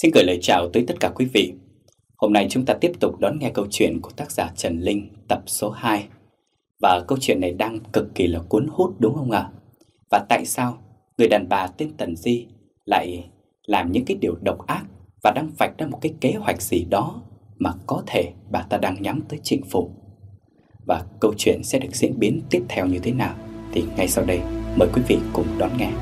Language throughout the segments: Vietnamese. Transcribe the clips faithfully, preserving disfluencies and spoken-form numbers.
Xin gửi lời chào tới tất cả quý vị. Hôm nay chúng ta tiếp tục đón nghe câu chuyện của tác giả Trần Linh tập số hai. Và câu chuyện này đang cực kỳ là cuốn hút đúng không ạ? Và tại sao người đàn bà tên Tần Di lại làm những cái điều độc ác và đang vạch ra một cái kế hoạch gì đó mà có thể bà ta đang nhắm tới Trịnh Phủ? Và câu chuyện sẽ được diễn biến tiếp theo như thế nào thì ngay sau đây mời quý vị cùng đón nghe.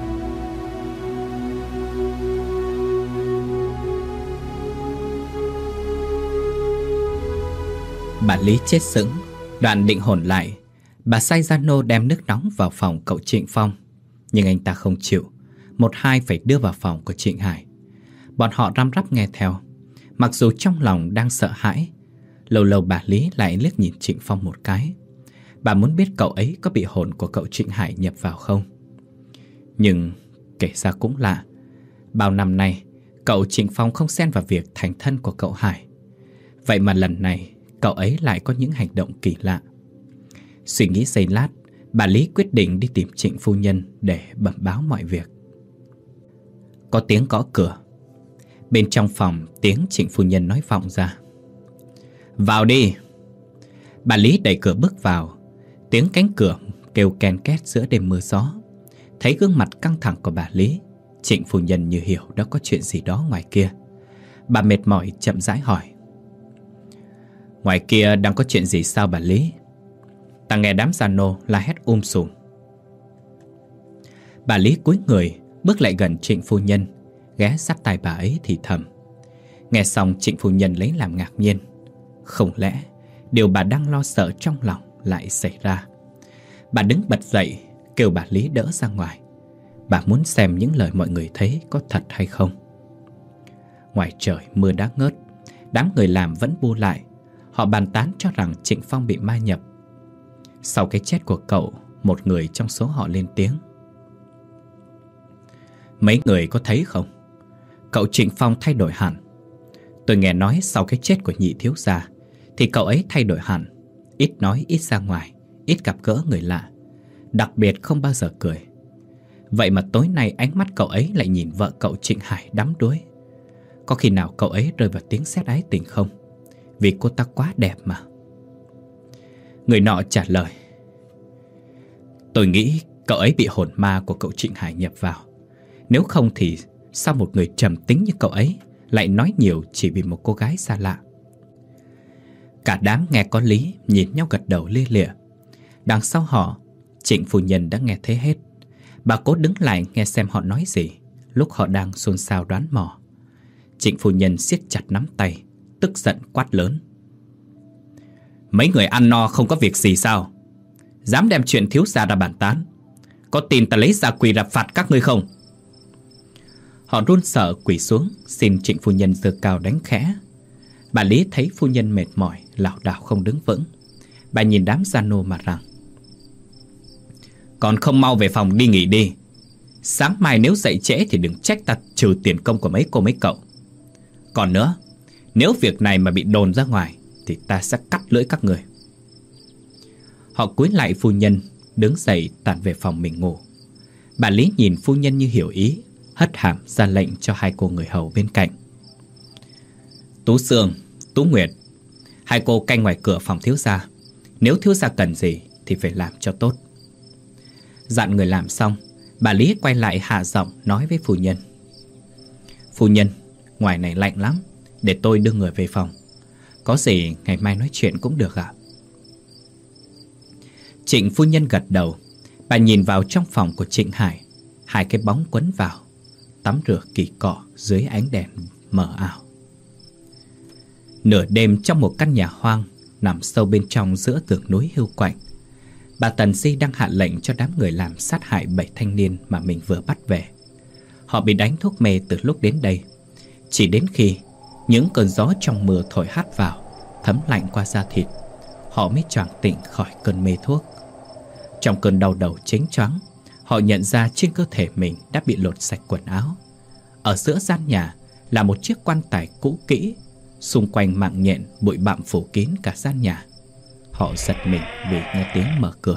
Bà Lý chết sững, đoạn định hồn lại. Bà sai gia nô đem nước nóng vào phòng cậu Trịnh Phong, nhưng anh ta không chịu, một hai phải đưa vào phòng của Trịnh Hải. Bọn họ răm rắp nghe theo, mặc dù trong lòng đang sợ hãi. Lâu lâu bà Lý lại liếc nhìn Trịnh Phong một cái. Bà muốn biết cậu ấy có bị hồn của cậu Trịnh Hải nhập vào không. Nhưng kể ra cũng lạ, bao năm nay cậu Trịnh Phong không xen vào việc thành thân của cậu Hải. Vậy mà lần này cậu ấy lại có những hành động kỳ lạ. Suy nghĩ giây lát, bà Lý quyết định đi tìm Trịnh phu nhân để bẩm báo mọi việc. Có tiếng gõ cửa. Bên trong phòng, tiếng Trịnh phu nhân nói vọng ra: "Vào đi." Bà Lý đẩy cửa bước vào. Tiếng cánh cửa kêu ken két giữa đêm mưa gió. Thấy gương mặt căng thẳng của bà Lý, Trịnh phu nhân như hiểu đã có chuyện gì đó ngoài kia. Bà mệt mỏi chậm rãi hỏi: "Ngoài kia đang có chuyện gì sao bà Lý? Ta nghe đám gia nô la hét um sùm." Bà Lý cúi người bước lại gần Trịnh phu nhân, ghé sát tai bà ấy thì thầm. Nghe xong Trịnh phu nhân lấy làm ngạc nhiên. Không lẽ điều bà đang lo sợ trong lòng lại xảy ra? Bà đứng bật dậy kêu bà Lý đỡ ra ngoài. Bà muốn xem những lời mọi người thấy có thật hay không. Ngoài trời mưa đã ngớt, đám người làm vẫn bu lại. Họ bàn tán cho rằng Trịnh Phong bị ma nhập. Sau cái chết của cậu, một người trong số họ lên tiếng: "Mấy người có thấy không? Cậu Trịnh Phong thay đổi hẳn. Tôi nghe nói sau cái chết của nhị thiếu gia thì cậu ấy thay đổi hẳn. Ít nói, ít ra ngoài, ít gặp gỡ người lạ. Đặc biệt không bao giờ cười. Vậy mà tối nay ánh mắt cậu ấy lại nhìn vợ cậu Trịnh Hải đắm đuối. Có khi nào cậu ấy rơi vào tiếng sét ái tình không? Vì cô ta quá đẹp mà." Người nọ trả lời: "Tôi nghĩ cậu ấy bị hồn ma của cậu Trịnh Hải nhập vào. Nếu không thì sao một người trầm tính như cậu ấy lại nói nhiều chỉ vì một cô gái xa lạ?" Cả đám nghe có lý, nhìn nhau gật đầu lia lịa. Đằng sau họ, Trịnh phu nhân đã nghe thấy hết. Bà cố đứng lại nghe xem họ nói gì lúc họ đang xôn xao đoán mò. Trịnh phu nhân siết chặt nắm tay, tức giận quát lớn: "Mấy người ăn no không có việc gì sao? Dám đem chuyện thiếu gia ra bàn tán. Có tin ta lấy gia quỳ ra phạt các ngươi không?" Họ run sợ quỳ xuống xin Trịnh phu nhân giơ cao đánh khẽ. Bà Lý thấy phu nhân mệt mỏi, lảo đảo không đứng vững. Bà nhìn đám gia nô mà rằng: "Còn không mau về phòng đi nghỉ đi. Sáng mai nếu dậy trễ thì đừng trách ta trừ tiền công của mấy cô mấy cậu. Còn nữa, nếu việc này mà bị đồn ra ngoài thì ta sẽ cắt lưỡi các người." Họ cúi lại phu nhân, đứng dậy tản về phòng mình ngủ. Bà Lý nhìn phu nhân như hiểu ý, hất hàm ra lệnh cho hai cô người hầu bên cạnh: "Tú Sương, Tú Nguyệt, hai cô canh ngoài cửa phòng thiếu gia. Nếu thiếu gia cần gì thì phải làm cho tốt." Dặn người làm xong, bà Lý quay lại hạ giọng nói với phu nhân: "Phu nhân, ngoài này lạnh lắm, để tôi đưa người về phòng. Có gì ngày mai nói chuyện cũng được ạ." Trịnh phu nhân gật đầu. Bà nhìn vào trong phòng của Trịnh Hải. Hai cái bóng quấn vào, tắm rửa kỳ cọ dưới ánh đèn mờ ảo. Nửa đêm trong một căn nhà hoang nằm sâu bên trong giữa tường núi hiu quạnh, bà Tần Di đang hạ lệnh cho đám người làm sát hại bảy thanh niên mà mình vừa bắt về. Họ bị đánh thuốc mê từ lúc đến đây. Chỉ đến khi những cơn gió trong mưa thổi hắt vào, thấm lạnh qua da thịt, họ mới choàng tỉnh khỏi cơn mê thuốc. Trong cơn đau đầu chếnh choáng, họ nhận ra trên cơ thể mình đã bị lột sạch quần áo. Ở giữa gian nhà là một chiếc quan tài cũ kỹ, xung quanh mạng nhện bụi bặm phủ kín cả gian nhà. Họ giật mình vì nghe tiếng mở cửa.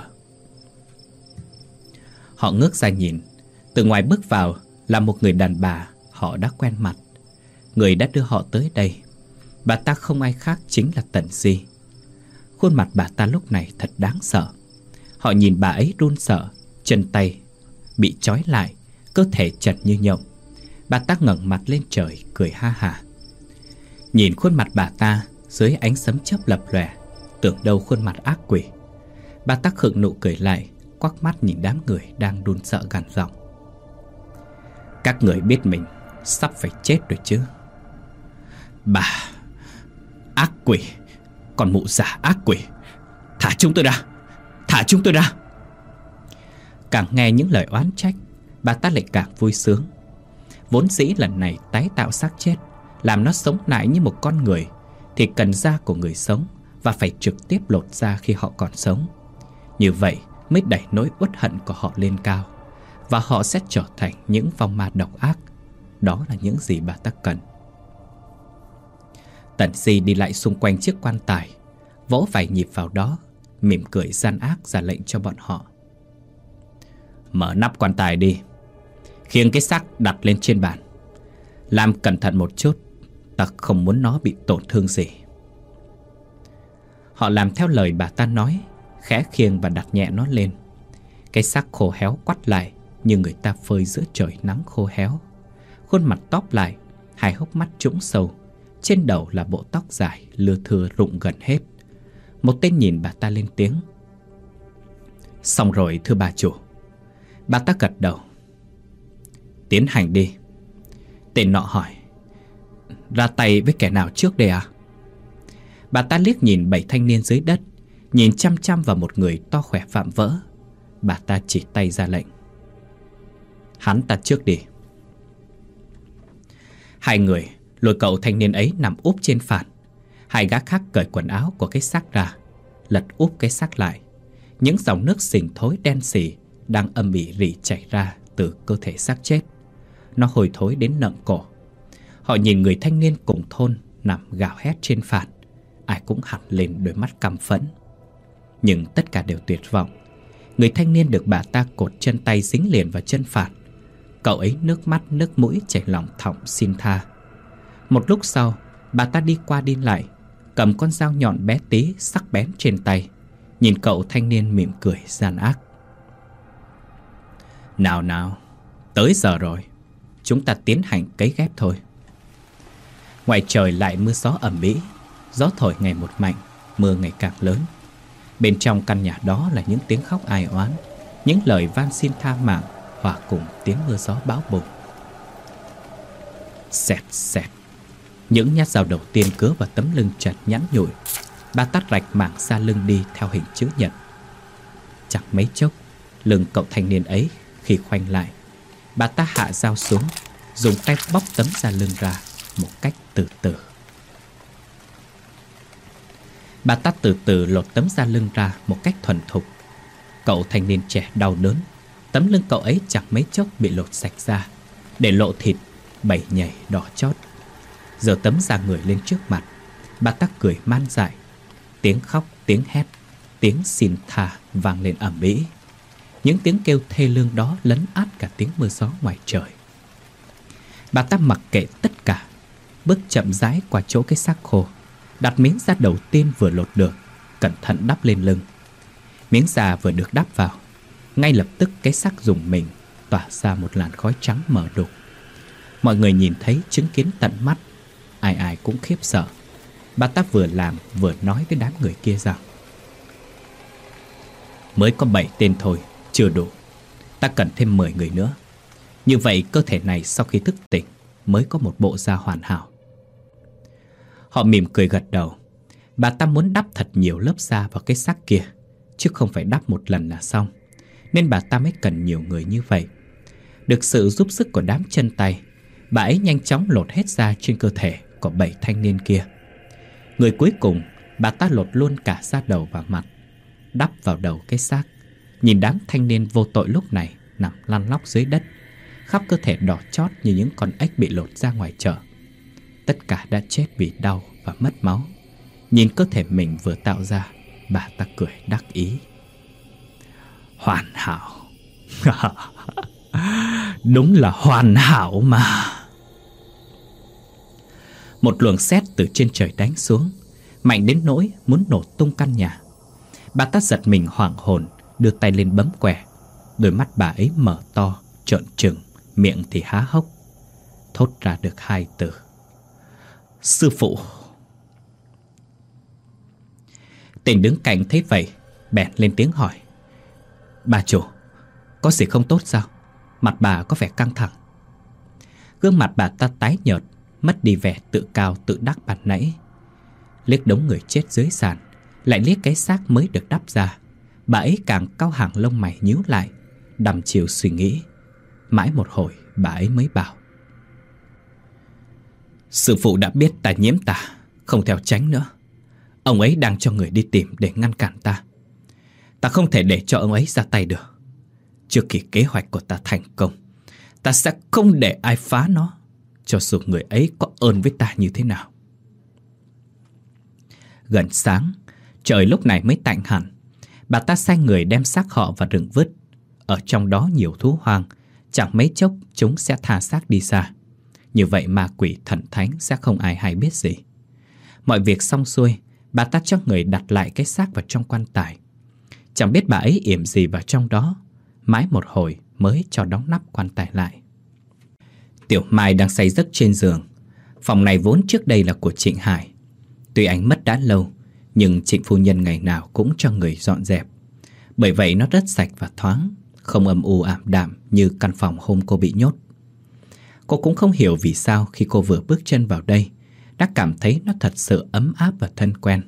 Họ ngước ra nhìn. Từ ngoài bước vào là một người đàn bà họ đã quen mặt. Người đã đưa họ tới đây, bà ta không ai khác chính là Tần Di. Khuôn mặt bà ta lúc này thật đáng sợ. Họ nhìn bà ấy run sợ, chân tay bị trói lại, cơ thể chật như nhộng. Bà ta ngẩng mặt lên trời cười ha hả. Nhìn khuôn mặt bà ta dưới ánh sấm chớp lập lòe, tưởng đâu khuôn mặt ác quỷ. Bà ta khựng nụ cười lại, quắc mắt nhìn đám người đang run sợ gằn giọng: Các người biết mình sắp phải chết rồi chứ? Bà ác quỷ, còn mụ già ác quỷ, thả chúng tôi ra, thả chúng tôi ra. Càng nghe những lời oán trách, bà ta lại càng vui sướng. Vốn dĩ lần này tái tạo xác chết, làm nó sống lại như một con người, thì cần da của người sống và phải trực tiếp lột da khi họ còn sống. Như vậy mới đẩy nỗi uất hận của họ lên cao, và họ sẽ trở thành những vong ma độc ác. Đó là những gì bà ta cần. Tần Di đi lại xung quanh chiếc quan tài, vỗ vài nhịp vào đó, mỉm cười gian ác ra lệnh cho bọn họ: Mở nắp quan tài đi, khiêng cái xác đặt lên trên bàn. Làm cẩn thận một chút, ta không muốn nó bị tổn thương gì. Họ làm theo lời bà ta nói, khẽ khiêng và đặt nhẹ nó lên. Cái xác khô héo quắt lại như người ta phơi giữa trời nắng khô héo. Khuôn mặt tóp lại, hai hốc mắt trũng sâu, trên đầu là bộ tóc dài lưa thưa rụng gần hết. Một tên nhìn bà ta lên tiếng: Xong rồi thưa bà chủ. Bà ta gật đầu: Tiến hành đi. Tên nọ hỏi: Ra tay với kẻ nào trước đây à? Bà ta liếc nhìn bảy thanh niên dưới đất, nhìn chăm chăm vào một người to khỏe vạm vỡ. Bà ta chỉ tay ra lệnh: Hắn ta trước đi. Hai người lôi cậu thanh niên ấy nằm úp trên phản. Hai gã khác cởi quần áo của cái xác ra, lật úp cái xác lại. Những dòng nước sình thối đen sì đang âm ỉ rỉ chảy ra từ cơ thể xác chết. Nó hôi thối đến nợm cổ. Họ nhìn người thanh niên cùng thôn nằm gào hét trên phản, ai cũng hẳn lên đôi mắt căm phẫn. Nhưng tất cả đều tuyệt vọng. Người thanh niên được bà ta cột chân tay dính liền vào chân phản. Cậu ấy nước mắt nước mũi chảy lòng thòng xin tha. Một lúc sau, bà ta đi qua đi lại, cầm con dao nhọn bé tí sắc bén trên tay, nhìn cậu thanh niên mỉm cười gian ác: Nào nào, tới giờ rồi, chúng ta tiến hành cấy ghép thôi. Ngoài trời lại mưa gió ầm ĩ, gió thổi ngày một mạnh, mưa ngày càng lớn. Bên trong căn nhà đó là những tiếng khóc ai oán, những lời van xin tha mạng hòa cùng tiếng mưa gió bão bùng. Xẹt xẹt, những nhát dao đầu tiên cứa vào tấm lưng chật nhẵn nhụi. Bà tát rạch mảng da lưng đi theo hình chữ nhật. Chẳng mấy chốc, lưng cậu thanh niên ấy khi khoanh lại, bà ta hạ dao xuống, dùng tay bóc tấm da lưng ra một cách từ từ. Bà ta từ từ lột tấm da lưng ra một cách thuần thục. Cậu thanh niên trẻ đau đớn. Tấm lưng cậu ấy chẳng mấy chốc bị lột sạch ra, để lộ thịt bảy nhảy đỏ chót. Giờ tấm da người lên trước mặt, bà ta cười man dại. Tiếng khóc, tiếng hét, tiếng xin tha vang lên ầm ĩ. Những tiếng kêu thê lương đó lấn át cả tiếng mưa gió ngoài trời. Bà ta mặc kệ tất cả, bước chậm rãi qua chỗ cái xác khô, đặt miếng da đầu tiên vừa lột được, cẩn thận đắp lên lưng. Miếng da vừa được đắp vào, ngay lập tức cái xác rùng mình, tỏa ra một làn khói trắng mờ đục. Mọi người nhìn thấy, chứng kiến tận mắt, ai ai cũng khiếp sợ. Bà ta vừa làm vừa nói với đám người kia rằng: Mới có bảy tên thôi, chưa đủ. Ta cần thêm mười người nữa. Như vậy cơ thể này sau khi thức tỉnh mới có một bộ da hoàn hảo. Họ mỉm cười gật đầu. Bà ta muốn đắp thật nhiều lớp da vào cái xác kia, chứ không phải đắp một lần là xong, nên bà ta mới cần nhiều người như vậy. Được sự giúp sức của đám chân tay, bà ấy nhanh chóng lột hết da trên cơ thể của bảy thanh niên kia. Người cuối cùng, bà ta lột luôn cả da đầu và mặt, đắp vào đầu cái xác. Nhìn đám thanh niên vô tội lúc này nằm lăn lóc dưới đất, khắp cơ thể đỏ chót như những con ếch bị lột ra ngoài chợ. Tất cả đã chết vì đau và mất máu. Nhìn cơ thể mình vừa tạo ra, bà ta cười đắc ý: Hoàn hảo. Đúng là hoàn hảo mà. Một luồng sét từ trên trời đánh xuống, mạnh đến nỗi muốn nổ tung căn nhà. Bà ta giật mình hoảng hồn, đưa tay lên bấm quẻ. Đôi mắt bà ấy mở to, trợn trừng, miệng thì há hốc, thốt ra được hai từ: sư phụ. Tên đứng cạnh thấy vậy, bèn lên tiếng hỏi: bà chủ, có gì không tốt sao? Mặt bà có vẻ căng thẳng. Gương mặt bà ta tái nhợt, mất đi vẻ tự cao tự đắc ban nãy. Liếc đống người chết dưới sàn, lại liếc cái xác mới được đắp ra, bà ấy càng cau hàng lông mày nhíu lại, đăm chiêu suy nghĩ. Mãi một hồi bà ấy mới bảo: sư phụ đã biết ta nhiễm tà, không theo tránh nữa. Ông ấy đang cho người đi tìm để ngăn cản ta. Ta không thể để cho ông ấy ra tay được. Trước khi kế hoạch của ta thành công, ta sẽ không để ai phá nó, cho dù người ấy có ơn với ta như thế nào. Gần sáng, trời lúc này mới tạnh hẳn. Bà ta sai người đem xác họ vào rừng vứt. Ở trong đó nhiều thú hoang, chẳng mấy chốc chúng sẽ tha xác đi xa. Như vậy ma quỷ thần thánh sẽ không ai hay biết gì. Mọi việc xong xuôi, bà ta cho người đặt lại cái xác vào trong quan tài. Chẳng biết bà ấy yểm gì vào trong đó, mãi một hồi mới cho đóng nắp quan tài lại. Tiểu Mai đang say giấc trên giường. Phòng này vốn trước đây là của Trịnh Hải. Tuy anh mất đã lâu, nhưng Trịnh phu nhân ngày nào cũng cho người dọn dẹp. Bởi vậy nó rất sạch và thoáng, không âm u ảm đạm như căn phòng hôm cô bị nhốt. Cô cũng không hiểu vì sao khi cô vừa bước chân vào đây đã cảm thấy nó thật sự ấm áp và thân quen.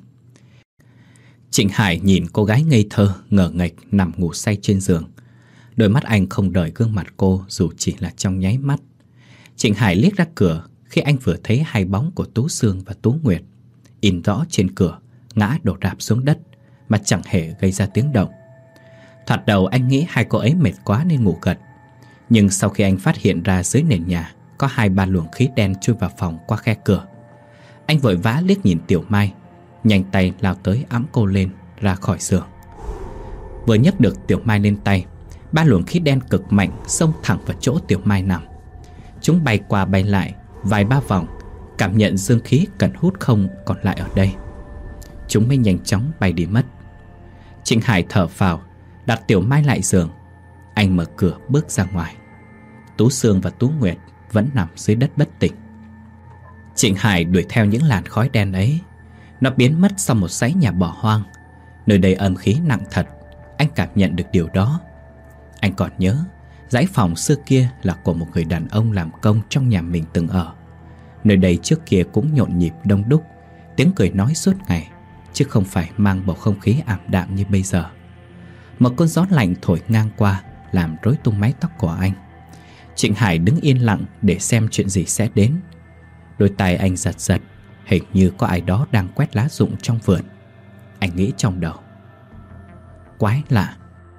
Trịnh Hải nhìn cô gái ngây thơ, ngờ nghệch nằm ngủ say trên giường. Đôi mắt anh không rời gương mặt cô dù chỉ là trong nháy mắt. Trịnh Hải liếc ra cửa khi anh vừa thấy hai bóng của Tú Sương và Tú Nguyệt in rõ trên cửa, ngã đổ rạp xuống đất mà chẳng hề gây ra tiếng động. Thoạt đầu anh nghĩ hai cô ấy mệt quá nên ngủ gật. Nhưng sau khi anh phát hiện ra dưới nền nhà có hai ba luồng khí đen chui vào phòng qua khe cửa, anh vội vã liếc nhìn Tiểu Mai, nhanh tay lao tới ẵm cô lên ra khỏi giường. Vừa nhấc được Tiểu Mai lên tay, ba luồng khí đen cực mạnh xông thẳng vào chỗ Tiểu Mai nằm. Chúng bay qua bay lại vài ba vòng, cảm nhận dương khí cần hút không còn lại ở đây. Chúng mới nhanh chóng bay đi mất. Trịnh Hải thở phào, đặt Tiểu Mai lại giường. Anh mở cửa bước ra ngoài. Tú Sương và Tú Nguyệt vẫn nằm dưới đất bất tỉnh. Trịnh Hải đuổi theo những làn khói đen ấy. Nó biến mất sau một dãy nhà bỏ hoang. Nơi đây âm khí nặng thật, anh cảm nhận được điều đó. Anh còn nhớ dãy phòng xưa kia là của một người đàn ông làm công trong nhà mình từng ở. Nơi đây trước kia cũng nhộn nhịp đông đúc, tiếng cười nói suốt ngày, chứ không phải mang bầu không khí ảm đạm như bây giờ. Một cơn gió lạnh thổi ngang qua làm rối tung mái tóc của anh. Trịnh Hải đứng yên lặng để xem chuyện gì sẽ đến. Đôi tay anh giật giật, hình như có ai đó đang quét lá rụng trong vườn. Anh nghĩ trong đầu: quái lạ,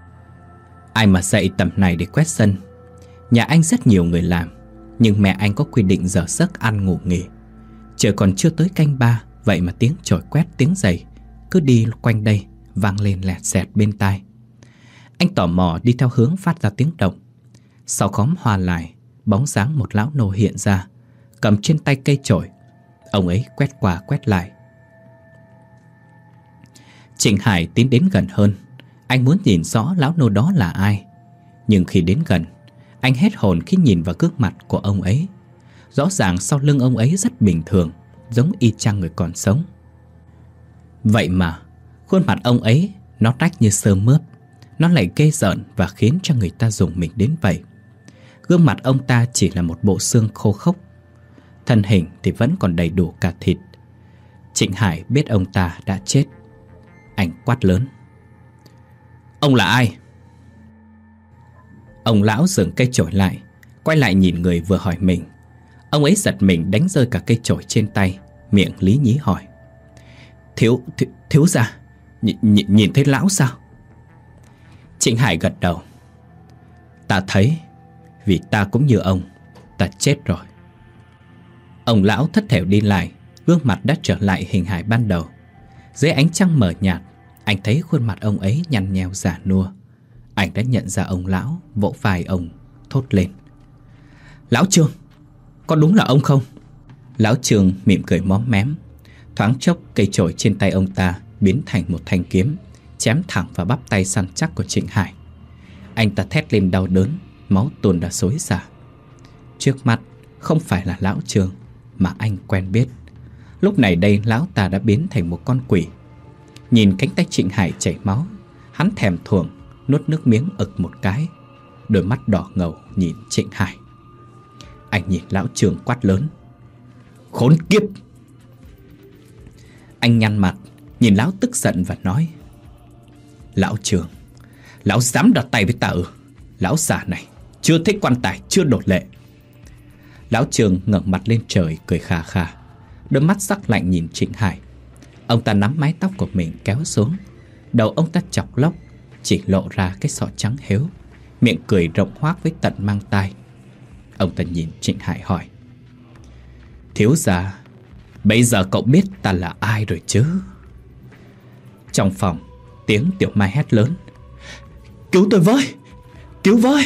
ai mà dậy tầm này để quét sân? Nhà anh rất nhiều người làm, nhưng mẹ anh có quy định giờ giấc ăn ngủ nghỉ. Trời còn chưa tới canh ba, vậy mà tiếng chổi quét tiếng giày cứ đi quanh đây vang lên lẹt xẹt bên tai. Anh tò mò đi theo hướng phát ra tiếng động. Sau khóm hoa lại, bóng dáng một lão nô hiện ra, cầm trên tay cây chổi. Ông ấy quét qua quét lại. Trịnh Hải tiến đến gần hơn. Anh muốn nhìn rõ lão nô đó là ai. Nhưng khi đến gần, anh hết hồn khi nhìn vào gương mặt của ông ấy. Rõ ràng sau lưng ông ấy rất bình thường, giống y chang người còn sống. Vậy mà khuôn mặt ông ấy nó rách như sơ mướp. Nó lại ghê rợn và khiến cho người ta rùng mình đến vậy. Gương mặt ông ta chỉ là một bộ xương khô khốc, thân hình thì vẫn còn đầy đủ cả thịt. Trịnh Hải biết ông ta đã chết. Anh quát lớn: ông là ai? Ông lão dừng cây chổi lại, quay lại nhìn người vừa hỏi mình. Ông ấy giật mình đánh rơi cả cây chổi trên tay, miệng lý nhí hỏi: Thiếu, thiếu, thiếu gia, nh, nh, nhìn thấy lão sao? Trịnh Hải gật đầu: ta thấy, vì ta cũng như ông, ta chết rồi. Ông lão thất thểu đi lại, gương mặt đã trở lại hình hài ban đầu. Dưới ánh trăng mờ nhạt, anh thấy khuôn mặt ông ấy nhăn nheo già nua. Anh đã nhận ra ông lão, vỗ vai ông, thốt lên: lão Trương, có đúng là ông không? Lão Trương mỉm cười móm mém. Thoáng chốc cây chổi trên tay ông ta biến thành một thanh kiếm, chém thẳng vào bắp tay săn chắc của Trịnh Hải. Anh ta thét lên đau đớn, máu tuôn ra xối xả. Trước mắt không phải là lão Trương mà anh quen biết. Lúc này đây lão ta đã biến thành một con quỷ. Nhìn cánh tay Trịnh Hải chảy máu, hắn thèm thuồng nuốt nước miếng ực một cái, đôi mắt đỏ ngầu nhìn Trịnh Hải. Anh nhìn lão Trương quát lớn: Khốn kiếp! Anh nhăn mặt nhìn lão tức giận và nói: Lão Trương, lão dám đặt tay với ta ư? Lão già này chưa thấy quan tài chưa đổ lệ. Lão Trương ngẩng mặt lên trời cười khà khà, đôi mắt sắc lạnh nhìn Trịnh Hải. Ông ta nắm mái tóc của mình kéo xuống, đầu ông ta chọc lóc, chỉ lộ ra cái sọ trắng héo, miệng cười rộng hoác với tận mang tai. Ông ta nhìn Trịnh Hải hỏi: Thiếu gia, bây giờ cậu biết ta là ai rồi chứ? Trong phòng, tiếng Tiểu Mai hét lớn: Cứu tôi với! Cứu với!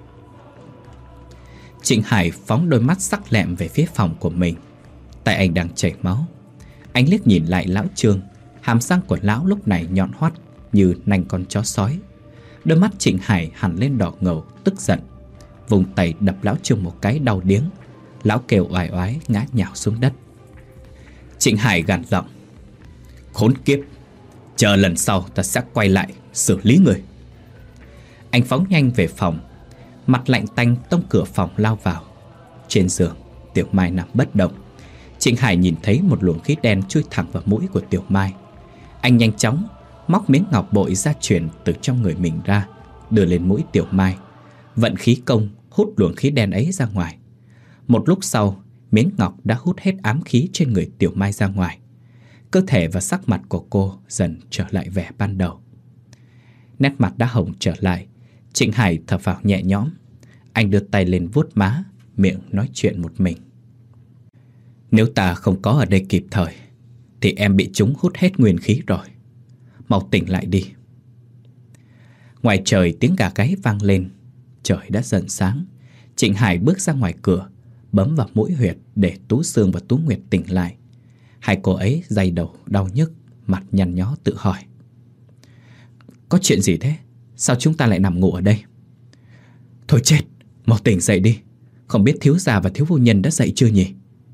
Trịnh Hải phóng đôi mắt sắc lẹm về phía phòng của mình. Tay anh đang chảy máu. Anh liếc nhìn lại lão Trương. Hàm răng của lão lúc này nhọn hoắt như nanh con chó sói. Đôi mắt Trịnh Hải hẳn lên đỏ ngầu, tức giận, vùng tay đập lão Trương một cái đau điếng. Lão kêu oai oái ngã nhào xuống đất. Trịnh Hải gằn giọng: Khốn kiếp! Chờ lần sau ta sẽ quay lại xử lý người. Anh phóng nhanh về phòng. Mặt lạnh tanh tông cửa phòng lao vào. Trên giường, Tiểu Mai nằm bất động. Trịnh Hải nhìn thấy một luồng khí đen chui thẳng vào mũi của Tiểu Mai. Anh nhanh chóng móc miếng ngọc bội gia truyền từ trong người mình ra, đưa lên mũi Tiểu Mai, vận khí công hút luồng khí đen ấy ra ngoài. Một lúc sau, miếng ngọc đã hút hết ám khí trên người Tiểu Mai ra ngoài. Cơ thể và sắc mặt của cô dần trở lại vẻ ban đầu. Nét mặt đã hồng trở lại. Trịnh Hải thở phào nhẹ nhõm. Anh đưa tay lên vuốt má, miệng nói chuyện một mình: Nếu ta không có ở đây kịp thời thì em bị chúng hút hết nguyên khí rồi. Mau tỉnh lại đi. Ngoài trời tiếng gà gáy vang lên. Trời đã dần sáng. Trịnh Hải bước ra ngoài cửa, bấm vào mũi huyệt để Tú Sương và Tú Nguyệt tỉnh lại. Hai cô ấy day đầu đau nhức, mặt nhăn nhó tự hỏi: Có chuyện gì thế? Sao chúng ta lại nằm ngủ ở đây? Thôi chết, mau tỉnh dậy đi. Không biết thiếu gia và thiếu phu nhân đã dậy chưa nhỉ?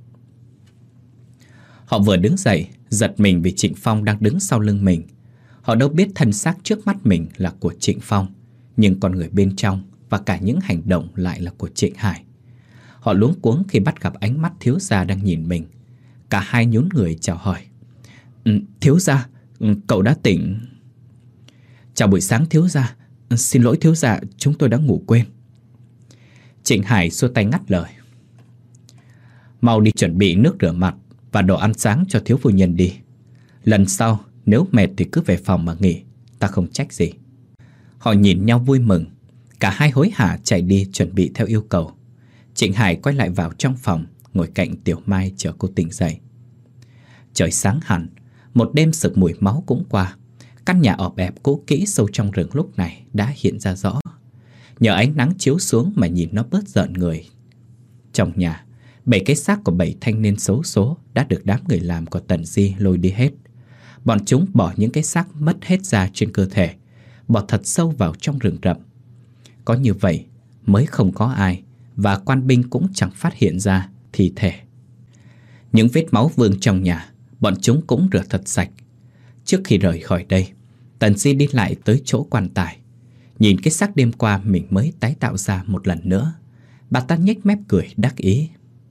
Họ vừa đứng dậy, giật mình vì Trịnh Phong đang đứng sau lưng mình. Họ đâu biết thân xác trước mắt mình là của Trịnh Phong, nhưng con người bên trong và cả những hành động lại là của Trịnh Hải. Họ luống cuống khi bắt gặp ánh mắt thiếu gia đang nhìn mình. Cả hai nhún người chào hỏi: ừ, Thiếu gia, cậu đã tỉnh. Chào buổi sáng thiếu gia. Xin lỗi thiếu gia, chúng tôi đã ngủ quên. Trịnh Hải xua tay ngắt lời: Mau đi chuẩn bị nước rửa mặt và đồ ăn sáng cho thiếu phu nhân đi. Lần sau nếu mệt thì cứ về phòng mà nghỉ, ta không trách gì. Họ nhìn nhau vui mừng. Cả hai hối hả chạy đi chuẩn bị theo yêu cầu. Trịnh Hải quay lại vào trong phòng, ngồi cạnh Tiểu Mai chờ cô tỉnh dậy. Trời sáng hẳn. Một đêm sực mùi máu cũng qua. Căn nhà ọp ẹp cũ kỹ sâu trong rừng lúc này đã hiện ra rõ. Nhờ ánh nắng chiếu xuống mà nhìn nó bớt rợn người. Trong nhà, bảy cái xác của bảy thanh niên xấu số đã được đám người làm của Tần Di lôi đi hết. Bọn chúng bỏ những cái xác mất hết da trên cơ thể, bỏ thật sâu vào trong rừng rậm. Có như vậy mới không có ai, và quan binh cũng chẳng phát hiện ra thi thể. Những vết máu vương trong nhà, bọn chúng cũng rửa thật sạch. Trước khi rời khỏi đây, Tần Di đi lại tới chỗ quan tài. Nhìn cái xác đêm qua mình mới tái tạo ra một lần nữa, bà ta nhếch mép cười đắc ý: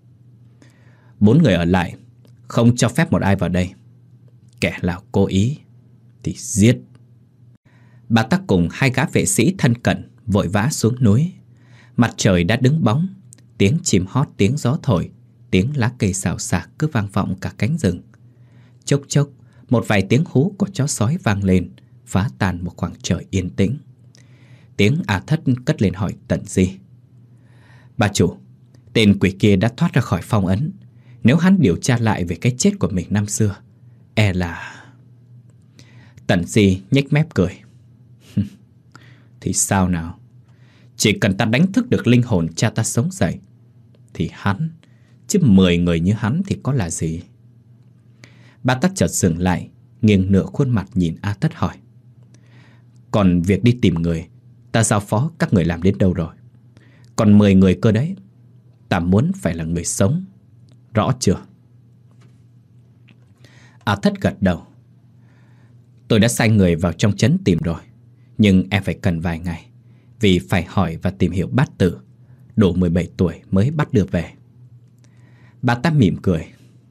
Bốn người ở lại, không cho phép một ai vào đây. Kẻ nào cố ý thì giết. Bà ta cùng hai gã vệ sĩ thân cận vội vã xuống núi. Mặt trời đã đứng bóng. Tiếng chim hót, tiếng gió thổi, tiếng lá cây xào xạc cứ vang vọng cả cánh rừng. Chốc chốc, một vài tiếng hú của chó sói vang lên, phá tan một khoảng trời yên tĩnh. Tiếng A Thất cất lên hỏi Tần Di: Bà chủ, tên quỷ kia đã thoát ra khỏi phong ấn. Nếu hắn điều tra lại về cái chết của mình năm xưa, e là... Tần Di nhếch mép cười: Thì sao nào? Chỉ cần ta đánh thức được linh hồn cha ta sống dậy thì hắn chứ mười người như hắn thì có là gì. Bà ta chợt dừng lại, nghiêng nửa khuôn mặt nhìn A Tất hỏi: Còn việc đi tìm người, ta giao phó các người làm đến đâu rồi? Còn mười người cơ đấy, ta muốn phải là người sống, rõ chưa? A Thất gật đầu. Tôi đã sai người vào trong trấn tìm rồi, nhưng em phải cần vài ngày, vì phải hỏi và tìm hiểu bát tự. Đủ mười bảy tuổi mới bắt được về. Bà ta mỉm cười.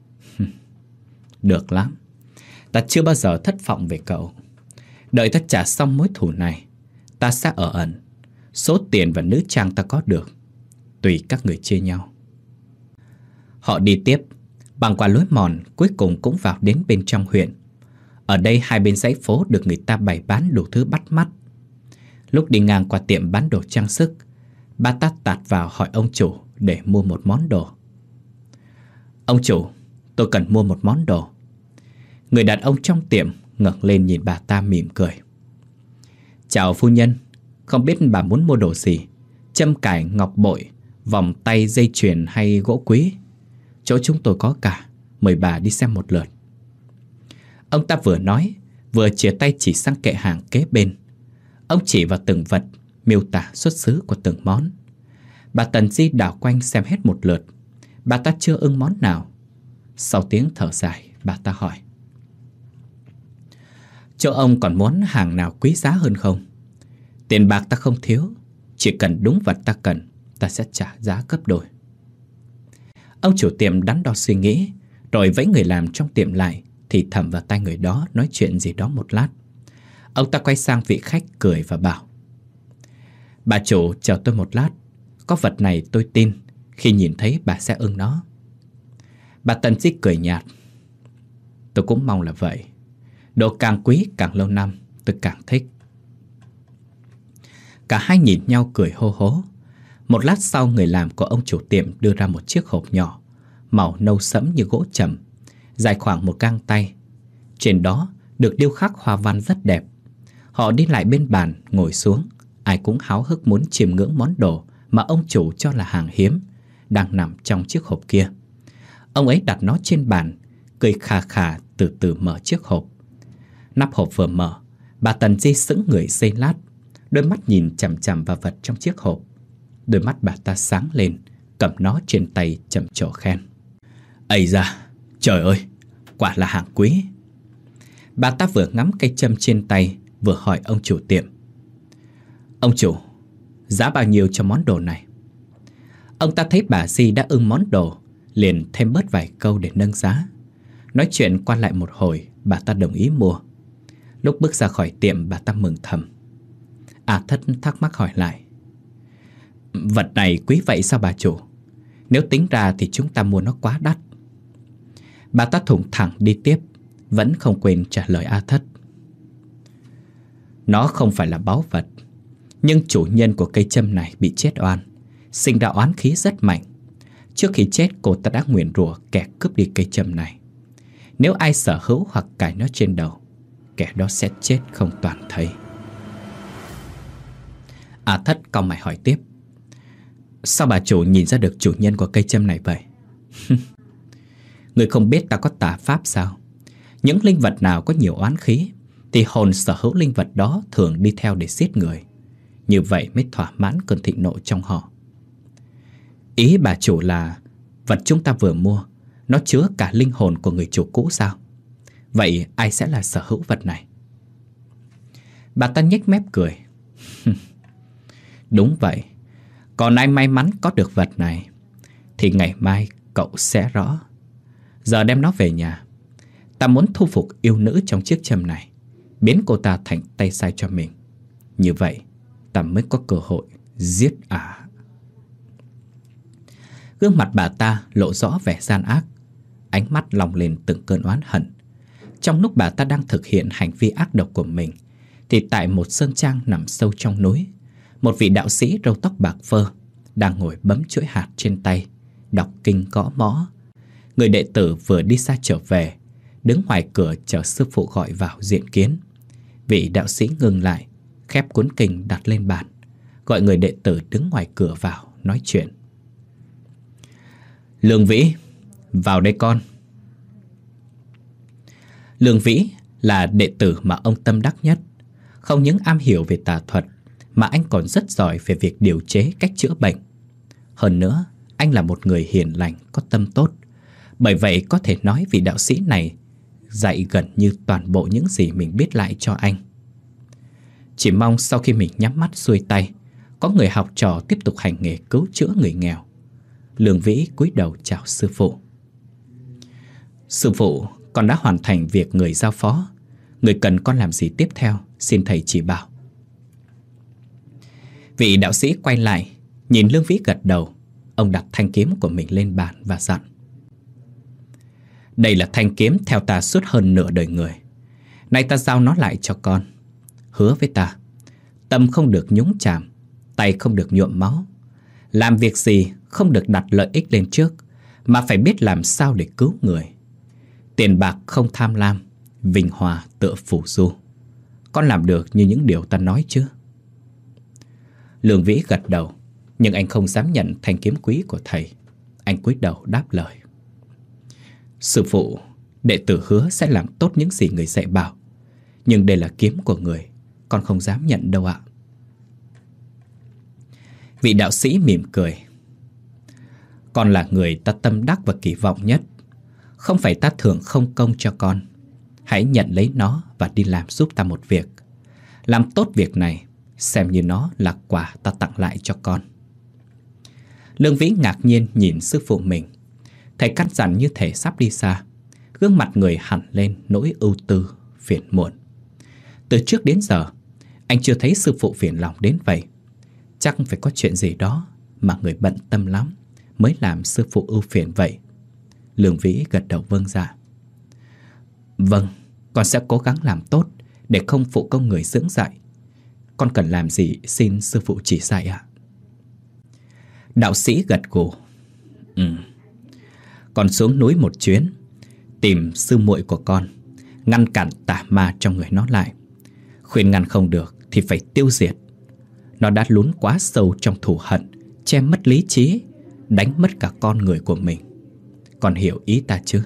Được lắm, ta chưa bao giờ thất vọng về cậu. Đợi ta trả xong mối thù này, ta sẽ ở ẩn. Số tiền và nữ trang ta có được, tùy các người chia nhau. Họ đi tiếp, băng qua lối mòn, cuối cùng cũng vào đến bên trong huyện. Ở đây hai bên dãy phố được người ta bày bán đủ thứ bắt mắt. Lúc đi ngang qua tiệm bán đồ trang sức, bà ta tạt vào hỏi ông chủ để mua một món đồ. Ông chủ, tôi cần mua một món đồ. Người đàn ông trong tiệm ngẩng lên nhìn bà ta mỉm cười. Chào phu nhân, không biết bà muốn mua đồ gì? Châm cài, ngọc bội, vòng tay, dây chuyền hay gỗ quý? Chỗ chúng tôi có cả, mời bà đi xem một lượt. Ông ta vừa nói, vừa chìa tay chỉ sang kệ hàng kế bên. Ông chỉ vào từng vật, miêu tả xuất xứ của từng món. Bà Tần Di đảo quanh xem hết một lượt. Bà ta chưa ưng món nào. Sau tiếng thở dài, bà ta hỏi: Chỗ ông còn muốn hàng nào quý giá hơn không? Tiền bạc ta không thiếu, chỉ cần đúng vật ta cần, ta sẽ trả giá gấp đôi. Ông chủ tiệm đắn đo suy nghĩ, rồi vẫy người làm trong tiệm lại, thì thầm vào tai người đó nói chuyện gì đó một lát. Ông ta quay sang vị khách cười và bảo: Bà chủ chờ tôi một lát, có vật này tôi tin khi nhìn thấy bà sẽ ưng nó. Bà Tần Di cười nhạt: Tôi cũng mong là vậy. Đồ càng quý càng lâu năm tôi càng thích. Cả hai nhìn nhau cười hô hố. Một lát sau, người làm của ông chủ tiệm đưa ra một chiếc hộp nhỏ, màu nâu sẫm như gỗ trầm, dài khoảng một gang tay. Trên đó được điêu khắc hoa văn rất đẹp. Họ đi lại bên bàn, ngồi xuống. Ai cũng háo hức muốn chiêm ngưỡng món đồ mà ông chủ cho là hàng hiếm, đang nằm trong chiếc hộp kia. Ông ấy đặt nó trên bàn, cười khà khà, từ từ mở chiếc hộp. Nắp hộp vừa mở, bà Tần Di sững người giây lát, đôi mắt nhìn chằm chằm vào vật trong chiếc hộp. Đôi mắt bà ta sáng lên, cầm nó trên tay trầm trồ khen: Ây da, trời ơi, quả là hàng quý. Bà ta vừa ngắm cây châm trên tay, vừa hỏi ông chủ tiệm: Ông chủ, giá bao nhiêu cho món đồ này? Ông ta thấy bà Di đã ưng món đồ, liền thêm bớt vài câu để nâng giá. Nói chuyện qua lại một hồi, bà ta đồng ý mua. Lúc bước ra khỏi tiệm, bà ta mừng thầm. A Thất thắc mắc hỏi lại: Vật này quý vậy sao bà chủ? Nếu tính ra thì chúng ta mua nó quá đắt. Bà ta thủng thẳng đi tiếp, vẫn không quên trả lời A Thất: Nó không phải là báu vật, nhưng chủ nhân của cây châm này bị chết oan, sinh ra oán khí rất mạnh. Trước khi chết, cô ta đã nguyền rủa kẻ cướp đi cây châm này. Nếu ai sở hữu hoặc cài nó trên đầu, kẻ đó sẽ chết không toàn thây. A Thất cau mày hỏi tiếp: Sao bà chủ nhìn ra được chủ nhân của cây châm này vậy? Người không biết ta có tà pháp sao? Những linh vật nào có nhiều oán khí thì hồn sở hữu linh vật đó thường đi theo để giết người. Như vậy mới thỏa mãn cơn thịnh nộ trong họ. Ý bà chủ là vật chúng ta vừa mua, nó chứa cả linh hồn của người chủ cũ sao? Vậy ai sẽ là sở hữu vật này? Bà ta nhếch mép cười. Đúng vậy. Còn ai may mắn có được vật này thì ngày mai cậu sẽ rõ. Giờ đem nó về nhà. Ta muốn thu phục yêu nữ trong chiếc châm này, biến cô ta thành tay sai cho mình. Như vậy ta mới có cơ hội giết ả. À. Gương mặt bà ta lộ rõ vẻ gian ác, ánh mắt lòng lên từng cơn oán hận. Trong lúc bà ta đang thực hiện hành vi ác độc của mình, thì tại một sơn trang nằm sâu trong núi, một vị đạo sĩ râu tóc bạc phơ đang ngồi bấm chuỗi hạt trên tay, đọc kinh gõ mõ. Người đệ tử vừa đi xa trở về, đứng ngoài cửa chờ sư phụ gọi vào diện kiến. Vị đạo sĩ ngừng lại, khép cuốn kinh đặt lên bàn, gọi người đệ tử đứng ngoài cửa vào nói chuyện. Lương Vĩ, vào đây con. Lương Vĩ là đệ tử mà ông tâm đắc nhất. Không những am hiểu về tà thuật, mà anh còn rất giỏi về việc điều chế cách chữa bệnh. Hơn nữa, anh là một người hiền lành, có tâm tốt. Bởi vậy có thể nói vị đạo sĩ này dạy gần như toàn bộ những gì mình biết lại cho anh. Chỉ mong sau khi mình nhắm mắt xuôi tay, có người học trò tiếp tục hành nghề cứu chữa người nghèo. Lương Vĩ cúi đầu chào sư phụ. Sư phụ, con đã hoàn thành việc người giao phó. Người cần con làm gì tiếp theo, xin thầy chỉ bảo. Vị đạo sĩ quay lại, nhìn Lương Vĩ gật đầu. Ông đặt thanh kiếm của mình lên bàn và dặn. Đây là thanh kiếm theo ta suốt hơn nửa đời người. Nay ta giao nó lại cho con. Hứa với ta, tâm không được nhúng chàm, tay không được nhuộm máu. Làm việc gì không được đặt lợi ích lên trước, mà phải biết làm sao để cứu người. Tiền bạc không tham lam, vinh hòa tựa phù du. Con làm được như những điều ta nói chứ? Lương Vĩ gật đầu, nhưng anh không dám nhận thanh kiếm quý của thầy. Anh cúi đầu đáp lời. Sư phụ, đệ tử hứa sẽ làm tốt những gì người dạy bảo. Nhưng đây là kiếm của người, con không dám nhận đâu ạ. Vị đạo sĩ mỉm cười. Con là người ta tâm đắc và kỳ vọng nhất. Không phải ta thưởng không công cho con. Hãy nhận lấy nó và đi làm giúp ta một việc. Làm tốt việc này, xem như nó là quà ta tặng lại cho con. Lương Vĩ ngạc nhiên nhìn sư phụ mình. Thầy căn dặn như thể sắp đi xa. Gương mặt người hẳn lên nỗi ưu tư, phiền muộn. Từ trước đến giờ, anh chưa thấy sư phụ phiền lòng đến vậy. Chắc phải có chuyện gì đó mà người bận tâm lắm mới làm sư phụ ưu phiền vậy. Lương Vĩ gật đầu vâng dạ. Vâng, con sẽ cố gắng làm tốt để không phụ công người dưỡng dạy. Con cần làm gì xin sư phụ chỉ dạy ạ? Đạo sĩ gật gù. Ừ. Con xuống núi một chuyến, tìm sư muội của con, ngăn cản tà ma trong người nó lại. Khuyên ngăn không được thì phải tiêu diệt. Nó đã lún quá sâu trong thù hận, che mất lý trí, đánh mất cả con người của mình. Con hiểu ý ta chứ?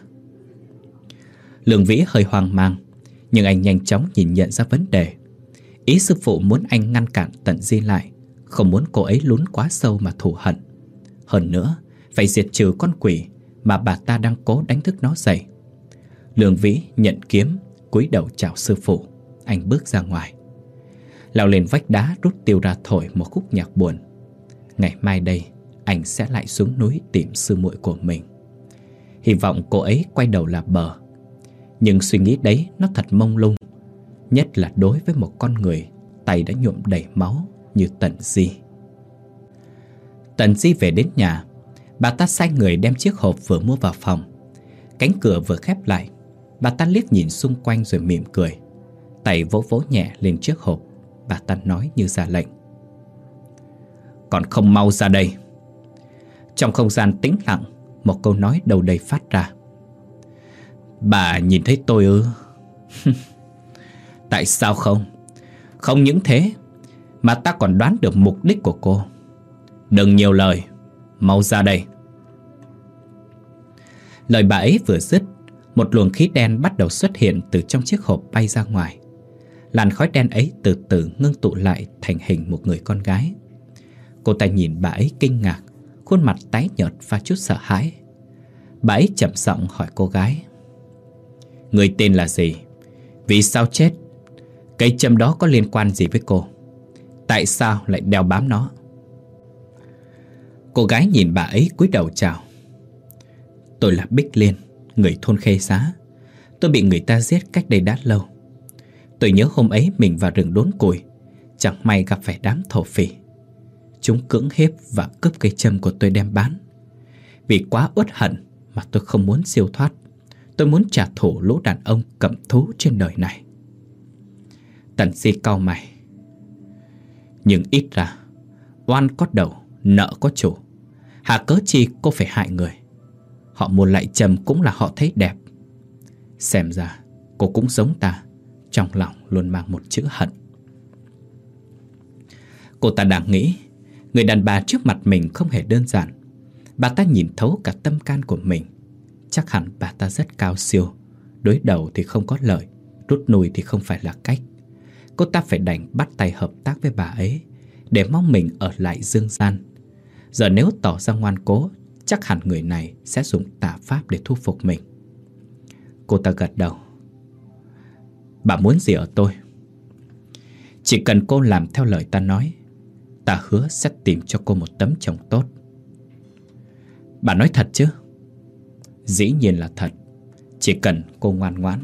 Lương Vĩ hơi hoang mang, nhưng anh nhanh chóng nhìn nhận ra vấn đề. Ý sư phụ muốn anh ngăn cản Tận Di lại, không muốn cô ấy lún quá sâu mà thù hận. Hơn nữa, phải diệt trừ con quỷ mà bà ta đang cố đánh thức nó dậy. Lương Vĩ nhận kiếm, cúi đầu chào sư phụ. Anh bước ra ngoài, leo lên vách đá rút tiêu ra thổi một khúc nhạc buồn. Ngày mai đây, anh sẽ lại xuống núi tìm sư muội của mình. Hy vọng cô ấy quay đầu là bờ. Nhưng suy nghĩ đấy nó thật mông lung, nhất là đối với một con người tay đã nhuộm đầy máu như Tần Di. Tần Di về đến nhà, bà ta sai người đem chiếc hộp vừa mua vào phòng. Cánh cửa vừa khép lại, bà ta liếc nhìn xung quanh rồi mỉm cười. Tay vỗ vỗ nhẹ lên chiếc hộp, bà ta nói như ra lệnh. Còn không mau ra đây. Trong không gian tĩnh lặng, một câu nói đầu đây phát ra. Bà nhìn thấy tôi ư? Tại sao không? Không những thế, mà ta còn đoán được mục đích của cô. Đừng nhiều lời, mau ra đây. Lời bà ấy vừa dứt, một luồng khí đen bắt đầu xuất hiện từ trong chiếc hộp bay ra ngoài. Làn khói đen ấy từ từ ngưng tụ lại thành hình một người con gái. Cô ta nhìn bà ấy kinh ngạc, khuôn mặt tái nhợt và chút sợ hãi. Bà ấy chậm giọng hỏi cô gái. Người tên là gì? Vì sao chết? Cây châm đó có liên quan gì với cô? Tại sao lại đeo bám nó? Cô gái nhìn bà ấy cúi đầu chào. Tôi là Bích Liên, người thôn Khê Xá. Tôi bị người ta giết cách đây đã lâu. Tôi nhớ hôm ấy mình vào rừng đốn củi, chẳng may gặp phải đám thổ phỉ. Chúng cưỡng hiếp và cướp cây châm của tôi đem bán. Vì quá uất hận mà tôi không muốn siêu thoát. Tôi muốn trả thù lũ đàn ông cẩm thú trên đời này. Tần Di cau mày. Nhưng ít ra oan có đầu, nợ có chủ. Hà cớ chi cô phải hại người? Họ mua lại châm cũng là họ thấy đẹp. Xem ra cô cũng giống ta, trong lòng luôn mang một chữ hận. Cô ta đang nghĩ, người đàn bà trước mặt mình không hề đơn giản. Bà ta nhìn thấu cả tâm can của mình. Chắc hẳn bà ta rất cao siêu. Đối đầu thì không có lợi, rút lui thì không phải là cách. Cô ta phải đành bắt tay hợp tác với bà ấy, để mong mình ở lại dương gian. Giờ nếu tỏ ra ngoan cố, chắc hẳn người này sẽ dùng tà pháp để thu phục mình. Cô ta gật đầu. Bà muốn gì ở tôi? Chỉ cần cô làm theo lời ta nói, ta hứa sẽ tìm cho cô một tấm chồng tốt. Bà nói thật chứ? Dĩ nhiên là thật, chỉ cần cô ngoan ngoãn.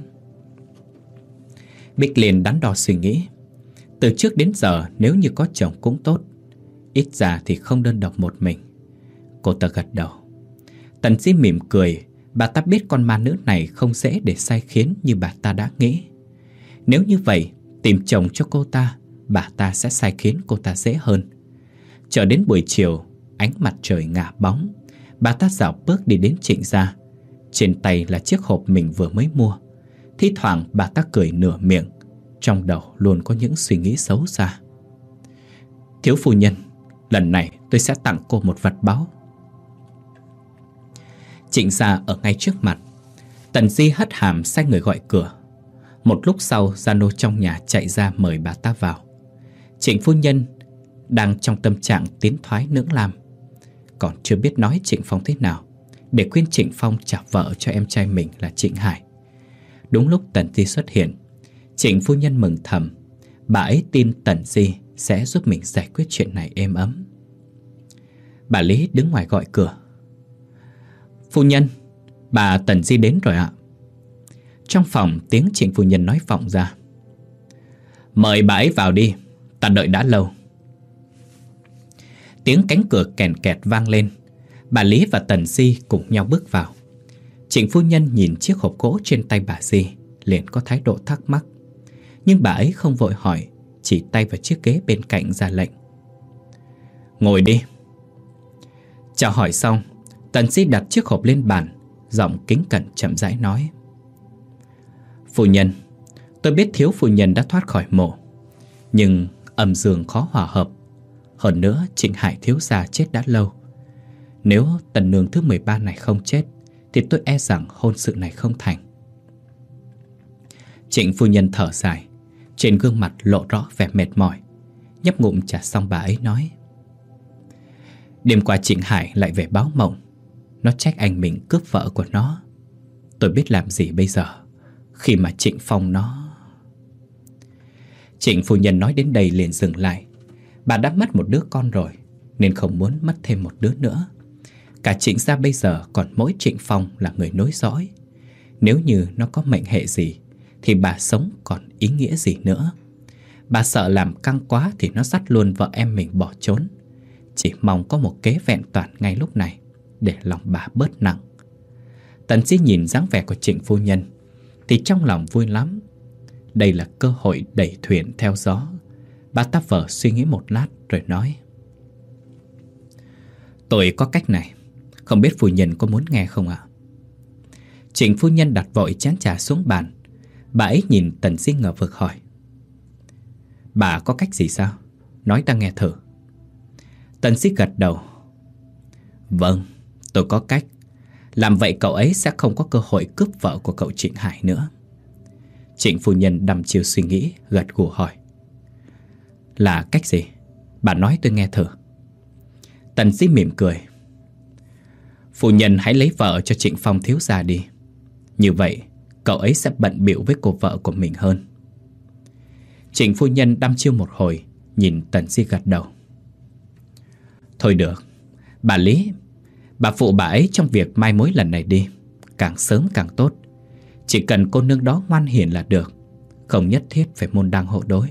Bích Liên đắn đo suy nghĩ. Từ trước đến giờ nếu như có chồng cũng tốt, ít ra thì không đơn độc một mình. Cô ta gật đầu. Tần Di mỉm cười. Bà ta biết con ma nữ này không dễ để sai khiến như bà ta đã nghĩ. Nếu như vậy, tìm chồng cho cô ta, bà ta sẽ sai khiến cô ta dễ hơn. Chờ đến buổi chiều, ánh mặt trời ngả bóng, bà ta dạo bước đi đến Trịnh gia. Trên tay là chiếc hộp mình vừa mới mua. Thi thoảng bà ta cười nửa miệng, trong đầu luôn có những suy nghĩ xấu xa. Thiếu phu nhân, lần này tôi sẽ tặng cô một vật báu. Trịnh gia ở ngay trước mặt. Tần Di hất hàm sai người gọi cửa. Một lúc sau, gia nô trong nhà chạy ra mời bà ta vào. Trịnh phu nhân đang trong tâm trạng tiến thoái lưỡng nan, còn chưa biết nói Trịnh Phong thế nào để khuyên Trịnh Phong trả vợ cho em trai mình là Trịnh Hải. Đúng lúc Tần Di xuất hiện, Trịnh phu nhân mừng thầm. Bà ấy tin Tần Di sẽ giúp mình giải quyết chuyện này êm ấm. Bà Lý đứng ngoài gọi cửa. Phu nhân, bà Tần Di đến rồi ạ. Trong phòng tiếng Trịnh phu nhân nói vọng ra. Mời bà ấy vào đi, ta đợi đã lâu. Tiếng cánh cửa kèn kẹt vang lên. Bà Lý và Tần Di cùng nhau bước vào. Trịnh phu nhân nhìn chiếc hộp gỗ trên tay bà Di, liền có thái độ thắc mắc. Nhưng bà ấy không vội hỏi, chỉ tay vào chiếc ghế bên cạnh ra lệnh. Ngồi đi. Chào hỏi xong, Tần Di đặt chiếc hộp lên bàn, giọng kính cẩn chậm rãi nói. Phu nhân, tôi biết thiếu phu nhân đã thoát khỏi mộ, nhưng âm dương khó hòa hợp. Hơn nữa Trịnh Hải thiếu gia chết đã lâu. Nếu tần nương thứ mười ba này không chết, thì tôi e rằng hôn sự này không thành. Trịnh phu nhân thở dài, trên gương mặt lộ rõ vẻ mệt mỏi. Nhấp ngụm trà xong bà ấy nói. Đêm qua Trịnh Hải lại về báo mộng. Nó trách anh mình cướp vợ của nó. Tôi biết làm gì bây giờ, khi mà Trịnh Phong nó... Trịnh phu nhân nói đến đây liền dừng lại. Bà đã mất một đứa con rồi, nên không muốn mất thêm một đứa nữa. Cả Trịnh gia bây giờ còn mỗi Trịnh Phong là người nối dõi. Nếu như nó có mệnh hệ gì, thì bà sống còn ý nghĩa gì nữa. Bà sợ làm căng quá thì nó dắt luôn vợ em mình bỏ trốn. Chỉ mong có một kế vẹn toàn ngay lúc này, để lòng bà bớt nặng. Tần Di nhìn dáng vẻ của Trịnh phu nhân thì trong lòng vui lắm. Đây là cơ hội đẩy thuyền theo gió. Bà ta vờ suy nghĩ một lát rồi nói. Tôi có cách này, không biết phu nhân có muốn nghe không ạ? Trịnh phu nhân đặt vội chén trà xuống bàn. Bà ấy nhìn Tần Di ngờ vực hỏi. Bà có cách gì sao? Nói ta nghe thử. Tần Di gật đầu. Vâng, tôi có cách. Làm vậy cậu ấy sẽ không có cơ hội cướp vợ của cậu Trịnh Hải nữa. Trịnh phu nhân đăm chiêu suy nghĩ, gật gù hỏi. Là cách gì? Bà nói tôi nghe thử. Tần Di mỉm cười. Phu nhân hãy lấy vợ cho Trịnh Phong thiếu gia đi. Như vậy cậu ấy sẽ bận bịu với cô vợ của mình hơn. Trịnh phu nhân đăm chiêu một hồi, nhìn Tần Di gật đầu. Thôi được, bà Lý, bà phụ bà ấy trong việc mai mối lần này đi. Càng sớm càng tốt. Chỉ cần cô nương đó ngoan hiền là được, không nhất thiết phải môn đăng hộ đối.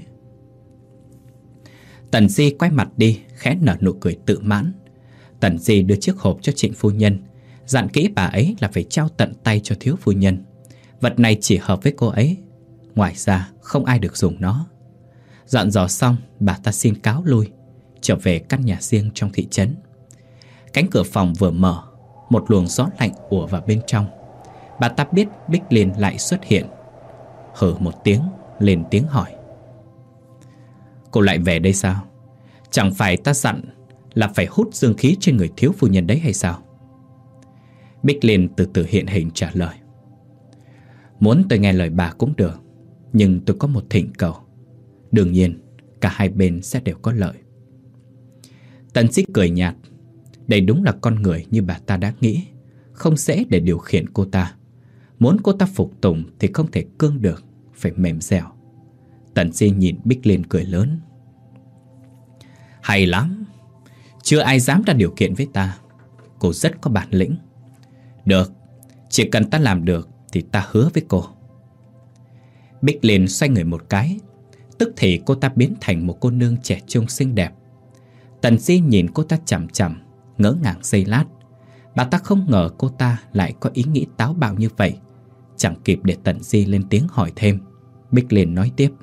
Tần Di quay mặt đi, khẽ nở nụ cười tự mãn. Tần Di đưa chiếc hộp cho Trịnh phu nhân, dặn kỹ bà ấy là phải trao tận tay cho thiếu phu nhân. Vật này chỉ hợp với cô ấy, ngoài ra không ai được dùng nó. Dặn dò xong, bà ta xin cáo lui, trở về căn nhà riêng trong thị trấn. Cánh cửa phòng vừa mở, một luồng gió lạnh ùa vào bên trong. Bà ta biết Bích Liên lại xuất hiện. Hừ một tiếng, lên tiếng hỏi. Cô lại về đây sao? Chẳng phải ta dặn là phải hút dương khí trên người thiếu phu nhân đấy hay sao? Bích Liên từ từ hiện hình trả lời. Muốn tôi nghe lời bà cũng được, nhưng tôi có một thỉnh cầu. Đương nhiên cả hai bên sẽ đều có lợi. Tần Di cười nhạt. Đây đúng là con người như bà ta đã nghĩ, không dễ để điều khiển cô ta. Muốn cô ta phục tùng thì không thể cương được, phải mềm dẻo. Tần Di nhìn Bích Liên cười lớn. Hay lắm, chưa ai dám ra điều kiện với ta. Cô rất có bản lĩnh. Được, chỉ cần ta làm được thì ta hứa với cô. Bích Liên xoay người một cái, tức thì cô ta biến thành một cô nương trẻ trung xinh đẹp. Tần Di nhìn cô ta chằm chằm, ngỡ ngàng giây lát. Bà ta không ngờ cô ta lại có ý nghĩ táo bạo như vậy. Chẳng kịp để Tần Di lên tiếng hỏi thêm, Bích Liên nói tiếp.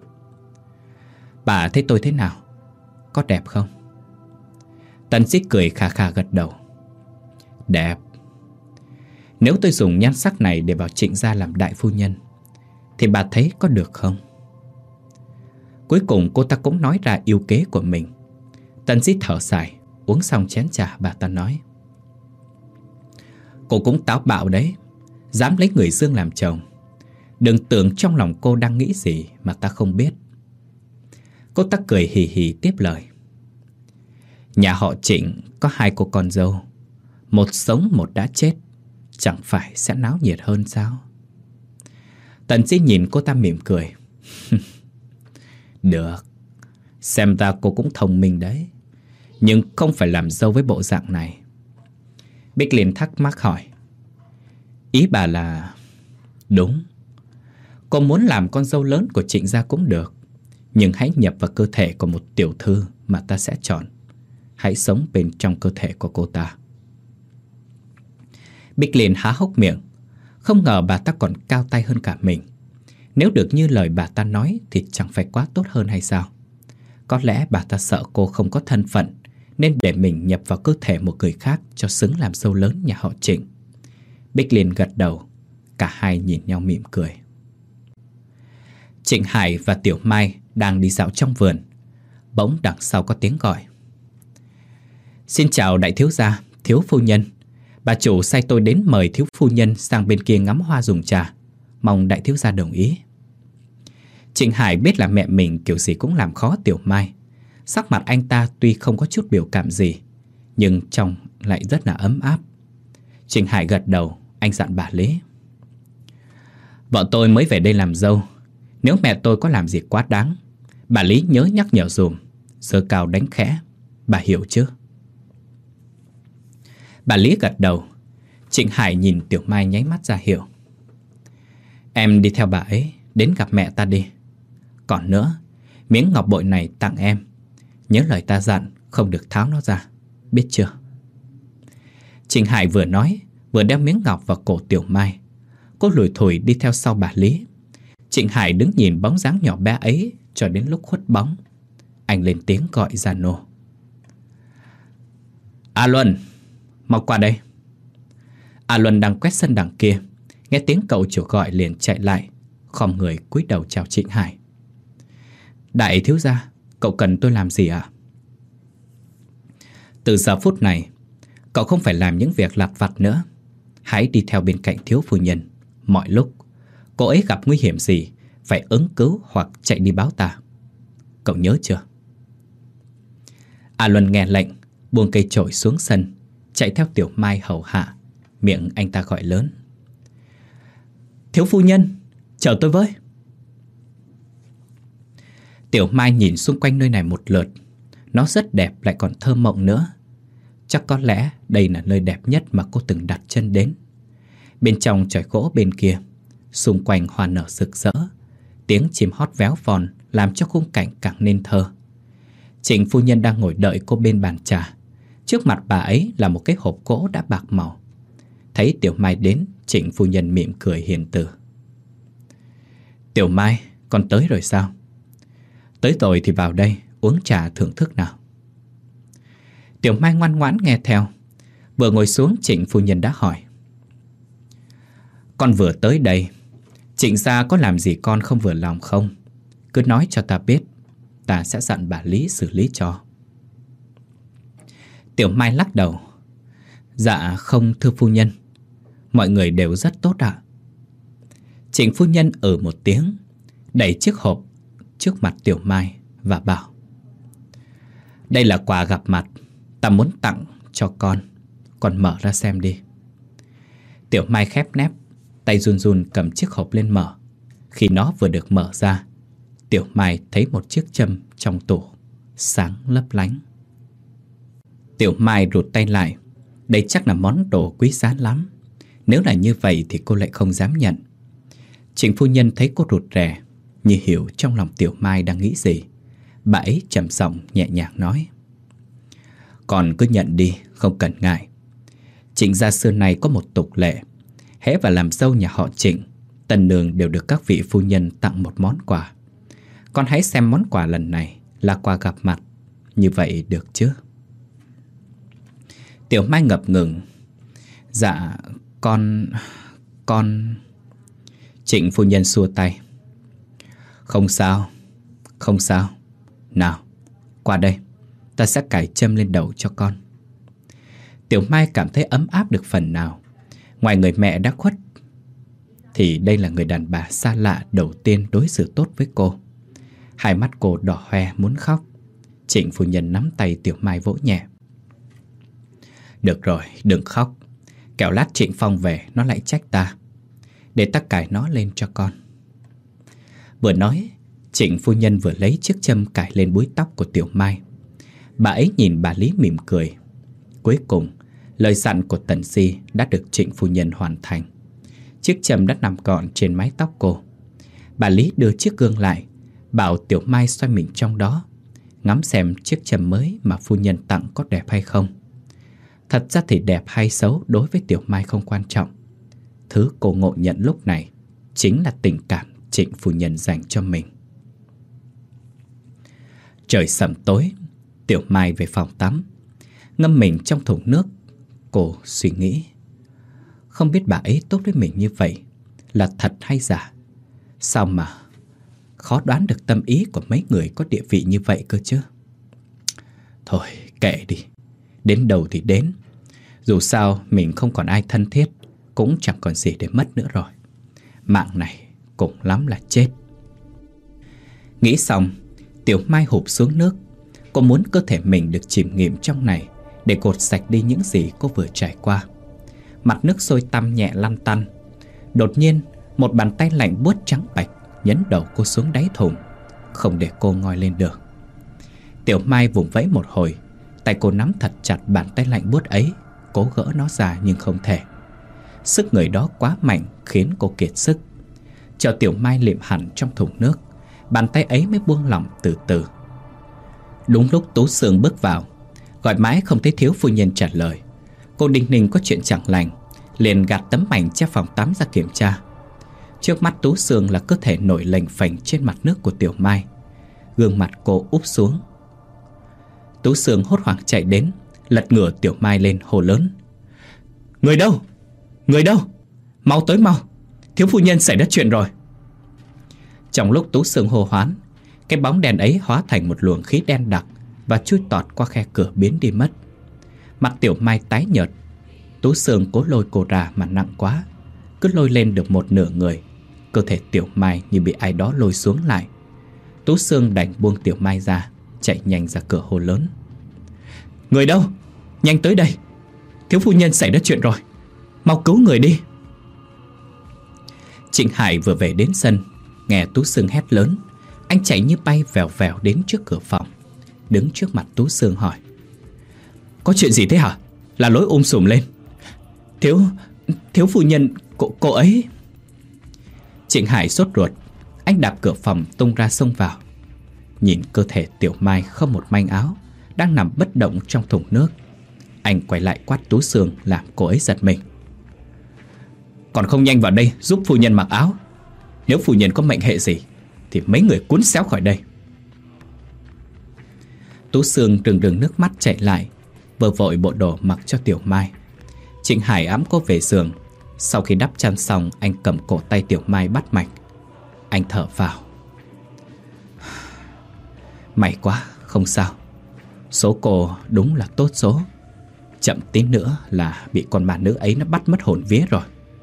Bà thấy tôi thế nào? Có đẹp không? Tần Di cười khà khà gật đầu. Đẹp. Nếu tôi dùng nhan sắc này để vào Trịnh gia làm đại phu nhân thì bà thấy có được không? Cuối cùng cô ta cũng nói ra yêu kế của mình. Tần Di thở dài, uống xong chén trà bà ta nói. Cô cũng táo bạo đấy, dám lấy người Dương làm chồng. Đừng tưởng trong lòng cô đang nghĩ gì mà ta không biết. Cô ta cười hì hì tiếp lời. Nhà họ Trịnh có hai cô con dâu, một sống một đã chết, chẳng phải sẽ náo nhiệt hơn sao? Tần Di nhìn cô ta mỉm cười. Được, xem ra cô cũng thông minh đấy, nhưng không phải làm dâu với bộ dạng này. Bích Liên thắc mắc hỏi. Ý bà là... Đúng, cô muốn làm con dâu lớn của Trịnh gia cũng được, nhưng hãy nhập vào cơ thể của một tiểu thư mà ta sẽ chọn. Hãy sống bên trong cơ thể của cô ta. Bích Liên há hốc miệng. Không ngờ bà ta còn cao tay hơn cả mình. Nếu được như lời bà ta nói thì chẳng phải quá tốt hơn hay sao? Có lẽ bà ta sợ cô không có thân phận nên để mình nhập vào cơ thể một người khác cho xứng làm dâu lớn nhà họ Trịnh. Bích Liên gật đầu. Cả hai nhìn nhau mỉm cười. Trịnh Hải và Tiểu Mai đang đi dạo trong vườn. Bỗng đằng sau có tiếng gọi. Xin chào đại thiếu gia, thiếu phu nhân. Bà chủ sai tôi đến mời thiếu phu nhân sang bên kia ngắm hoa dùng trà. Mong đại thiếu gia đồng ý. Trịnh Hải biết là mẹ mình kiểu gì cũng làm khó Tiểu Mai. Sắc mặt anh ta tuy không có chút biểu cảm gì, nhưng trong lại rất là ấm áp. Trịnh Hải gật đầu, anh dặn bà Lý. Vợ tôi mới về đây làm dâu. Nếu mẹ tôi có làm gì quá đáng, bà Lý nhớ nhắc nhở dùm. Giơ cao đánh khẽ. Bà hiểu chứ? Bà Lý gật đầu. Trịnh Hải nhìn Tiểu Mai nháy mắt ra hiệu. Em đi theo bà ấy đến gặp mẹ ta đi. Còn nữa, miếng ngọc bội này tặng em. Nhớ lời ta dặn, không được tháo nó ra. Biết chưa? Trịnh Hải vừa nói vừa đeo miếng ngọc vào cổ Tiểu Mai. Cô lủi thủi đi theo sau bà Lý. Trịnh Hải đứng nhìn bóng dáng nhỏ bé ấy cho đến lúc khuất bóng. Anh lên tiếng gọi Gia Nô. A Luân, mau qua đây. A Luân đang quét sân đằng kia, nghe tiếng cậu chủ gọi liền chạy lại, khom người cúi đầu chào Trịnh Hải. Đại thiếu gia, cậu cần tôi làm gì ạ? Từ giờ phút này, cậu không phải làm những việc lặt vặt nữa. Hãy đi theo bên cạnh thiếu phu nhân. Mọi lúc cô ấy gặp nguy hiểm gì phải ứng cứu hoặc chạy đi báo ta. Cậu nhớ chưa? A Luân nghe lệnh, buông cây chổi xuống sân, chạy theo Tiểu Mai hầu hạ. Miệng anh ta gọi lớn. Thiếu phu nhân, chờ tôi với. Tiểu Mai nhìn xung quanh nơi này một lượt. Nó rất đẹp lại còn thơ mộng nữa. Chắc có lẽ đây là nơi đẹp nhất mà cô từng đặt chân đến. Bên trong chòi gỗ bên kia, xung quanh hoa nở rực rỡ. Tiếng chim hót véo von làm cho khung cảnh càng nên thơ. Trịnh phu nhân đang ngồi đợi cô bên bàn trà. Trước mặt bà ấy là một cái hộp gỗ đã bạc màu. Thấy Tiểu Mai đến, Trịnh phu nhân mỉm cười hiền từ. Tiểu Mai, con tới rồi sao? Tới rồi thì vào đây uống trà thưởng thức nào. Tiểu Mai ngoan ngoãn nghe theo. Vừa ngồi xuống, Trịnh phu nhân đã hỏi. Con vừa tới đây, Trịnh gia có làm gì con không vừa lòng không? Cứ nói cho ta biết, ta sẽ dặn bà Lý xử lý cho. Tiểu Mai lắc đầu. Dạ không thưa phu nhân, Mọi người đều rất tốt ạ. Trịnh phu nhân ở một tiếng, đẩy chiếc hộp trước mặt Tiểu Mai và bảo: đây là quà gặp mặt ta muốn tặng cho con. Con mở ra xem đi. Tiểu Mai khép nép, tay run run cầm chiếc hộp lên mở. Khi nó vừa được mở ra, Tiểu Mai thấy một chiếc châm trong tủ, sáng lấp lánh. Tiểu Mai rụt tay lại. Đây chắc là món đồ quý giá lắm. Nếu là như vậy thì cô lại không dám nhận. Trịnh phu nhân thấy cô rụt rè, như hiểu trong lòng Tiểu Mai đang nghĩ gì. Bà ấy trầm giọng nhẹ nhàng nói: con cứ nhận đi, không cần ngại. Trịnh gia xưa nay có một tục lệ, hễ và làm dâu nhà họ Trịnh, tân nương đều được các vị phu nhân tặng một món quà. Con hãy xem món quà lần này là quà gặp mặt, như vậy được chứ? Tiểu Mai ngập ngừng: dạ, con... con... Trịnh phu nhân xua tay: không sao, không sao. Nào, qua đây, ta sẽ cài châm lên đầu cho con. Tiểu Mai cảm thấy ấm áp được phần nào. Ngoài người mẹ đã khuất, thì đây là người đàn bà xa lạ đầu tiên đối xử tốt với cô. Hai mắt cô đỏ hoe muốn khóc. Trịnh phu nhân nắm tay Tiểu Mai vỗ nhẹ: được rồi, đừng khóc. Kẻo lát Trịnh Phong về nó lại trách ta. Để ta cài nó lên cho con. Vừa nói, Trịnh phu nhân vừa lấy chiếc châm cài lên búi tóc của Tiểu Mai. Bà ấy nhìn bà Lý mỉm cười. Cuối cùng, lời dặn của Tần Di đã được Trịnh phu nhân hoàn thành. Chiếc châm đã nằm gọn trên mái tóc cô. Bà Lý đưa chiếc gương lại, bảo Tiểu Mai xoay mình trong đó, ngắm xem chiếc châm mới mà phu nhân tặng có đẹp hay không. Thật ra thì đẹp hay xấu đối với Tiểu Mai không quan trọng. Thứ cô ngộ nhận lúc này chính là tình cảm Trịnh phu nhân dành cho mình. Trời sẩm tối, Tiểu Mai về phòng tắm, ngâm mình trong thùng nước. Cô suy nghĩ, không biết bà ấy tốt với mình như vậy là thật hay giả. Sao mà khó đoán được tâm ý của mấy người có địa vị như vậy cơ chứ. Thôi kệ đi, đến đâu thì đến. Dù sao mình không còn ai thân thiết, cũng chẳng còn gì để mất nữa rồi. Mạng này cũng lắm là chết. Nghĩ xong, Tiểu Mai hụp xuống nước. Cô muốn cơ thể mình được chìm nghiệm trong này, để gột sạch đi những gì cô vừa trải qua. Mặt nước sôi tăm nhẹ lăn tăn. Đột nhiên, một bàn tay lạnh buốt trắng bạch nhấn đầu cô xuống đáy thùng, không để cô ngoi lên được. Tiểu Mai vùng vẫy một hồi, tay cô nắm thật chặt bàn tay lạnh buốt ấy, cố gỡ nó ra nhưng không thể. Sức người đó quá mạnh khiến cô kiệt sức. Chờ Tiểu Mai liệm hẳn trong thùng nước, bàn tay ấy mới buông lỏng từ từ. Đúng lúc Tú Sương bước vào, gọi mãi không thấy thiếu phu nhân trả lời. Cô đinh ninh có chuyện chẳng lành, liền gạt tấm mảnh che phòng tắm ra kiểm tra. Trước mắt Tú Sương là cơ thể nổi lềnh phềnh trên mặt nước của Tiểu Mai. Gương mặt cô úp xuống. Tú Sương hốt hoảng chạy đến, lật ngửa Tiểu Mai lên hô lớn: người đâu? Người đâu? Mau tới mau, thiếu phu nhân xảy ra chuyện rồi. Trong lúc Tú Sương hô hoán, cái bóng đèn ấy hóa thành một luồng khí đen đặc và chui tọt qua khe cửa biến đi mất. Mặt Tiểu Mai tái nhợt. Tú Sương cố lôi cô ra mà nặng quá, cứ lôi lên được một nửa người, cơ thể Tiểu Mai như bị ai đó lôi xuống lại. Tú Sương đành buông Tiểu Mai ra, chạy nhanh ra cửa hô lớn: người đâu? Nhanh tới đây, thiếu phu nhân xảy ra chuyện rồi, mau cứu người đi. Trịnh Hải vừa về đến sân, nghe Tú Sương hét lớn, anh chạy như bay vèo vèo đến trước cửa phòng, đứng trước mặt Tú Sương hỏi: có chuyện gì thế hả? Là lối um sùm lên. Thiếu Thiếu phu nhân, cô, cô ấy. Trịnh Hải sốt ruột, anh đạp cửa phòng tung ra xông vào. Nhìn cơ thể Tiểu Mai không một manh áo, đang nằm bất động trong thùng nước, anh quay lại quát Tú Sương làm cô ấy giật mình: còn không nhanh vào đây giúp phu nhân mặc áo. Nếu phu nhân có mệnh hệ gì thì mấy người cuốn xéo khỏi đây. Tú Sương rừng rừng nước mắt chạy lại, vừa vội bộ đồ mặc cho Tiểu Mai. Trịnh Hải ẵm cô về giường. Sau khi đắp chăn xong, anh cầm cổ tay Tiểu Mai bắt mạch. Anh thở vào: may quá, không sao. Số cô đúng là tốt số. Chậm tí nữa là bị con bà nữ ấy nó bắt mất hồn vía rồi.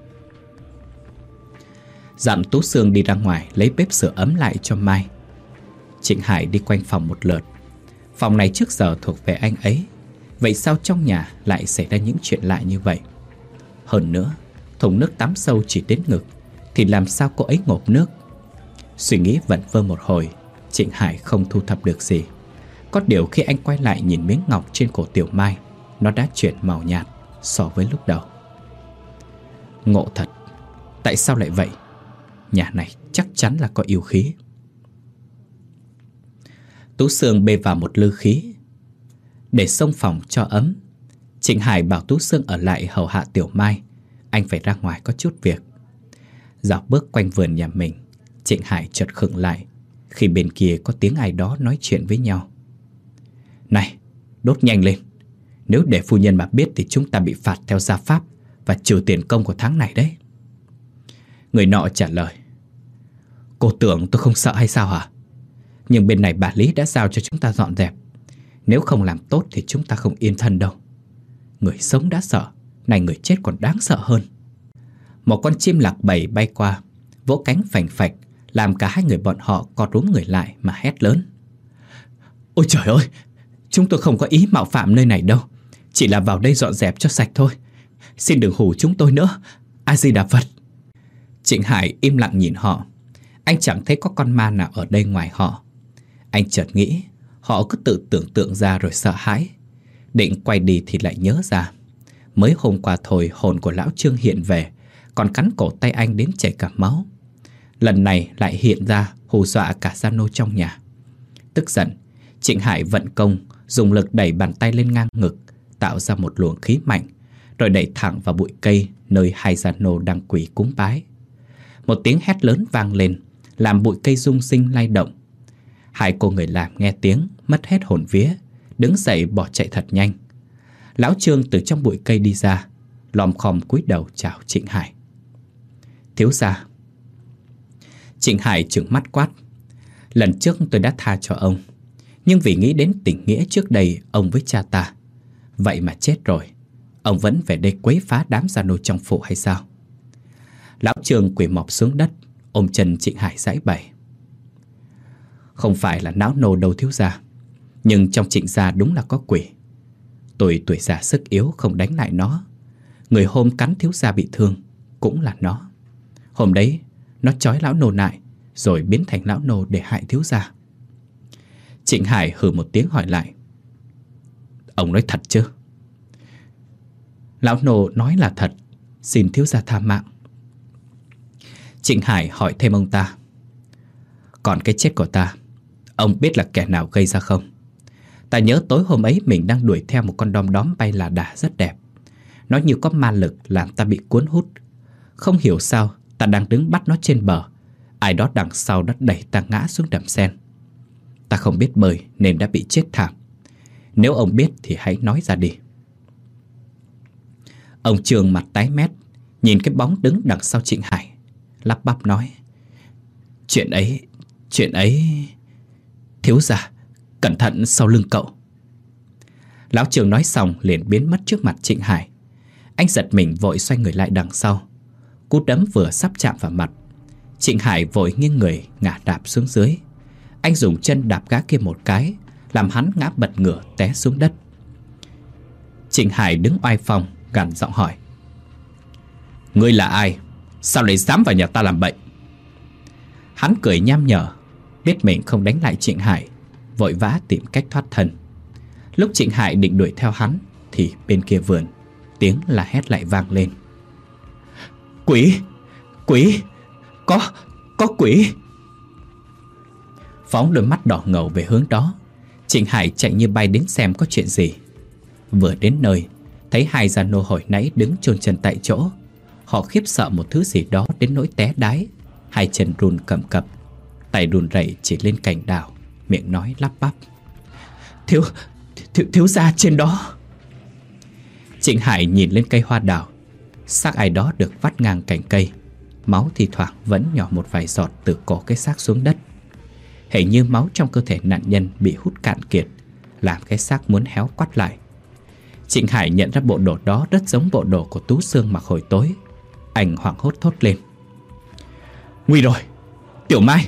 dặn Tú Sương đi ra ngoài lấy bếp sửa ấm lại cho Mai. Trịnh Hải đi quanh phòng một lượt. Phòng này trước giờ thuộc về anh ấy, vậy sao trong nhà lại xảy ra những chuyện lạ như vậy? Hơn nữa, thùng nước tắm sâu chỉ đến ngực thì làm sao cô ấy ngộp nước? Suy nghĩ vẩn vơ một hồi, Trịnh Hải không thu thập được gì. Có điều khi anh quay lại nhìn miếng ngọc trên cổ Tiểu Mai, nó đã chuyển màu nhạt so với lúc đầu. Ngộ thật, tại sao lại vậy? Nhà này chắc chắn là có yêu khí. Tú Sương bê vào một lư khí để xông phòng cho ấm. Trịnh Hải bảo Tú Sương ở lại hầu hạ Tiểu Mai, anh phải ra ngoài có chút việc. Dạo bước quanh vườn nhà mình, Trịnh Hải chợt khựng lại khi bên kia có tiếng ai đó nói chuyện với nhau. Này, đốt nhanh lên. Nếu để phu nhân mà biết thì chúng ta bị phạt theo gia pháp và trừ tiền công của tháng này đấy. Người nọ trả lời. Cô tưởng tôi không sợ hay sao hả? Nhưng bên này bà Lý đã giao cho chúng ta dọn dẹp. Nếu không làm tốt thì chúng ta không yên thân đâu. Người sống đã sợ, này người chết còn đáng sợ hơn. Một con chim lạc bầy bay qua, vỗ cánh phành phạch, làm cả hai người bọn họ co rúm người lại mà hét lớn. Ôi trời ơi, chúng tôi không có ý mạo phạm nơi này đâu, chỉ là vào đây dọn dẹp cho sạch thôi. Xin đừng hù chúng tôi nữa, A Di Đà Phật. Trịnh Hải im lặng nhìn họ. Anh chẳng thấy có con ma nào ở đây ngoài họ. Anh chợt nghĩ họ cứ tự tưởng tượng ra rồi sợ hãi. Định quay đi thì lại nhớ ra, mới hôm qua thôi hồn của lão Trương hiện về, còn cắn cổ tay anh đến chảy cả máu. Lần này lại hiện ra hù dọa cả gia nô trong nhà. Tức giận, Trịnh Hải vận công, dùng lực đẩy bàn tay lên ngang ngực, tạo ra một luồng khí mạnh, rồi đẩy thẳng vào bụi cây nơi hai gia nô đang quỳ cúng bái. Một tiếng hét lớn vang lên, làm bụi cây rung sinh lay động. Hai cô người làm nghe tiếng, mất hết hồn vía, đứng dậy bỏ chạy thật nhanh. Lão Trương từ trong bụi cây đi ra, lom khom cúi đầu chào Trịnh Hải. Thiếu gia. Trịnh Hải trừng mắt quát. Lần trước tôi đã tha cho ông, nhưng vì nghĩ đến tình nghĩa trước đây ông với cha ta, vậy mà chết rồi, ông vẫn về đây quấy phá đám gia nô trong phủ hay sao? Lão Trương quỳ mọp xuống đất, ôm chân Trịnh Hải giãi bày. Không phải là não nô đâu thiếu gia, nhưng trong Trịnh gia đúng là có quỷ. Tôi tuổi già sức yếu không đánh lại nó. Người hôm cắn thiếu gia bị thương cũng là nó. Hôm đấy nó trói lão nô lại, rồi biến thành lão nô để hại thiếu gia. Trịnh Hải hừ một tiếng hỏi lại. Ông nói thật chứ? Lão nô nói là thật, xin thiếu gia tha mạng. Trịnh Hải hỏi thêm ông ta. Còn cái chết của ta, ông biết là kẻ nào gây ra không? Ta nhớ tối hôm ấy mình đang đuổi theo một con đom đóm bay là đà rất đẹp. Nó như có ma lực làm ta bị cuốn hút. Không hiểu sao ta đang đứng bắt nó trên bờ, ai đó đằng sau đã đẩy ta ngã xuống đầm sen. Ta không biết bơi nên đã bị chết thảm. Nếu ông biết thì hãy nói ra đi. Ông Trương mặt tái mét, nhìn cái bóng đứng đằng sau Trịnh Hải, lắp bắp nói. Chuyện ấy, chuyện ấy... Thiếu gia, cẩn thận sau lưng cậu. Lão Trương nói xong liền biến mất trước mặt Trịnh Hải. Anh giật mình vội xoay người lại đằng sau. Cú đấm vừa sắp chạm vào mặt, Trịnh Hải vội nghiêng người ngã đạp xuống dưới. Anh dùng chân đạp gã kia một cái, làm hắn ngã bật ngửa té xuống đất. Trịnh Hải đứng oai phong, gằn giọng hỏi. Ngươi là ai? Sao lại dám vào nhà ta làm bậy? Hắn cười nham nhở, biết mình không đánh lại Trịnh Hải, vội vã tìm cách thoát thân. Lúc Trịnh Hải định đuổi theo hắn thì bên kia vườn, tiếng la hét lại vang lên. Quỷ! Quỷ! Có! Có quỷ! Phóng đôi mắt đỏ ngầu về hướng đó. Trịnh Hải chạy như bay đến xem có chuyện gì. Vừa đến nơi, thấy hai gia nô hồi nãy đứng chôn chân tại chỗ. Họ khiếp sợ một thứ gì đó đến nỗi té đái, hai chân run cầm cập, tay run rẩy chỉ lên cành đào, miệng nói lắp bắp. Thiếu, thiếu, thiếu gia trên đó. Trịnh Hải nhìn lên cây hoa đào. Xác ai đó được vắt ngang cành cây, máu thì thoảng vẫn nhỏ một vài giọt từ cổ cái xác xuống đất. Hình như máu trong cơ thể nạn nhân bị hút cạn kiệt, làm cái xác muốn héo quắt lại. Trịnh Hải nhận ra bộ đồ đó rất giống bộ đồ của Tú Sương mặc hồi tối. Anh hoảng hốt thốt lên. Nguy rồi, Tiểu Mai.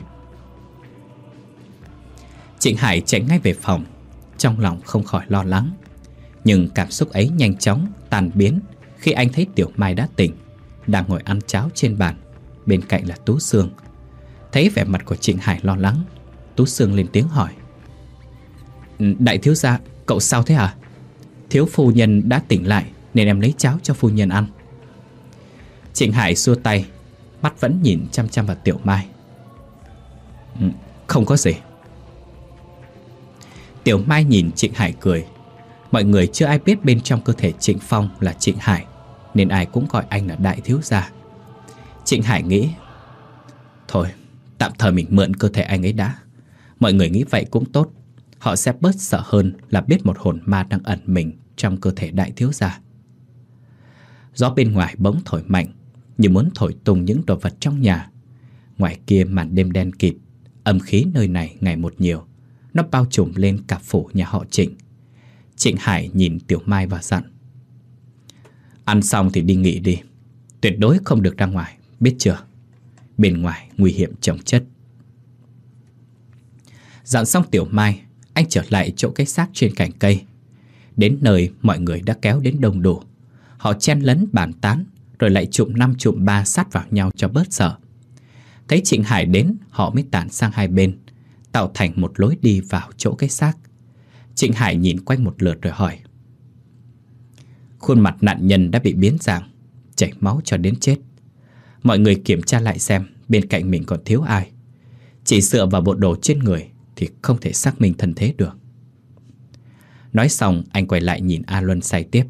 Trịnh Hải chạy ngay về phòng, trong lòng không khỏi lo lắng. Nhưng cảm xúc ấy nhanh chóng tan biến khi anh thấy Tiểu Mai đã tỉnh, đang ngồi ăn cháo trên bàn. Bên cạnh là Tú Sương. Thấy vẻ mặt của Trịnh Hải lo lắng, Tú Sương lên tiếng hỏi: Đại thiếu gia, cậu sao thế hả? Thiếu phu nhân đã tỉnh lại nên em lấy cháo cho phu nhân ăn. Trịnh Hải xua tay, mắt vẫn nhìn chăm chăm vào Tiểu Mai. Không có gì. Tiểu Mai nhìn Trịnh Hải cười. Mọi người chưa ai biết bên trong cơ thể Trịnh Phong là Trịnh Hải, nên ai cũng gọi anh là đại thiếu gia. Trịnh Hải nghĩ, thôi, tạm thời mình mượn cơ thể anh ấy đã. Mọi người nghĩ vậy cũng tốt. Họ sẽ bớt sợ hơn là biết một hồn ma đang ẩn mình trong cơ thể đại thiếu gia. Gió bên ngoài bỗng thổi mạnh, như muốn thổi tung những đồ vật trong nhà. Ngoài kia màn đêm đen kịt, âm khí nơi này ngày một nhiều. Nó bao trùm lên cả phủ nhà họ Trịnh. Trịnh Hải nhìn Tiểu Mai và dặn: Ăn xong thì đi nghỉ đi, tuyệt đối không được ra ngoài, biết chưa? Bên ngoài nguy hiểm chồng chất. Dặn xong Tiểu Mai, anh trở lại chỗ cái xác trên cành cây. Đến nơi mọi người đã kéo đến đông đủ. Họ chen lấn bàn tán, rồi lại chụm năm chụm ba sát vào nhau cho bớt sợ. Thấy Trịnh Hải đến, họ mới tản sang hai bên, tạo thành một lối đi vào chỗ cái xác. Trịnh Hải nhìn quanh một lượt rồi hỏi: Khuôn mặt nạn nhân đã bị biến dạng, chảy máu cho đến chết. Mọi người kiểm tra lại xem bên cạnh mình còn thiếu ai. Chỉ dựa vào bộ đồ trên người thì không thể xác minh thân thế được. Nói xong anh quay lại nhìn A Luân say tiếp: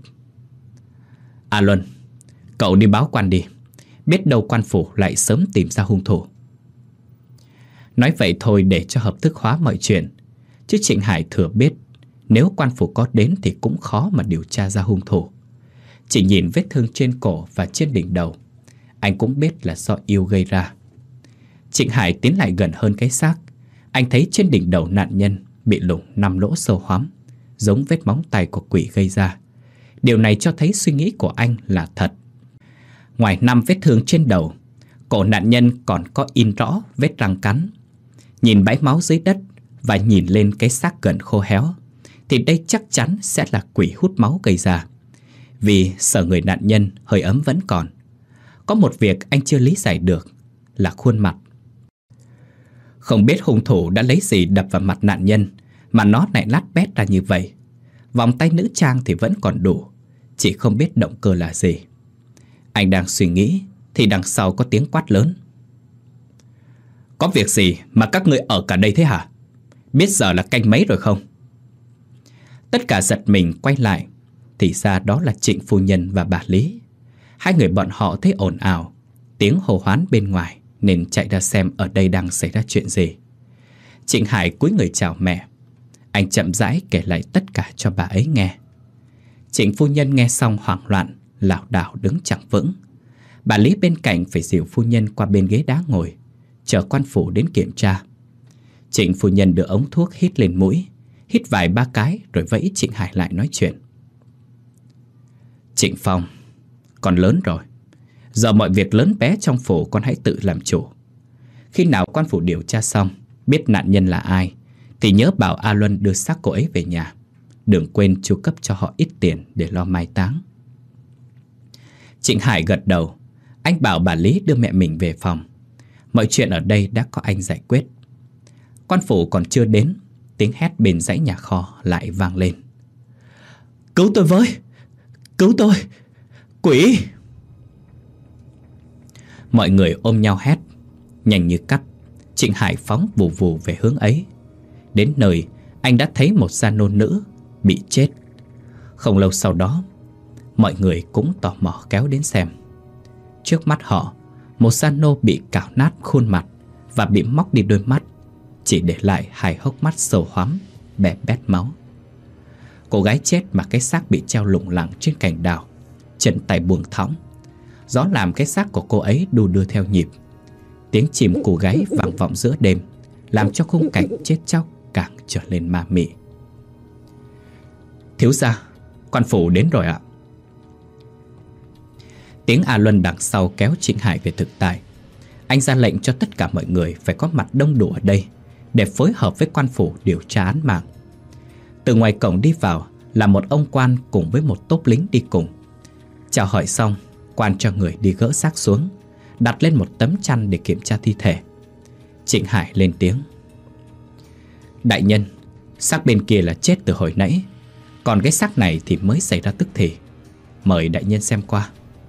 A Luân, cậu đi báo quan đi, biết đâu quan phủ lại sớm tìm ra hung thủ. Nói vậy thôi để cho hợp thức hóa mọi chuyện, chứ Trịnh Hải thừa biết nếu quan phủ có đến thì cũng khó mà điều tra ra hung thủ. Chỉ nhìn vết thương trên cổ và trên đỉnh đầu, anh cũng biết là do yêu gây ra. Trịnh Hải tiến lại gần hơn cái xác. Anh thấy trên đỉnh đầu nạn nhân bị lủng năm lỗ sâu hoắm, giống vết móng tay của quỷ gây ra. Điều này cho thấy suy nghĩ của anh là thật. Ngoài năm vết thương trên đầu, cổ nạn nhân còn có in rõ vết răng cắn. Nhìn bãi máu dưới đất và nhìn lên cái xác gần khô héo, thì đây chắc chắn sẽ là quỷ hút máu gây ra. Vì sở người nạn nhân hơi ấm vẫn còn. Có một việc anh chưa lý giải được là khuôn mặt. Không biết hung thủ đã lấy gì đập vào mặt nạn nhân mà nó lại nát bét ra như vậy. Vòng tay nữ trang thì vẫn còn đủ, chỉ không biết động cơ là gì. Anh đang suy nghĩ thì đằng sau có tiếng quát lớn: Có việc gì mà các ngươi ở cả đây thế hả? Biết giờ là canh mấy rồi không? Tất cả giật mình quay lại, thì ra đó là Trịnh phu nhân và bà Lý. Hai người bọn họ thấy ồn ào, tiếng hô hoán bên ngoài, nên chạy ra xem ở đây đang xảy ra chuyện gì. Trịnh Hải cúi người chào mẹ. Anh chậm rãi kể lại tất cả cho bà ấy nghe. Trịnh phu nhân nghe xong hoảng loạn, lảo đảo đứng chẳng vững. Bà Lý bên cạnh phải dìu phu nhân qua bên ghế đá ngồi, chờ quan phủ đến kiểm tra. Trịnh phu nhân đưa ống thuốc hít lên mũi, hít vài ba cái rồi vẫy Trịnh Hải lại nói chuyện: Trịnh Phong, con lớn rồi. Giờ mọi việc lớn bé trong phủ con hãy tự làm chủ. Khi nào quan phủ điều tra xong, biết nạn nhân là ai, thì nhớ bảo A Luân đưa xác cô ấy về nhà. Đừng quên chu cấp cho họ ít tiền để lo mai táng. Trịnh Hải gật đầu. Anh bảo bà Lý đưa mẹ mình về phòng. Mọi chuyện ở đây đã có anh giải quyết. Quan phủ còn chưa đến, tiếng hét bên dãy nhà kho lại vang lên: Cứu tôi với! Cứu tôi! Quỷ! Mọi người ôm nhau hét. Nhanh như cắt, Trịnh Hải phóng vù vù về hướng ấy. Đến nơi, anh đã thấy một gia nô nữ bị chết. Không lâu sau đó, mọi người cũng tò mò kéo đến xem. Trước mắt họ, một gia nô bị cào nát khuôn mặt và bị móc đi đôi mắt, chỉ để lại hai hốc mắt sâu hoắm, bè bét máu. Cô gái chết mà cái xác bị treo lủng lẳng trên cành đào, chân tay buông thõng. Gió làm cái xác của cô ấy đu đưa theo nhịp. Tiếng chim cô gái vang vọng giữa đêm, làm cho khung cảnh chết chóc càng trở lên ma mị. Thiếu gia, quan phủ đến rồi ạ. Tiếng A Luân đằng sau kéo Trịnh Hải về thực tại. Anh ra lệnh cho tất cả mọi người phải có mặt đông đủ ở đây để phối hợp với quan phủ điều tra án mạng. Từ ngoài cổng đi vào là một ông quan cùng với một tốp lính đi cùng. Chào hỏi xong, quan cho người đi gỡ xác xuống, đặt lên một tấm chăn để kiểm tra thi thể. Trịnh Hải lên tiếng: đại nhân, xác bên kia là chết từ hồi nãy, còn cái xác này thì mới xảy ra tức thì. Mời đại nhân xem qua.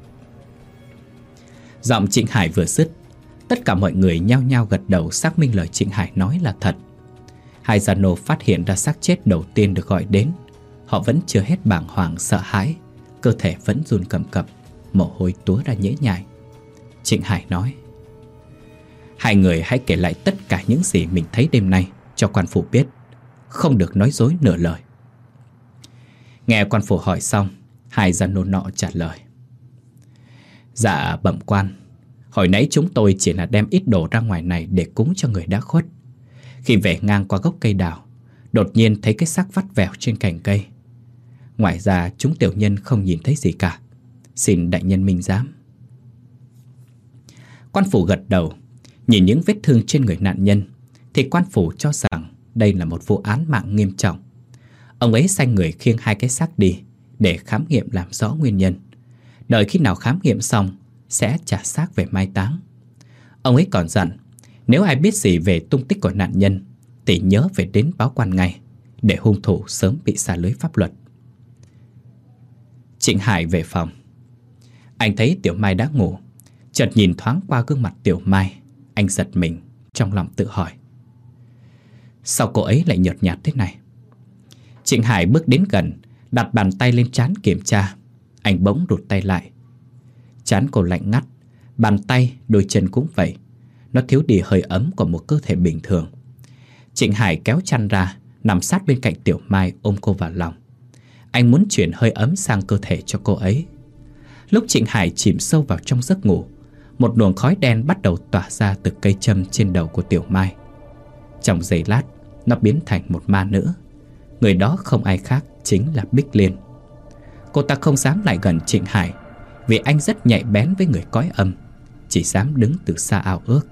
Giọng Trịnh Hải vừa dứt, tất cả mọi người nhao nhao gật đầu xác minh lời Trịnh Hải nói là thật. Hai gia nô phát hiện ra xác chết đầu tiên được gọi đến. Họ vẫn chưa hết bàng hoàng sợ hãi, cơ thể vẫn run cầm cập, mồ hôi túa ra nhễ nhại. Trịnh Hải nói: hai người hãy kể lại tất cả những gì mình thấy đêm nay cho quan phủ biết, không được nói dối nửa lời. Nghe quan phủ hỏi xong, hai gia nô nọ trả lời: dạ bẩm quan, hồi nãy chúng tôi chỉ là đem ít đồ ra ngoài này để cúng cho người đã khuất. Khi về ngang qua gốc cây đào, đột nhiên thấy cái xác vắt vẻo trên cành cây. Ngoài ra chúng tiểu nhân không nhìn thấy gì cả, xin đại nhân minh giám. Quan phủ gật đầu. Nhìn những vết thương trên người nạn nhân thì quan phủ cho rằng đây là một vụ án mạng nghiêm trọng. Ông ấy sai người khiêng hai cái xác đi để khám nghiệm làm rõ nguyên nhân. Đợi khi nào khám nghiệm xong sẽ trả xác về mai táng. Ông ấy còn dặn nếu ai biết gì về tung tích của nạn nhân thì nhớ phải đến báo quan ngay, để hung thủ sớm bị sa lưới pháp luật. Trịnh Hải về phòng. Anh thấy Tiểu Mai đã ngủ. Chợt nhìn thoáng qua gương mặt Tiểu Mai, anh giật mình, trong lòng tự hỏi: sao cô ấy lại nhợt nhạt thế này? Trịnh Hải bước đến gần, đặt bàn tay lên trán kiểm tra. Anh bỗng rụt tay lại. Trán cô lạnh ngắt, bàn tay, đôi chân cũng vậy. Nó thiếu đi hơi ấm của một cơ thể bình thường. Trịnh Hải kéo chăn ra, nằm sát bên cạnh Tiểu Mai, ôm cô vào lòng. Anh muốn chuyển hơi ấm sang cơ thể cho cô ấy. Lúc Trịnh Hải chìm sâu vào trong giấc ngủ, một luồng khói đen bắt đầu tỏa ra từ cây châm trên đầu của Tiểu Mai. Trong giây lát, nó biến thành một ma nữ. Người đó không ai khác chính là Bích Liên. Cô ta không dám lại gần Trịnh Hải vì anh rất nhạy bén với người cõi âm, chỉ dám đứng từ xa ao ước.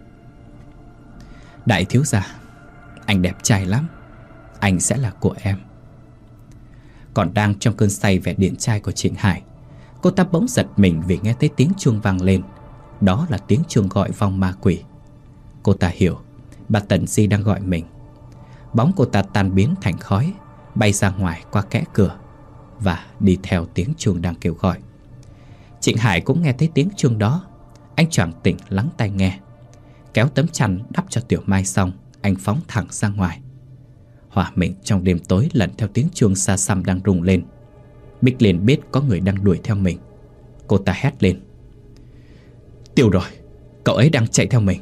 Đại thiếu gia, anh đẹp trai lắm, anh sẽ là của em. Còn đang trong cơn say vẻ điển trai của Trịnh Hải, cô ta bỗng giật mình vì nghe thấy tiếng chuông vang lên. Đó là tiếng chuông gọi vong ma quỷ. Cô ta hiểu bà Tần Di đang gọi mình. Bóng cô ta tan biến thành khói, bay ra ngoài qua kẽ cửa và đi theo tiếng chuông đang kêu gọi. Trịnh Hải cũng nghe thấy tiếng chuông đó. Anh choàng tỉnh lắng tai nghe. Kéo tấm chăn đắp cho Tiểu Mai xong, anh phóng thẳng ra ngoài. Hòa mình trong đêm tối lần theo tiếng chuông xa xăm đang rung lên. Bích Liên biết có người đang đuổi theo mình. Cô ta hét lên: Tiêu rồi, cậu ấy đang chạy theo mình.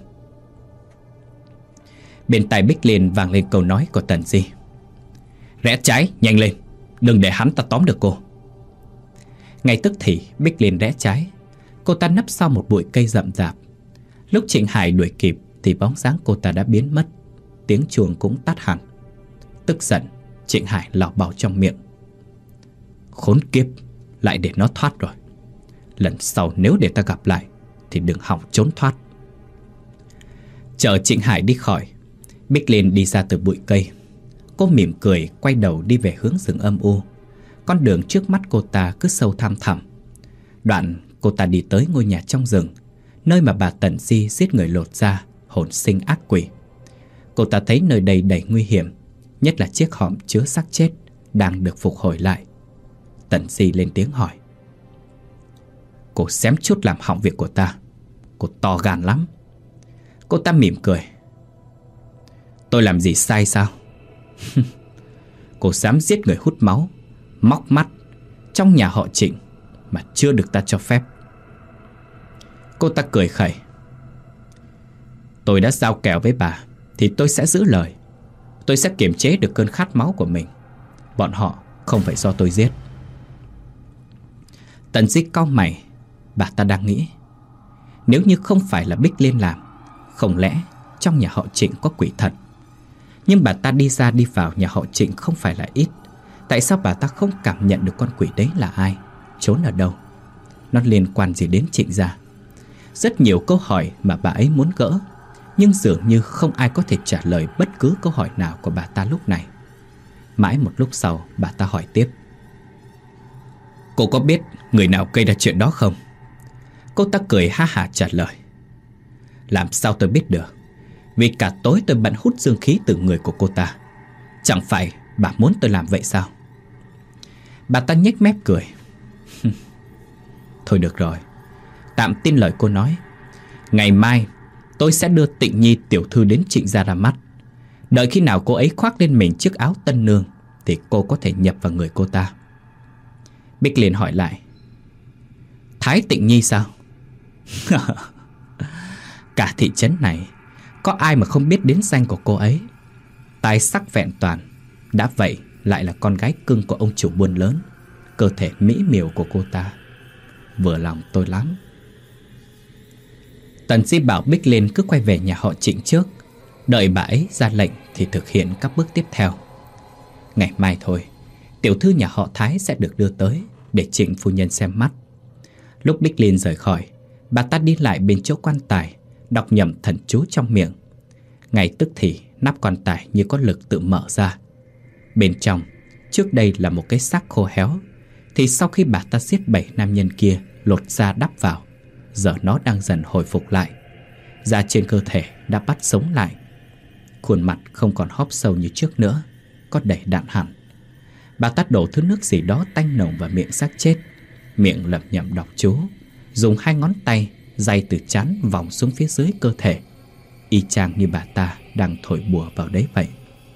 Bên tai Bích Liên vang lên câu nói của Tần Di: Rẽ trái, nhanh lên, đừng để hắn ta tóm được cô. Ngay tức thì Bích Liên rẽ trái. Cô ta nấp sau một bụi cây rậm rạp. Lúc Trịnh Hải đuổi kịp thì bóng dáng cô ta đã biến mất. Tiếng chuông cũng tắt hẳn. Tức giận, Trịnh Hải lảo bảo trong miệng: Khốn kiếp, lại để nó thoát rồi. Lần sau nếu để ta gặp lại thì đừng hòng trốn thoát. Chờ Trịnh Hải đi khỏi, Bích Liên đi ra từ bụi cây. Cô mỉm cười quay đầu đi về hướng rừng âm u. Con đường trước mắt cô ta cứ sâu thăm thẳm. Đoạn cô ta đi tới ngôi nhà trong rừng, nơi mà bà Tần Di giết người lột da, hồn sinh ác quỷ. Cô ta thấy nơi đây đầy nguy hiểm, nhất là chiếc hòm chứa xác chết đang được phục hồi lại. Tần Di lên tiếng hỏi: Cô xém chút làm hỏng việc của ta. Cô to gan lắm. Cô ta mỉm cười: Tôi làm gì sai sao? Cô dám giết người hút máu, móc mắt trong nhà họ Trịnh mà chưa được ta cho phép. Cô ta cười khẩy: Tôi đã giao kèo với bà thì tôi sẽ giữ lời. Tôi sẽ kiềm chế được cơn khát máu của mình. Bọn họ không phải do tôi giết. Tần Di cau mày. Bà ta đang nghĩ, nếu như không phải là Bích Liên làm, không lẽ trong nhà họ Trịnh có quỷ thật? Nhưng bà ta đi ra đi vào nhà họ Trịnh không phải là ít. Tại sao bà ta không cảm nhận được con quỷ đấy là ai, trốn ở đâu? Nó liên quan gì đến Trịnh gia? Rất nhiều câu hỏi mà bà ấy muốn gỡ, nhưng dường như không ai có thể trả lời bất cứ câu hỏi nào của bà ta lúc này. Mãi một lúc sau, bà ta hỏi tiếp: "Cô có biết người nào gây ra chuyện đó không?" Cô ta cười ha hả trả lời: "Làm sao tôi biết được? Vì cả tối tôi bận hút dương khí từ người của cô ta. Chẳng phải bà muốn tôi làm vậy sao?" Bà ta nhếch mép cười. "Thôi được rồi, tạm tin lời cô nói. Ngày mai tôi sẽ đưa Tịnh Nhi tiểu thư đến Trịnh gia ra mắt. Đợi khi nào cô ấy khoác lên mình chiếc áo tân nương thì cô có thể nhập vào người cô ta." Bích liền hỏi lại: "Thái Tịnh Nhi sao?" Cả thị trấn này có ai mà không biết đến danh của cô ấy. Tài sắc vẹn toàn, đã vậy lại là con gái cưng của ông chủ buôn lớn. Cơ thể mỹ miều của cô ta vừa lòng tôi lắm. Tần Di bảo Bích Liên cứ quay về nhà họ Trịnh trước, đợi bà ấy ra lệnh thì thực hiện các bước tiếp theo. Ngày mai thôi, tiểu thư nhà họ Thái sẽ được đưa tới để Trịnh phu nhân xem mắt. Lúc Bích Liên rời khỏi, bà ta đi lại bên chỗ quan tài, đọc nhẩm thần chú trong miệng. Ngay tức thì nắp quan tài như có lực tự mở ra. Bên trong, trước đây là một cái xác khô héo, thì sau khi bà ta giết bảy nam nhân kia lột da đắp vào, giờ nó đang dần hồi phục lại. Da trên cơ thể đã bắt sống lại. Khuôn mặt không còn hóp sâu như trước nữa, có đầy đặn hẳn. Bà ta đổ thứ nước gì đó tanh nồng vào miệng xác chết, miệng lẩm nhẩm đọc chú, dùng hai ngón tay day từ trán vòng xuống phía dưới cơ thể, y chang như bà ta đang thổi bùa vào đấy vậy.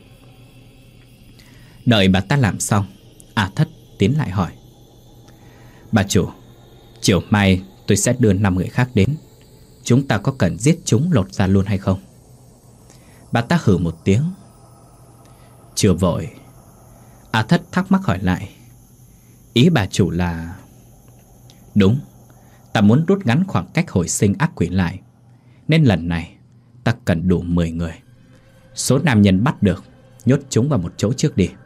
Đợi bà ta làm xong, A Thất tiến lại hỏi: "Bà chủ, chiều mai tôi sẽ đưa năm người khác đến. Chúng ta có cần giết chúng lột ra luôn hay không?" Bà ta hừ một tiếng: "Chưa vội." A Thất thắc mắc hỏi lại: "Ý bà chủ là..." "Đúng, ta muốn rút ngắn khoảng cách hồi sinh ác quỷ lại, nên lần này ta cần đủ mười người. Số nam nhân bắt được, nhốt chúng vào một chỗ trước đi."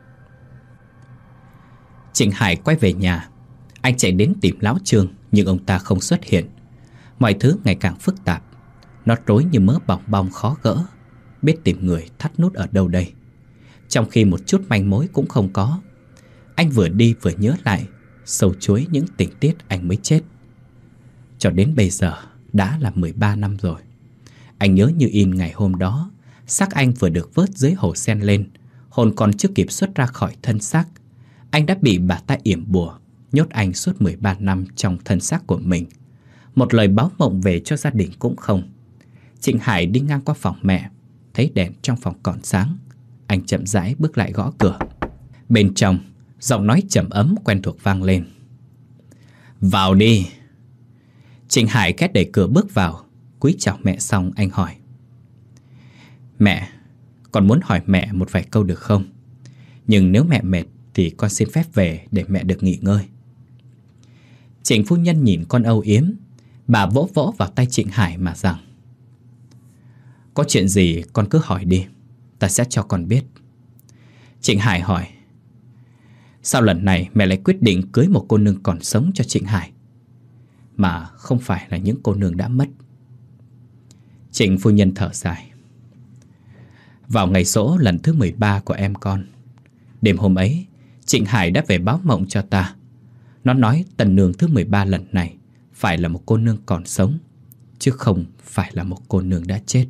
Trịnh Hải quay về nhà. Anh chạy đến tìm Lão Trương, nhưng ông ta không xuất hiện. Mọi thứ ngày càng phức tạp. Nó rối như mớ bòng bong khó gỡ. Biết tìm người thắt nút ở đâu đây? Trong khi một chút manh mối cũng không có. Anh vừa đi vừa nhớ lại, sâu chuối những tình tiết anh mới chết. Cho đến bây giờ đã là mười ba năm rồi. Anh nhớ như in ngày hôm đó, xác anh vừa được vớt dưới hồ sen lên, hồn còn chưa kịp xuất ra khỏi thân xác. Anh đã bị bà ta yểm bùa, nhốt anh suốt mười ba năm trong thân xác của mình. Một lời báo mộng về cho gia đình cũng không. Trịnh Hải đi ngang qua phòng mẹ, thấy đèn trong phòng còn sáng. Anh chậm rãi bước lại gõ cửa. Bên trong, giọng nói trầm ấm quen thuộc vang lên: "Vào đi." Trịnh Hải khét đẩy cửa bước vào. Cúi chào mẹ xong anh hỏi: "Mẹ, con muốn hỏi mẹ một vài câu được không? Nhưng nếu mẹ mệt thì con xin phép về để mẹ được nghỉ ngơi." Trịnh phu nhân nhìn con âu yếm. Bà vỗ vỗ vào tay Trịnh Hải mà rằng: "Có chuyện gì con cứ hỏi đi, ta sẽ cho con biết." Trịnh Hải hỏi: "Sao lần này mẹ lại quyết định cưới một cô nương còn sống cho Trịnh Hải, mà không phải là những cô nương đã mất?" Trịnh phu nhân thở dài: "Vào ngày giỗ lần thứ mười ba của em con, đêm hôm ấy Trịnh Hải đã về báo mộng cho ta. Nó nói tần nương thứ mười ba lần này phải là một cô nương còn sống, chứ không phải là một cô nương đã chết.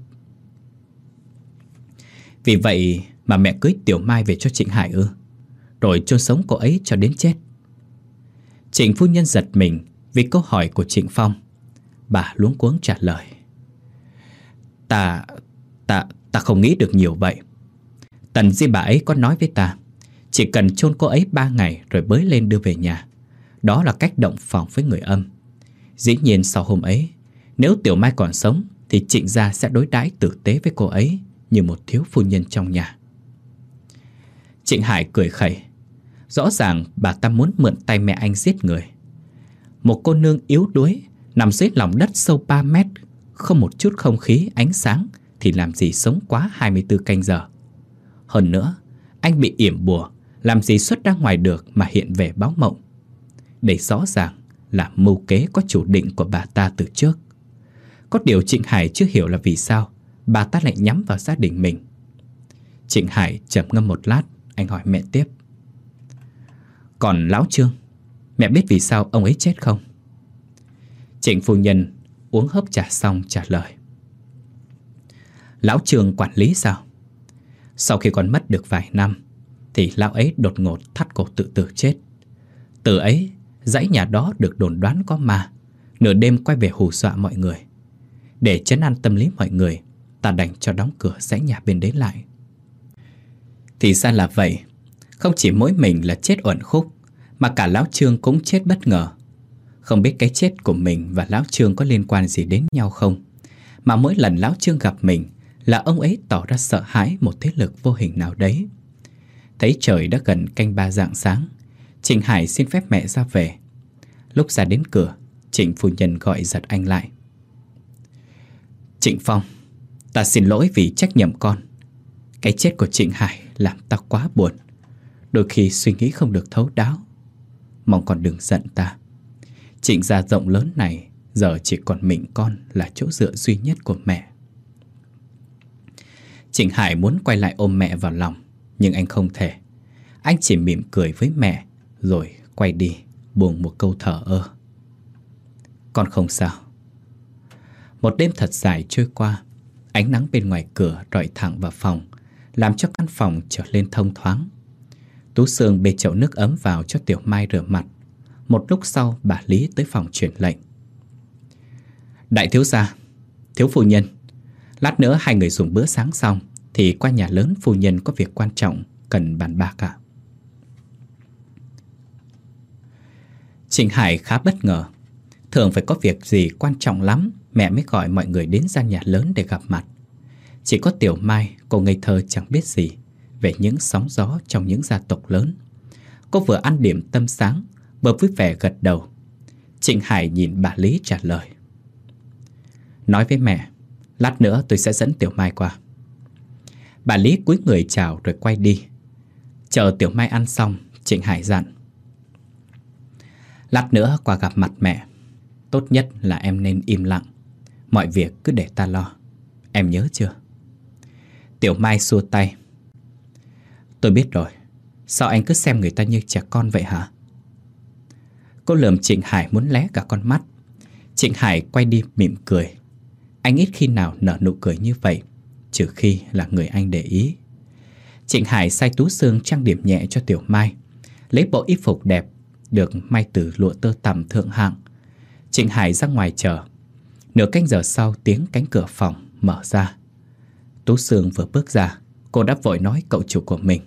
Vì vậy mà mẹ cưới Tiểu Mai về cho Trịnh Hải ư? Rồi chôn sống cô ấy cho đến chết?" Trịnh phu nhân giật mình vì câu hỏi của Trịnh Phong. Bà luống cuống trả lời: Ta, ta, ta không nghĩ được nhiều vậy. Tần Di bà ấy có nói với ta, chỉ cần chôn cô ấy ba ngày rồi bới lên đưa về nhà. Đó là cách động phòng với người âm. Dĩ nhiên sau hôm ấy, nếu Tiểu Mai còn sống thì Trịnh gia sẽ đối đãi tử tế với cô ấy như một thiếu phu nhân trong nhà. Trịnh Hải cười khẩy. Rõ ràng bà ta muốn mượn tay mẹ anh giết người. Một cô nương yếu đuối nằm dưới lòng đất sâu ba mét, không một chút không khí, ánh sáng, thì làm gì sống quá hai mươi tư canh giờ. Hơn nữa, anh bị yểm bùa, làm gì xuất ra ngoài được mà hiện về báo mộng. Đây rõ ràng là mưu kế có chủ định của bà ta từ trước. Có điều Trịnh Hải chưa hiểu là vì sao bà ta lại nhắm vào gia đình mình. Trịnh Hải trầm ngâm một lát, anh hỏi mẹ tiếp: Còn lão Trương, mẹ biết vì sao ông ấy chết không? Trịnh phu nhân uống hớp trà xong trả lời: Lão Trương quản lý sao? Sau khi con mất được vài năm thì lão ấy đột ngột thắt cổ tự tử chết. Từ ấy, dãy nhà đó được đồn đoán có ma, nửa đêm quay về hù dọa mọi người. Để trấn an tâm lý mọi người, ta đành cho đóng cửa dãy nhà bên đấy lại. Thì ra là vậy. Không chỉ mỗi mình là chết uẩn khúc, mà cả lão Trương cũng chết bất ngờ. Không biết cái chết của mình và lão Trương có liên quan gì đến nhau không, mà mỗi lần lão Trương gặp mình là ông ấy tỏ ra sợ hãi một thế lực vô hình nào đấy. Thấy trời đã gần canh ba rạng sáng, Trịnh Hải xin phép mẹ ra về. Lúc ra đến cửa, Trịnh phu nhân gọi giật anh lại: Trịnh Phong, ta xin lỗi vì trách nhầm con. Cái chết của Trịnh Hải làm ta quá buồn, đôi khi suy nghĩ không được thấu đáo. Mong con đừng giận ta. Trịnh gia rộng lớn này giờ chỉ còn mình con là chỗ dựa duy nhất của mẹ. Trịnh Hải muốn quay lại ôm mẹ vào lòng, nhưng anh không thể. Anh chỉ mỉm cười với mẹ rồi quay đi, buông một câu thở ơ: Con không sao. Một đêm thật dài trôi qua. Ánh nắng bên ngoài cửa rọi thẳng vào phòng, làm cho căn phòng trở lên thông thoáng. Tú Sương bê chậu nước ấm vào cho Tiểu Mai rửa mặt. Một lúc sau bà Lý tới phòng truyền lệnh: Đại thiếu gia, thiếu phu nhân, lát nữa hai người dùng bữa sáng xong thì qua nhà lớn phu nhân có việc quan trọng cần bàn bạc ạ. Trịnh Hải khá bất ngờ. Thường phải có việc gì quan trọng lắm mẹ mới gọi mọi người đến gian nhà lớn để gặp mặt. Chỉ có Tiểu Mai, cô ngây thơ chẳng biết gì về những sóng gió trong những gia tộc lớn. Cô vừa ăn điểm tâm sáng, vừa vui vẻ gật đầu. Trịnh Hải nhìn bà Lý trả lời: Nói với mẹ, lát nữa tôi sẽ dẫn Tiểu Mai qua. Bà Lý cúi người chào rồi quay đi. Chờ Tiểu Mai ăn xong, Trịnh Hải dặn: Lát nữa qua gặp mặt mẹ, tốt nhất là em nên im lặng. Mọi việc cứ để ta lo, em nhớ chưa? Tiểu Mai xua tay: Tôi biết rồi. Sao anh cứ xem người ta như trẻ con vậy hả? Cô lườm Trịnh Hải muốn lé cả con mắt. Trịnh Hải quay đi mỉm cười. Anh ít khi nào nở nụ cười như vậy, trừ khi là người anh để ý. Trịnh Hải sai Tú Sương trang điểm nhẹ cho Tiểu Mai, lấy bộ y phục đẹp được may từ lụa tơ tằm thượng hạng. Trịnh Hải ra ngoài chờ. Nửa canh giờ sau, tiếng cánh cửa phòng mở ra. Tú Sương vừa bước ra, cô đã vội nói cậu chủ của mình: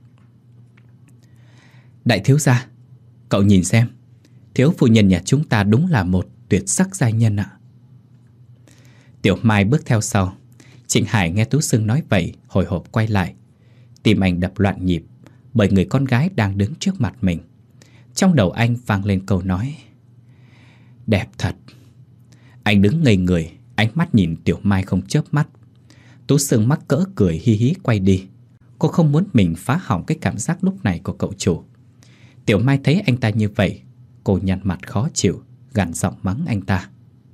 Đại thiếu gia, cậu nhìn xem, thiếu phu nhân nhà chúng ta đúng là một tuyệt sắc giai nhân ạ. Tiểu Mai bước theo sau. Trịnh Hải nghe Tú Sương nói vậy, hồi hộp quay lại. Tim anh đập loạn nhịp, bởi người con gái đang đứng trước mặt mình. Trong đầu anh vang lên câu nói: Đẹp thật. Anh đứng ngây người, ánh mắt nhìn Tiểu Mai không chớp mắt. Tú Sương mắc cỡ cười hi hí quay đi. Cô không muốn mình phá hỏng cái cảm giác lúc này của cậu chủ. Tiểu Mai thấy anh ta như vậy, cô nhăn mặt khó chịu, gằn giọng mắng anh ta: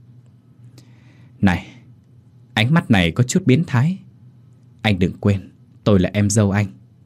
Này, ánh mắt này có chút biến thái. Anh đừng quên, tôi là em dâu anh.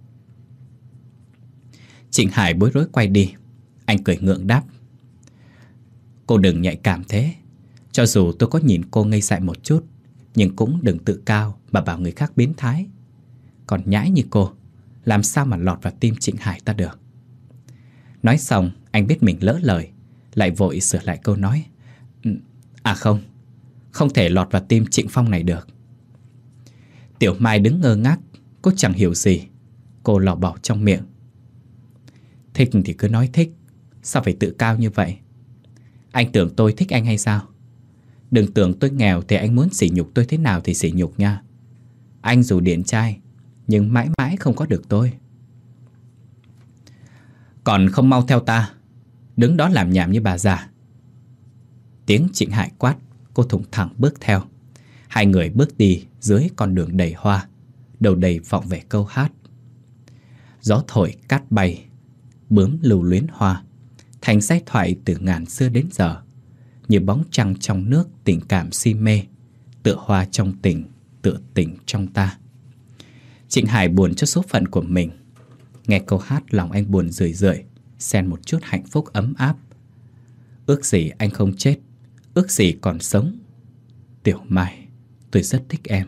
Trịnh Hải bối rối quay đi. Anh cười ngượng đáp: Cô đừng nhạy cảm thế. Cho dù tôi có nhìn cô ngây dại một chút, nhưng cũng đừng tự cao mà bảo người khác biến thái. Còn nhãi như cô, làm sao mà lọt vào tim Trịnh Hải ta được? Nói xong, anh biết mình lỡ lời, lại vội sửa lại câu nói: À không, không thể lọt vào tim Trịnh Phong này được. Tiểu Mai đứng ngơ ngác, cô chẳng hiểu gì. Cô lò bò trong miệng: Thích thì cứ nói thích, sao phải tự cao như vậy? Anh tưởng tôi thích anh hay sao? Đừng tưởng tôi nghèo thì anh muốn sỉ nhục tôi thế nào thì sỉ nhục nha. Anh dù điển trai, nhưng mãi mãi không có được tôi. Còn không mau theo ta, đứng đó làm nhảm như bà già. Tiếng Trịnh Hải quát, cô thủng thẳng bước theo. Hai người bước đi dưới con đường đầy hoa, đầu đầy vọng về câu hát: Gió thổi cát bay, bướm lưu luyến hoa, thành giai thoại từ ngàn xưa đến giờ. Như bóng trăng trong nước tình cảm si mê, tựa hoa trong tình, tựa tình trong ta. Trịnh Hải buồn cho số phận của mình. Nghe câu hát lòng anh buồn rười rượi, xen một chút hạnh phúc ấm áp. Ước gì anh không chết, ước gì còn sống. Tiểu Mai, tôi rất thích em.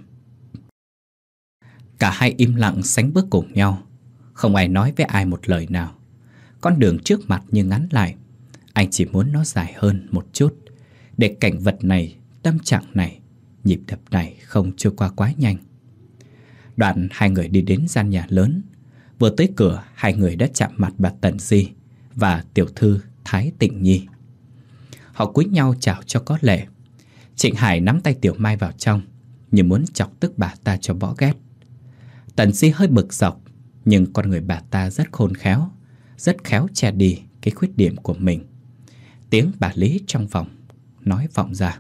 Cả hai im lặng sánh bước cùng nhau. Không ai nói với ai một lời nào. Con đường trước mặt như ngắn lại. Anh chỉ muốn nó dài hơn một chút, để cảnh vật này, tâm trạng này, nhịp đập này không trôi qua quá nhanh. Đoạn hai người đi đến gian nhà lớn. Vừa tới cửa, hai người đã chạm mặt bà Tần Di và tiểu thư Thái Tịnh Nhi. Họ cúi nhau chào cho có lệ. Trịnh Hải nắm tay Tiểu Mai vào trong, như muốn chọc tức bà ta cho bỏ ghét. Tần Di hơi bực dọc, nhưng con người bà ta rất khôn khéo, rất khéo che đi cái khuyết điểm của mình. Tiếng bà Lý trong phòng nói vọng ra: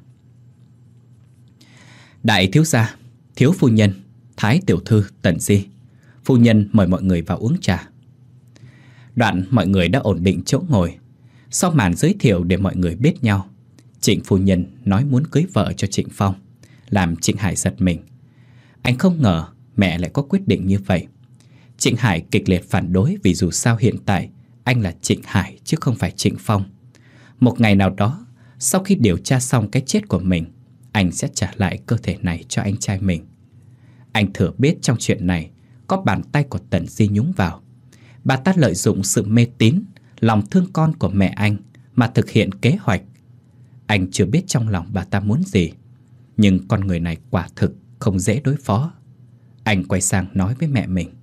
Đại thiếu gia, thiếu phu nhân, Thái tiểu thư, Tần Di, phu nhân mời mọi người vào uống trà. Đoạn mọi người đã ổn định chỗ ngồi. Sau màn giới thiệu để mọi người biết nhau, Trịnh phu nhân nói muốn cưới vợ cho Trịnh Phong, làm Trịnh Hải giật mình. Anh không ngờ mẹ lại có quyết định như vậy. Trịnh Hải kịch liệt phản đối, vì dù sao hiện tại anh là Trịnh Hải chứ không phải Trịnh Phong. Một ngày nào đó, sau khi điều tra xong cái chết của mình, anh sẽ trả lại cơ thể này cho anh trai mình. Anh thừa biết trong chuyện này có bàn tay của Tần Di nhúng vào. Bà ta lợi dụng sự mê tín, lòng thương con của mẹ anh mà thực hiện kế hoạch. Anh chưa biết trong lòng bà ta muốn gì, nhưng con người này quả thực không dễ đối phó. Anh quay sang nói với mẹ mình: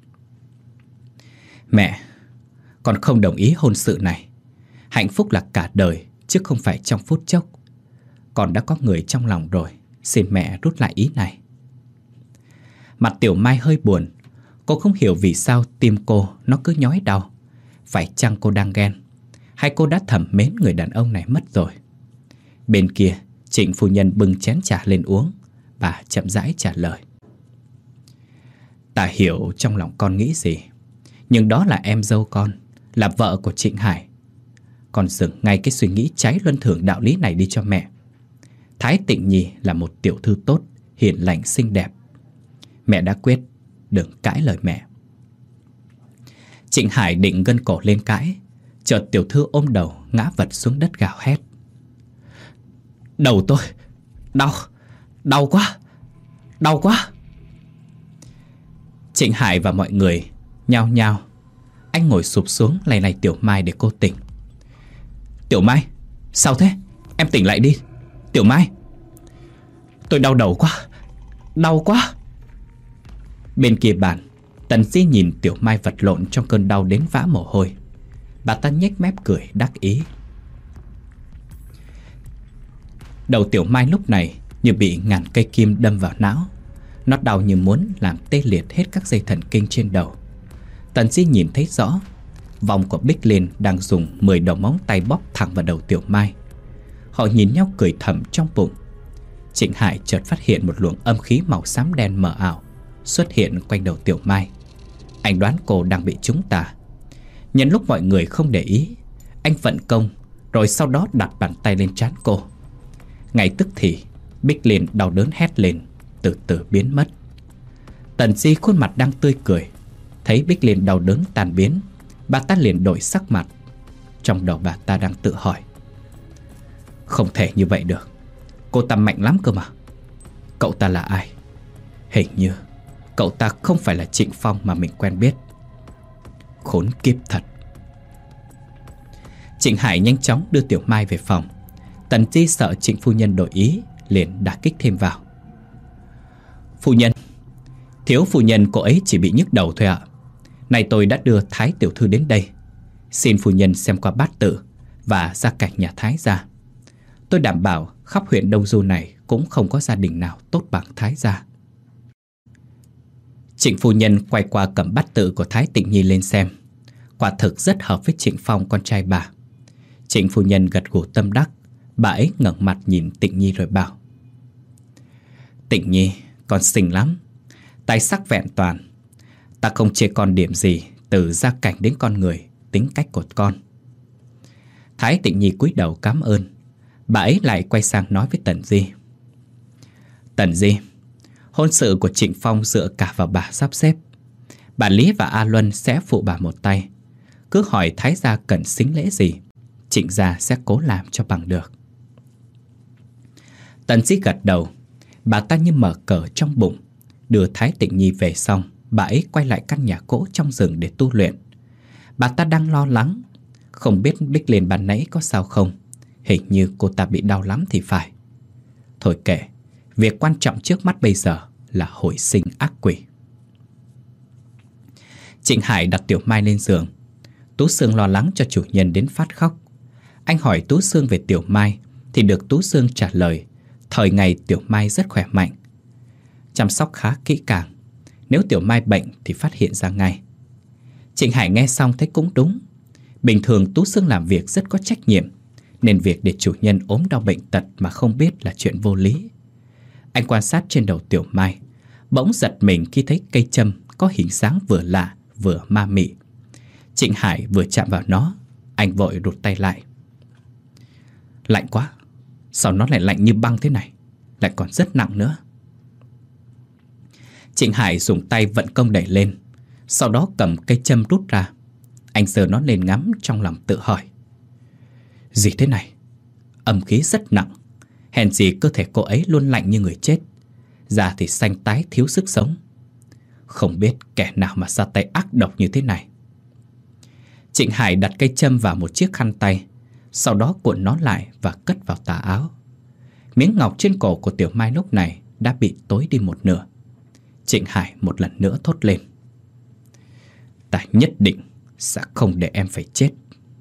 Mẹ, con không đồng ý hôn sự này. Hạnh phúc là cả đời chứ không phải trong phút chốc. Con đã có người trong lòng rồi, xin mẹ rút lại ý này. Mặt Tiểu Mai hơi buồn. Cô không hiểu vì sao tim cô nó cứ nhói đau. Phải chăng cô đang ghen, hay cô đã thầm mến người đàn ông này mất rồi? Bên kia, Trịnh phu nhân bưng chén trà lên uống. Bà chậm rãi trả lời: Ta hiểu trong lòng con nghĩ gì, nhưng đó là em dâu con, là vợ của Trịnh Hải. Con dừng ngay cái suy nghĩ trái luân thường đạo lý này đi cho mẹ. Thái Tịnh Nhi là một tiểu thư tốt, hiền lành xinh đẹp. Mẹ đã quyết, đừng cãi lời mẹ. Trịnh Hải định gân cổ lên cãi, chợt tiểu thư ôm đầu ngã vật xuống đất gào hét: Đầu tôi, đau, đau quá, đau quá. Trịnh Hải và mọi người nhao nhao. Anh ngồi sụp xuống lay lay Tiểu Mai để cô tỉnh. Tiểu Mai, sao thế? Em tỉnh lại đi. Tiểu Mai, tôi đau đầu quá, đau quá. Bên kia bàn, Tần Di nhìn Tiểu Mai vật lộn trong cơn đau đến vã mồ hôi. Bà ta nhếch mép cười đắc ý. Đầu Tiểu Mai lúc này như bị ngàn cây kim đâm vào não. Nó đau như muốn làm tê liệt hết các dây thần kinh trên đầu. Tần Di nhìn thấy rõ, vòng của Bích Liên đang dùng mười đầu móng tay bóp thẳng vào đầu Tiểu Mai. Họ nhìn nhau cười thầm trong bụng. Trịnh Hải chợt phát hiện một luồng âm khí màu xám đen mờ ảo xuất hiện quanh đầu Tiểu Mai. Anh đoán cô đang bị trúng tà. Nhân lúc mọi người không để ý, anh vận công, rồi sau đó đặt bàn tay lên trán cô. Ngay tức thì Bích Liên đau đớn hét lên, từ từ biến mất. Tần Di khuôn mặt đang tươi cười, thấy Bích Liên đau đớn tan biến, bà ta liền đổi sắc mặt. Trong đầu bà ta đang tự hỏi: Không thể như vậy được, cô ta mạnh lắm cơ mà. Cậu ta là ai? Hình như cậu ta không phải là Trịnh Phong mà mình quen biết. Khốn kiếp thật. Trịnh Hải nhanh chóng đưa Tiểu Mai về phòng. Tần Di sợ Trịnh phu nhân đổi ý, liền đả kích thêm vào: Phu nhân, thiếu phu nhân cô ấy chỉ bị nhức đầu thôi ạ. Nay tôi đã đưa Thái tiểu thư đến đây, xin phu nhân xem qua bát tự và gia cảnh nhà Thái gia. Tôi đảm bảo khắp huyện Đông Du này cũng không có gia đình nào tốt bằng Thái gia. Trịnh phu nhân quay qua cầm bát tự của Thái Tịnh Nhi lên xem. Quả thực rất hợp với Trịnh Phong con trai bà. Trịnh phu nhân gật gù tâm đắc. Bà ấy ngẩng mặt nhìn Tịnh Nhi rồi bảo: Tịnh Nhi, con xinh lắm, tài sắc vẹn toàn. Ta không chê con điểm gì, từ gia cảnh đến con người, tính cách của con. Thái Tịnh Nhi cúi đầu cảm ơn. Bà ấy lại quay sang nói với Tần Di: Tần Di, hôn sự của Trịnh Phong dựa cả vào bà sắp xếp. Bà Lý và A Luân sẽ phụ bà một tay. Cứ hỏi Thái gia cần sính lễ gì, Trịnh gia sẽ cố làm cho bằng được. Tần Di gật đầu. Bà ta như mở cờ trong bụng. Đưa Thái Tịnh Nhi về xong, bà ấy quay lại căn nhà cỗ trong rừng để tu luyện. Bà ta đang lo lắng, không biết Bích Liên ban nãy có sao không. Hình như cô ta bị đau lắm thì phải. Thôi kệ, việc quan trọng trước mắt bây giờ là hồi sinh ác quỷ. Trịnh Hải đặt Tiểu Mai lên giường. Tú Sương lo lắng cho chủ nhân đến phát khóc. Anh hỏi Tú Sương về Tiểu Mai thì được Tú Sương trả lời thời ngày Tiểu Mai rất khỏe mạnh, chăm sóc khá kỹ càng. Nếu Tiểu Mai bệnh thì phát hiện ra ngay. Trịnh Hải nghe xong thấy cũng đúng. Bình thường Tú Sương làm việc rất có trách nhiệm, nên việc để chủ nhân ốm đau bệnh tật mà không biết là chuyện vô lý. Anh quan sát trên đầu Tiểu Mai, bỗng giật mình khi thấy cây châm có hình dáng vừa lạ vừa ma mị. Trịnh Hải vừa chạm vào nó, anh vội rụt tay lại. Lạnh quá, sao nó lại lạnh như băng thế này, lại còn rất nặng nữa. Trịnh Hải dùng tay vận công đẩy lên, sau đó cầm cây châm rút ra. Anh giơ nó lên ngắm, trong lòng tự hỏi: gì thế này? Âm khí rất nặng, hèn gì cơ thể cô ấy luôn lạnh như người chết, da thì xanh tái thiếu sức sống. Không biết kẻ nào mà ra tay ác độc như thế này. Trịnh Hải đặt cây châm vào một chiếc khăn tay, sau đó cuộn nó lại và cất vào tà áo. Miếng ngọc trên cổ của Tiểu Mai lúc này đã bị tối đi một nửa. Trịnh Hải một lần nữa thốt lên: ta nhất định sẽ không để em phải chết.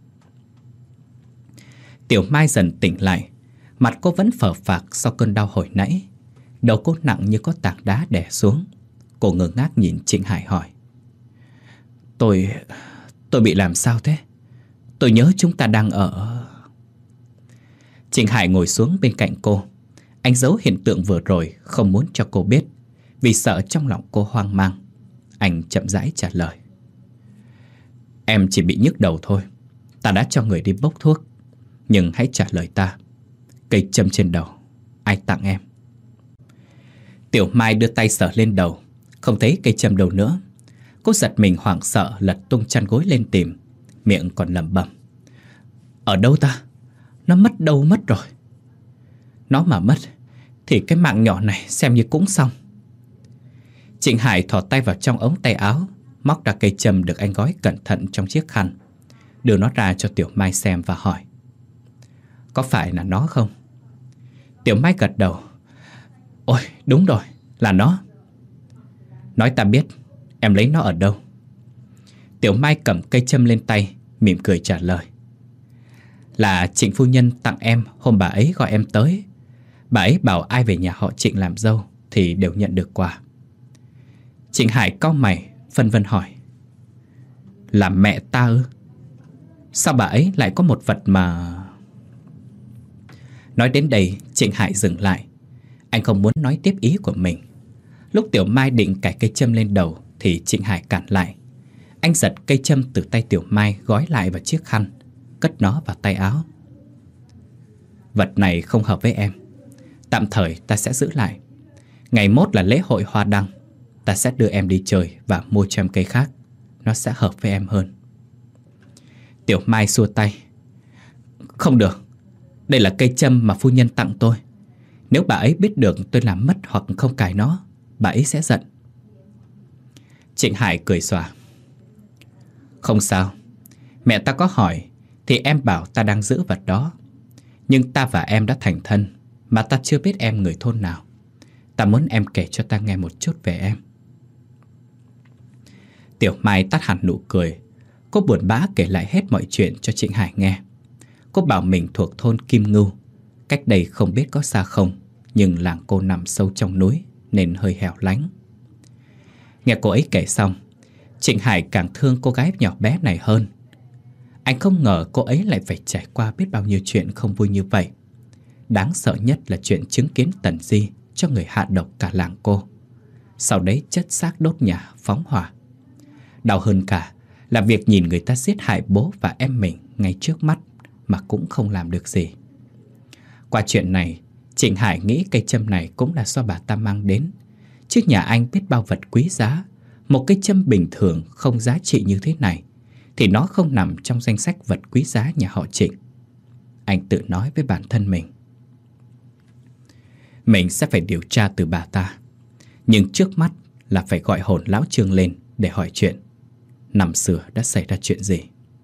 Tiểu Mai dần tỉnh lại. Mặt cô vẫn phờ phạc sau cơn đau hồi nãy. Đầu cô nặng như có tảng đá đè xuống. Cô ngơ ngác nhìn Trịnh Hải hỏi: Tôi... tôi bị làm sao thế? Tôi nhớ chúng ta đang ở... Trịnh Hải ngồi xuống bên cạnh cô. Anh giấu hiện tượng vừa rồi, không muốn cho cô biết, vì sợ trong lòng cô hoang mang. Anh chậm rãi trả lời: em chỉ bị nhức đầu thôi. Ta đã cho người đi bốc thuốc. Nhưng hãy trả lời ta, cây châm trên đầu ai tặng em? Tiểu Mai đưa tay sờ lên đầu, không thấy cây châm đâu nữa. Cô giật mình hoảng sợ, lật tung chăn gối lên tìm, miệng còn lẩm bẩm: ở đâu ta? Nó mất đâu mất rồi? Nó mà mất thì cái mạng nhỏ này xem như cũng xong. Trịnh Hải thò tay vào trong ống tay áo, móc ra cây châm được anh gói cẩn thận trong chiếc khăn, đưa nó ra cho Tiểu Mai xem và hỏi: có phải là nó không? Tiểu Mai gật đầu: ôi đúng rồi, là nó. Nói ta biết, em lấy nó ở đâu? Tiểu Mai cầm cây châm lên tay, mỉm cười trả lời: là Trịnh phu nhân tặng em hôm bà ấy gọi em tới. Bà ấy bảo ai về nhà họ Trịnh làm dâu thì đều nhận được quà. Trịnh Hải cau mày, phân vân hỏi: là mẹ ta ư? Sao bà ấy lại có một vật mà... Nói đến đây, Trịnh Hải dừng lại. Anh không muốn nói tiếp ý của mình. Lúc Tiểu Mai định cài cây châm lên đầu thì Trịnh Hải cản lại. Anh giật cây châm từ tay Tiểu Mai, gói lại vào chiếc khăn, cất nó vào tay áo. Vật này không hợp với em, tạm thời ta sẽ giữ lại. Ngày mốt là lễ hội hoa đăng, ta sẽ đưa em đi chơi và mua cho em cây khác. Nó sẽ hợp với em hơn. Tiểu Mai xua tay: không được, đây là cây châm mà phu nhân tặng tôi. Nếu bà ấy biết được tôi làm mất hoặc không cài nó, bà ấy sẽ giận. Trịnh Hải cười xòa: không sao, mẹ ta có hỏi thì em bảo ta đang giữ vật đó. Nhưng ta và em đã thành thân, mà ta chưa biết em người thôn nào. Ta muốn em kể cho ta nghe một chút về em. Tiểu Mai tắt hẳn nụ cười. Cô buồn bã kể lại hết mọi chuyện cho Trịnh Hải nghe. Cô bảo mình thuộc thôn Kim Ngưu, cách đây không biết có xa không, nhưng làng cô nằm sâu trong núi nên hơi hẻo lánh. Nghe cô ấy kể xong, Trịnh Hải càng thương cô gái nhỏ bé này hơn. Anh không ngờ cô ấy lại phải trải qua biết bao nhiêu chuyện không vui như vậy. Đáng sợ nhất là chuyện chứng kiến Tần Di cho người hạ độc cả làng cô, sau đấy chất xác đốt nhà phóng hỏa. Đau hơn cả là việc nhìn người ta giết hại bố và em mình ngay trước mắt mà cũng không làm được gì. Qua chuyện này, Trịnh Hải nghĩ cây châm này cũng là do bà ta mang đến. Trước nhà anh biết bao vật quý giá, một cây châm bình thường không giá trị như thế này thì nó không nằm trong danh sách vật quý giá nhà họ Trịnh. Anh tự nói với bản thân mình. Mình sẽ phải điều tra từ bà ta, nhưng trước mắt là phải gọi hồn lão Trương lên để hỏi chuyện năm xưa đã xảy ra chuyện gì.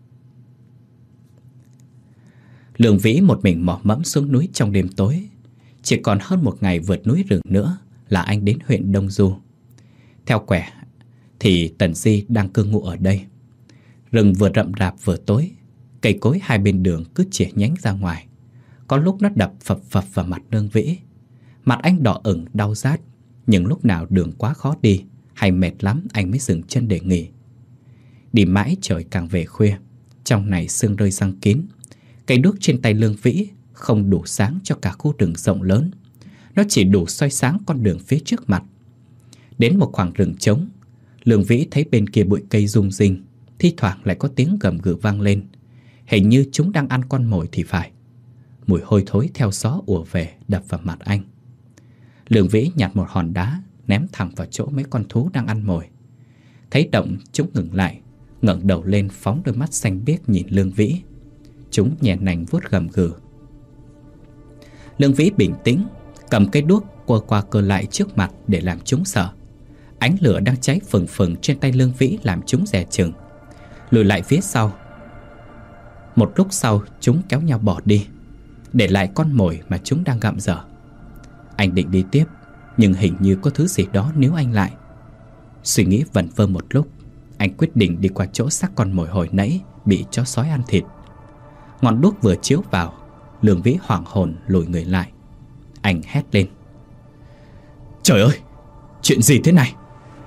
Lương Vĩ một mình mò mẫm xuống núi trong đêm tối. Chỉ còn hơn một ngày vượt núi rừng nữa là anh đến huyện Đông Du. Theo quẻ thì Tần Di đang cư ngụ ở đây. Rừng vừa rậm rạp vừa tối, cây cối hai bên đường cứ chĩa nhánh ra ngoài. Có lúc nó đập phập phập vào mặt Lương Vĩ. Mặt anh đỏ ửng đau rát, nhưng lúc nào đường quá khó đi hay mệt lắm anh mới dừng chân để nghỉ. Đi mãi trời càng về khuya, trong này sương rơi răng kín. Cây đuốc trên tay Lương Vĩ không đủ sáng cho cả khu rừng rộng lớn. Nó chỉ đủ soi sáng con đường phía trước mặt. Đến một khoảng rừng trống, Lương Vĩ thấy bên kia bụi cây rung rinh, thi thoảng lại có tiếng gầm gừ vang lên. Hình như chúng đang ăn con mồi thì phải. Mùi hôi thối theo gió ùa về đập vào mặt anh. Lương Vĩ nhặt một hòn đá ném thẳng vào chỗ mấy con thú đang ăn mồi. Thấy động, chúng ngừng lại, ngẩng đầu lên phóng đôi mắt xanh biếc nhìn Lương Vĩ. Chúng nhẹ nành vuốt gầm gừ. Lương Vĩ bình tĩnh, cầm cây đuốc quơ qua cơ lại trước mặt để làm chúng sợ. Ánh lửa đang cháy phừng phừng trên tay Lương Vĩ làm chúng dè chừng, lùi lại phía sau. Một lúc sau chúng kéo nhau bỏ đi, để lại con mồi mà chúng đang gặm dở. Anh định đi tiếp, nhưng hình như có thứ gì đó níu anh lại. Suy nghĩ vẩn vơ một lúc, anh quyết định đi qua chỗ xác con mồi hồi nãy bị chó sói ăn thịt. Ngọn đuốc vừa chiếu vào, Lương Vĩ hoảng hồn lùi người lại. Anh hét lên. Trời ơi, chuyện gì thế này?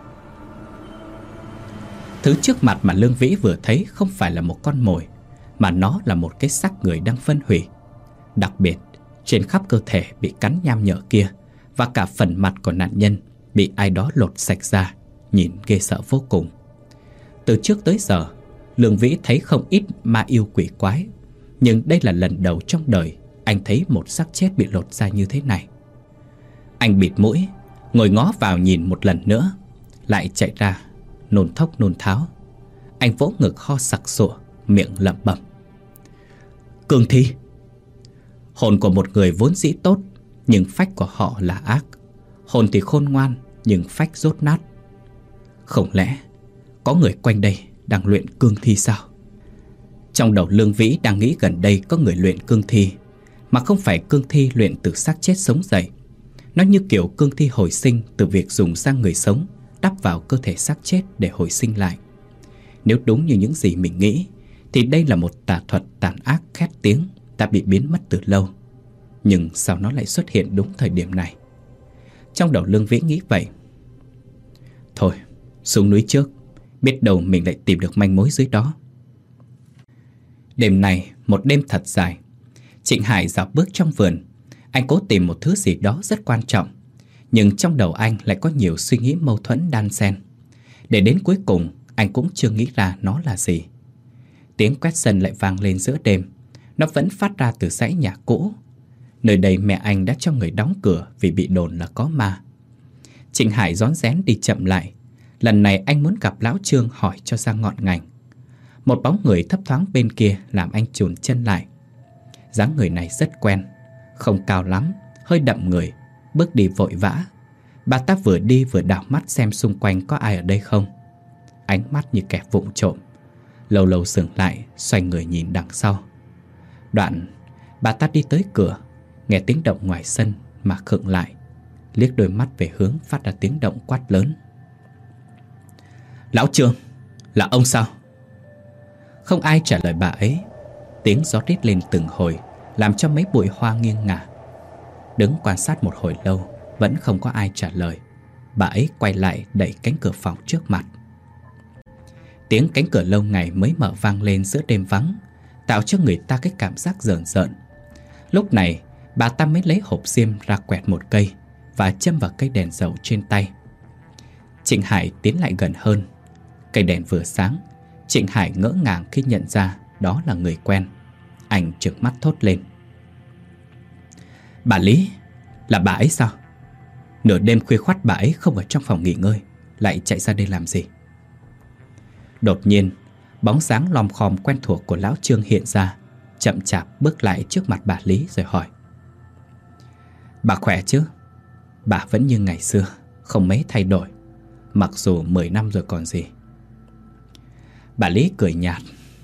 Thứ trước mặt mà Lương Vĩ vừa thấy không phải là một con mồi, mà nó là một cái xác người đang phân hủy. Đặc biệt, trên khắp cơ thể bị cắn nham nhở kia và cả phần mặt của nạn nhân bị ai đó lột sạch ra, nhìn ghê sợ vô cùng. Từ trước tới giờ, Lương Vĩ thấy không ít ma yêu quỷ quái, nhưng đây là lần đầu trong đời anh thấy một xác chết bị lột ra như thế này. Anh bịt mũi, ngồi ngó vào nhìn một lần nữa, lại chạy ra, nôn thốc nôn tháo. Anh vỗ ngực ho sặc sụa, miệng lẩm bẩm. Cương thi! Hồn của một người vốn dĩ tốt, nhưng phách của họ là ác. Hồn thì khôn ngoan, nhưng phách dốt nát. Không lẽ có người quanh đây đang luyện cương thi sao? Trong đầu Lương Vĩ đang nghĩ gần đây có người luyện cương thi, mà không phải cương thi luyện từ xác chết sống dậy. Nó như kiểu cương thi hồi sinh từ việc dùng da người sống đắp vào cơ thể xác chết để hồi sinh lại. Nếu đúng như những gì mình nghĩ, thì đây là một tà thuật tàn ác khét tiếng đã bị biến mất từ lâu. Nhưng sao nó lại xuất hiện đúng thời điểm này? Trong đầu Lương Vĩ nghĩ vậy. Thôi, xuống núi trước, biết đâu mình lại tìm được manh mối dưới đó. Đêm này, một đêm thật dài. Trịnh Hải dạo bước trong vườn. Anh cố tìm một thứ gì đó rất quan trọng, nhưng trong đầu anh lại có nhiều suy nghĩ mâu thuẫn đan xen. Để đến cuối cùng, anh cũng chưa nghĩ ra nó là gì. Tiếng quét sân lại vang lên giữa đêm. Nó vẫn phát ra từ dãy nhà cũ. Nơi đây mẹ anh đã cho người đóng cửa vì bị đồn là có ma. Trịnh Hải rón rén đi chậm lại. Lần này anh muốn gặp lão Trương hỏi cho ra ngọn ngành. Một bóng người thấp thoáng bên kia làm anh chùn chân lại. Dáng người này rất quen, không cao lắm, hơi đậm người, bước đi vội vã. Bà ta vừa đi vừa đảo mắt xem xung quanh có ai ở đây không. Ánh mắt như kẻ vụng trộm. Lâu lâu dừng lại, xoay người nhìn đằng sau. Đoạn bà ta đi tới cửa, nghe tiếng động ngoài sân mà khựng lại, liếc đôi mắt về hướng phát ra tiếng động quát lớn. Lão Trương, là ông sao? Không ai trả lời bà ấy. Tiếng gió rít lên từng hồi, làm cho mấy bụi hoa nghiêng ngả. Đứng quan sát một hồi lâu, vẫn không có ai trả lời. Bà ấy quay lại đẩy cánh cửa phòng trước mặt. Tiếng cánh cửa lâu ngày mới mở vang lên giữa đêm vắng, tạo cho người ta cái cảm giác rờn rợn. Lúc này, bà ta mới lấy hộp diêm ra quẹt một cây và châm vào cây đèn dầu trên tay. Trịnh Hải tiến lại gần hơn. Cây đèn vừa sáng, Trịnh Hải ngỡ ngàng khi nhận ra đó là người quen. Anh trợn mắt thốt lên. Bà Lý, Là bà ấy sao? Nửa đêm khuya khoắt bà ấy không ở trong phòng nghỉ ngơi, lại chạy ra đây làm gì? Đột nhiên, bóng dáng lom khom quen thuộc của lão Trương hiện ra, chậm chạp bước lại trước mặt bà Lý rồi hỏi: Bà khỏe chứ? Bà vẫn như ngày xưa, không mấy thay đổi, mặc dù mười năm rồi còn gì. Bà Lý cười nhạt: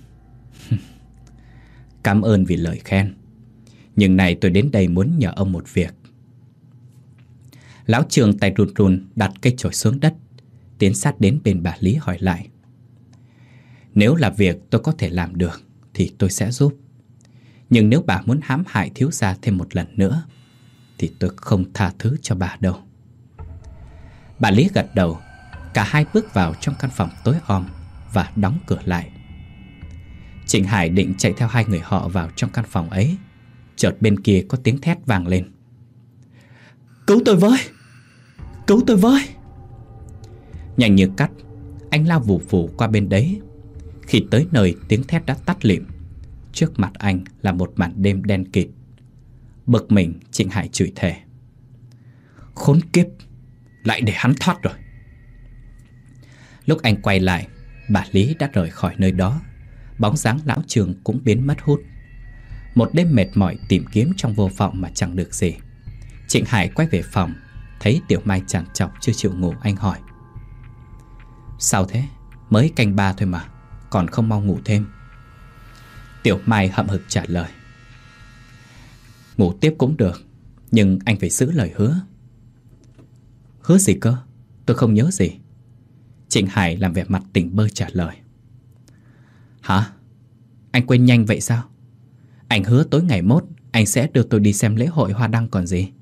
Cảm ơn vì lời khen, nhưng này tôi đến đây muốn nhờ ông một việc. Lão Trương tay run run đặt cây chổi xuống đất, tiến sát đến bên bà Lý hỏi lại: Nếu là việc tôi có thể làm được thì tôi sẽ giúp. Nhưng nếu bà muốn hãm hại thiếu gia thêm một lần nữa thì tôi không tha thứ cho bà đâu. Bà Lý gật đầu. Cả hai bước vào trong căn phòng tối om và đóng cửa lại. Trịnh Hải định chạy theo hai người họ vào trong căn phòng ấy, chợt bên kia có tiếng thét vang lên: Cứu tôi với! Cứu tôi với! Nhanh như cắt, anh lao vù vù qua bên đấy. Khi tới nơi, tiếng thét đã tắt lịm. Trước mặt anh là một màn đêm đen kịt. Bực mình, Trịnh Hải chửi thề: Khốn kiếp, lại để hắn thoát rồi. Lúc anh quay lại, bà Lý đã rời khỏi nơi đó. Bóng dáng lão Trương cũng biến mất hút. Một đêm mệt mỏi tìm kiếm trong vô vọng mà chẳng được gì. Trịnh Hải quay về phòng, thấy Tiểu Mai chằn chọc chưa chịu ngủ. Anh hỏi: Sao thế? Mới canh ba thôi mà, còn không mau ngủ thêm? Tiểu Mai hậm hực trả lời: Ngủ tiếp cũng được, nhưng anh phải giữ lời hứa. Hứa gì cơ? Tôi không nhớ gì. Trịnh Hải làm vẻ mặt tỉnh bơ trả lời: Hả? Anh quên nhanh vậy sao? Anh hứa tối ngày mốt anh sẽ đưa tôi đi xem lễ hội hoa đăng còn gì.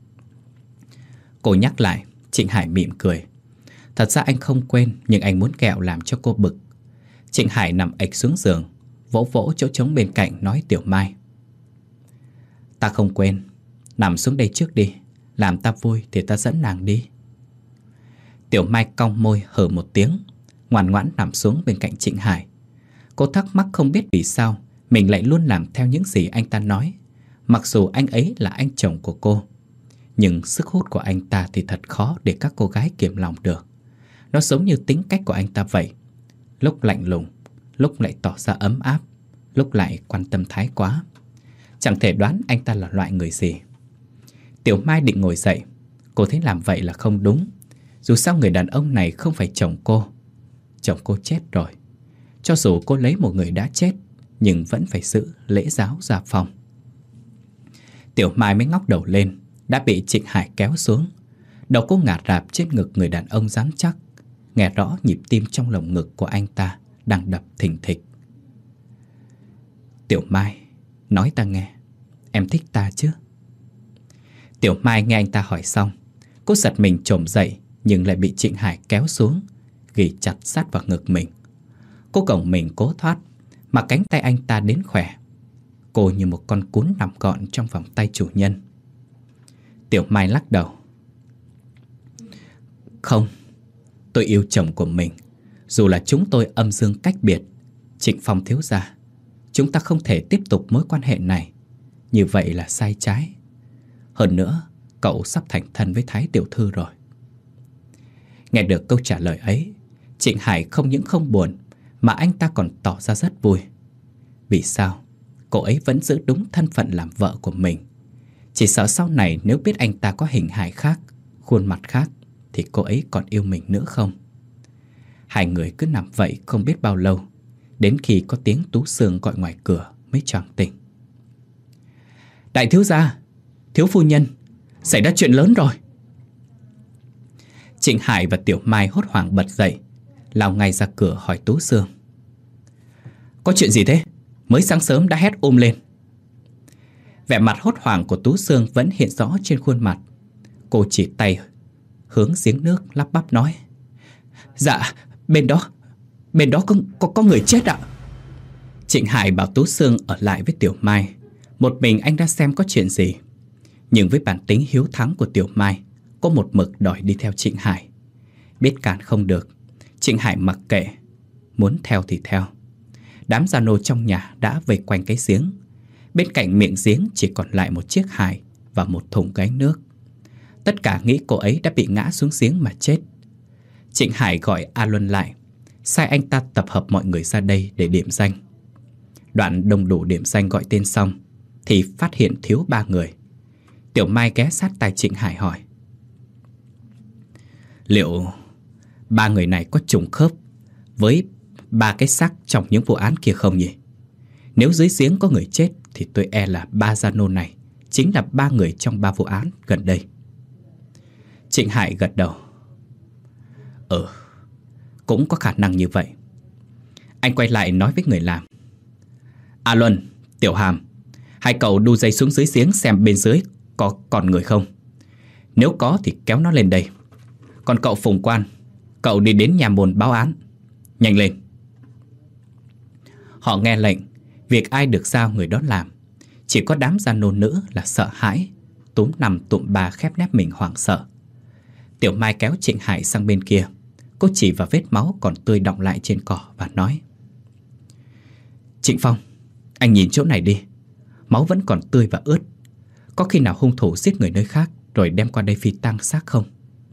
Cô nhắc lại. Trịnh Hải mỉm cười. Thật ra anh không quên, nhưng anh muốn kẹo làm cho cô bực. Trịnh Hải nằm ệch xuống giường, vỗ vỗ chỗ trống bên cạnh, nói Tiểu Mai: Ta không quên. Nằm xuống đây trước đi, làm ta vui thì ta dẫn nàng đi. Tiểu Mai cong môi hừ một tiếng, ngoan ngoãn nằm xuống bên cạnh Trịnh Hải. Cô thắc mắc không biết vì sao mình lại luôn làm theo những gì anh ta nói. Mặc dù anh ấy là anh chồng của cô, nhưng sức hút của anh ta thì thật khó để các cô gái kiềm lòng được. Nó giống như tính cách của anh ta vậy. Lúc lạnh lùng, lúc lại tỏ ra ấm áp, lúc lại quan tâm thái quá. Chẳng thể đoán anh ta là loại người gì. Tiểu Mai định ngồi dậy. Cô thấy làm vậy là không đúng. Dù sao người đàn ông này không phải chồng cô. Chồng cô chết rồi. Cho dù cô lấy một người đã chết, nhưng vẫn phải giữ lễ giáo gia phong. Tiểu Mai mới ngóc đầu lên, đã bị Trịnh Hải kéo xuống. Đầu cô ngả rạp trên ngực người đàn ông rắn chắc, nghe rõ nhịp tim trong lồng ngực của anh ta đang đập thình thịch. Tiểu Mai, nói ta nghe, em thích ta chứ? Tiểu Mai nghe anh ta hỏi xong, cô giật mình chồm dậy, nhưng lại bị Trịnh Hải kéo xuống, ghì chặt sát vào ngực mình. Cô gồng mình cố thoát, mà cánh tay anh ta đến khỏe. Cô như một con cún nằm gọn trong vòng tay chủ nhân. Tiểu Mai lắc đầu: Không, tôi yêu chồng của mình. Dù là chúng tôi âm dương cách biệt, Trịnh Phong thiếu gia, chúng ta không thể tiếp tục mối quan hệ này. Như vậy là sai trái. Hơn nữa, cậu sắp thành thân với Thái tiểu thư rồi. Nghe được câu trả lời ấy, Trịnh Hải không những không buồn, mà anh ta còn tỏ ra rất vui. Vì sao? Cô ấy vẫn giữ đúng thân phận làm vợ của mình. Chỉ sợ sau này nếu biết anh ta có hình hài khác, khuôn mặt khác, thì cô ấy còn yêu mình nữa không? Hai người cứ nằm vậy không biết bao lâu, đến khi có tiếng Tú Sương gọi ngoài cửa mới choàng tỉnh. Đại thiếu gia, thiếu phu nhân, xảy ra chuyện lớn rồi. Trịnh Hải và Tiểu Mai hốt hoảng bật dậy, lao ngay ra cửa hỏi Tú Sương: Có chuyện gì thế? Mới sáng sớm đã hét ôm lên. Vẻ mặt hốt hoảng của Tú Sương vẫn hiện rõ trên khuôn mặt. Cô chỉ tay hướng giếng nước lắp bắp nói: Dạ, bên đó, bên đó có, có, có người chết ạ. Trịnh Hải bảo Tú Sương ở lại với Tiểu Mai. Một mình anh đã xem có chuyện gì. Nhưng với bản tính hiếu thắng của Tiểu Mai, có một mực đòi đi theo Trịnh Hải. Biết cản không được, Trịnh Hải mặc kệ, muốn theo thì theo. Đám gia nô trong nhà đã vây quanh cái giếng. Bên cạnh miệng giếng chỉ còn lại một chiếc hài và một thùng gánh nước. Tất cả nghĩ cô ấy đã bị ngã xuống giếng mà chết. Trịnh Hải gọi A Luân lại, sai anh ta tập hợp mọi người ra đây để điểm danh. Đoạn đông đủ điểm danh gọi tên xong thì phát hiện thiếu ba người. Tiểu Mai ghé sát tai Trịnh Hải hỏi: liệu ba người này có trùng khớp với ba cái xác trong những vụ án kia không nhỉ? Nếu dưới giếng có người chết thì tôi e là ba gia nô này chính là ba người trong ba vụ án gần đây. Trịnh Hải gật đầu: Ừ, cũng có khả năng như vậy. Anh quay lại nói với người làm: A Luân, Tiểu Hàm, hai cậu đu dây xuống dưới giếng xem bên dưới có còn người không. Nếu có thì kéo nó lên đây. Còn cậu Phùng Quan, cậu đi đến nhà môn báo án. Nhanh lên. Họ nghe lệnh, việc ai được giao người đó làm. Chỉ có đám gia nô nữ là sợ hãi, túm nằm tụm bà khép nép mình hoảng sợ. Tiểu Mai kéo Trịnh Hải sang bên kia. Cô chỉ vào vết máu còn tươi đọng lại trên cỏ và nói: Trịnh Phong, anh nhìn chỗ này đi. Máu vẫn còn tươi và ướt. Có khi nào hung thủ giết người nơi khác rồi đem qua đây phi tang xác không?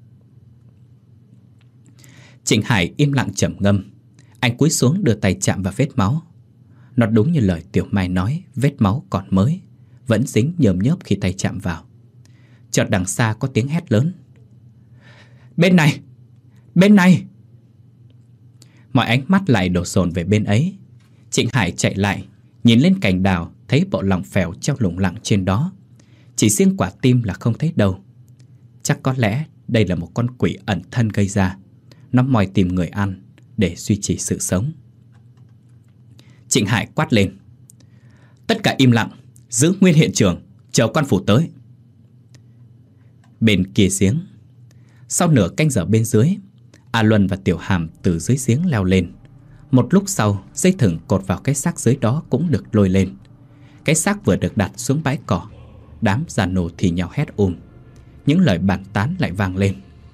Trịnh Hải im lặng trầm ngâm. Anh cúi xuống đưa tay chạm vào vết máu. Nó đúng như lời Tiểu Mai nói, vết máu còn mới, vẫn dính nhờm nhớp khi tay chạm vào. Chợt đằng xa có tiếng hét lớn: Bên này! Bên này! Mọi ánh mắt lại đổ dồn về bên ấy. Trịnh Hải chạy lại, nhìn lên cành đào, thấy bộ lòng phèo treo lủng lẳng trên đó. Chỉ riêng quả tim là không thấy đâu. Chắc có lẽ đây là một con quỷ ẩn thân gây ra. Nó moi tìm người ăn để duy trì sự sống. Trịnh Hải quát lên: Tất cả im lặng, giữ nguyên hiện trường, chờ quan phủ tới. Bên kia giếng, sau nửa canh giờ bên dưới, A Luân và Tiểu Hàm từ dưới giếng leo lên. Một lúc sau, dây thừng cột vào cái xác dưới đó cũng được lôi lên. Cái xác vừa được đặt xuống bãi cỏ, đám già nô thì nhào hét ôm. Những lời bàn tán lại vang lên: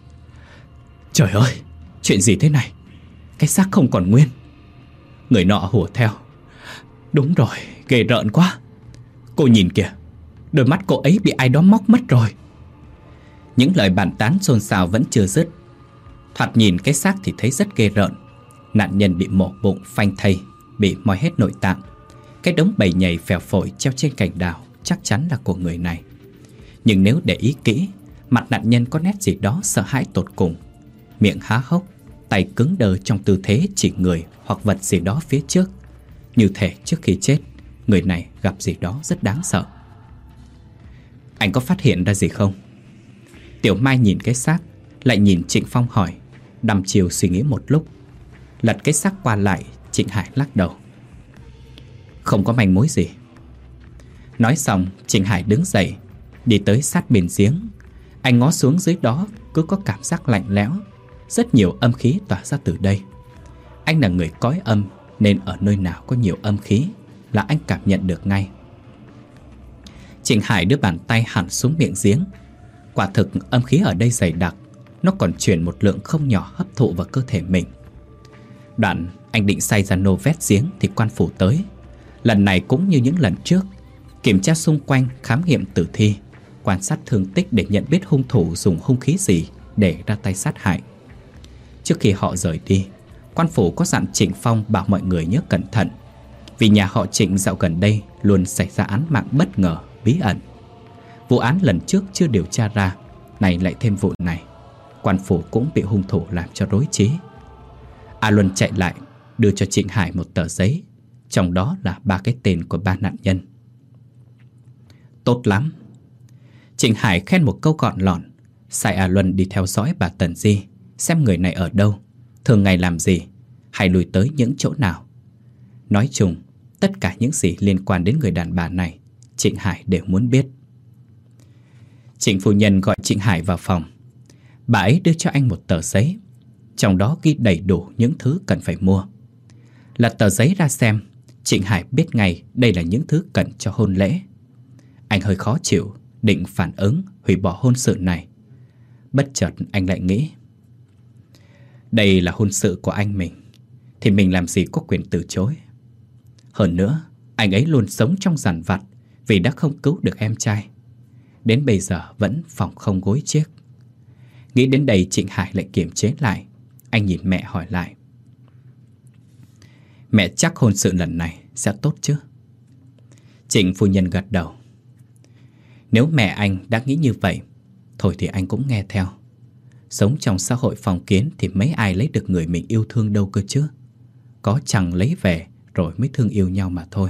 Trời ơi, chuyện gì thế này? Cái xác không còn nguyên. Người nọ hùa theo: Đúng rồi, ghê rợn quá. Cô nhìn kìa, đôi mắt cô ấy bị ai đó móc mất rồi. Những lời bàn tán xôn xao vẫn chưa dứt. Thoạt nhìn cái xác thì thấy rất ghê rợn. Nạn nhân bị mổ bụng phanh thây, bị moi hết nội tạng. Cái đống bầy nhầy phèo phổi treo trên cành đào chắc chắn là của người này. Nhưng nếu để ý kỹ, mặt nạn nhân có nét gì đó sợ hãi tột cùng. Miệng há hốc, tay cứng đờ trong tư thế chỉ người hoặc vật gì đó phía trước. Như thể trước khi chết, người này gặp gì đó rất đáng sợ. Anh có phát hiện ra gì không? Tiểu Mai nhìn cái xác, lại nhìn Trịnh Phong hỏi, đăm chiều suy nghĩ một lúc. Lật cái xác qua lại, Trịnh Hải lắc đầu: Không có manh mối gì. Nói xong, Trịnh Hải đứng dậy, đi tới sát bên giếng. Anh ngó xuống dưới đó, cứ có cảm giác lạnh lẽo. Rất nhiều âm khí tỏa ra từ đây. Anh là người cõi âm, nên ở nơi nào có nhiều âm khí là anh cảm nhận được ngay. Trịnh Hải đưa bàn tay hẳn xuống miệng giếng. Quả thực âm khí ở đây dày đặc. Nó còn chuyển một lượng không nhỏ hấp thụ vào cơ thể mình. Đoạn anh định xay ra nô vét giếng thì quan phủ tới. Lần này cũng như những lần trước, kiểm tra xung quanh, khám nghiệm tử thi, quan sát thương tích để nhận biết hung thủ dùng hung khí gì để ra tay sát hại. Trước khi họ rời đi, quan phủ có dặn Trịnh Phong bảo mọi người nhớ cẩn thận, vì nhà họ Trịnh dạo gần đây luôn xảy ra án mạng bất ngờ, bí ẩn. Vụ án lần trước chưa điều tra ra, này lại thêm vụ này. Quan phủ cũng bị hung thủ làm cho rối trí. A Luân chạy lại, đưa cho Trịnh Hải một tờ giấy, trong đó là ba cái tên của ba nạn nhân. Tốt lắm. Trịnh Hải khen một câu gọn lọn, sai A Luân đi theo dõi bà Tần Di, xem người này ở đâu, thường ngày làm gì, hay lui tới những chỗ nào. Nói chung, tất cả những gì liên quan đến người đàn bà này, Trịnh Hải đều muốn biết. Trịnh phu nhân gọi Trịnh Hải vào phòng. Bà ấy đưa cho anh một tờ giấy, trong đó ghi đầy đủ những thứ cần phải mua. Lật tờ giấy ra xem, Trịnh Hải biết ngay đây là những thứ cần cho hôn lễ. Anh hơi khó chịu, định phản ứng hủy bỏ hôn sự này. Bất chợt anh lại nghĩ, đây là hôn sự của anh mình, thì mình làm gì có quyền từ chối. Hơn nữa, anh ấy luôn sống trong dằn vặt vì đã không cứu được em trai. đến bây giờ vẫn phòng không gối chiếc. Nghĩ đến đây Trịnh Hải lại kiềm chế lại. Anh nhìn mẹ hỏi lại: Mẹ chắc hôn sự lần này sẽ tốt chứ? Trịnh phu nhân gật đầu. Nếu mẹ anh đã nghĩ như vậy, thôi thì anh cũng nghe theo. Sống trong xã hội phong kiến thì mấy ai lấy được người mình yêu thương đâu cơ chứ. Có chăng lấy về rồi mới thương yêu nhau mà thôi.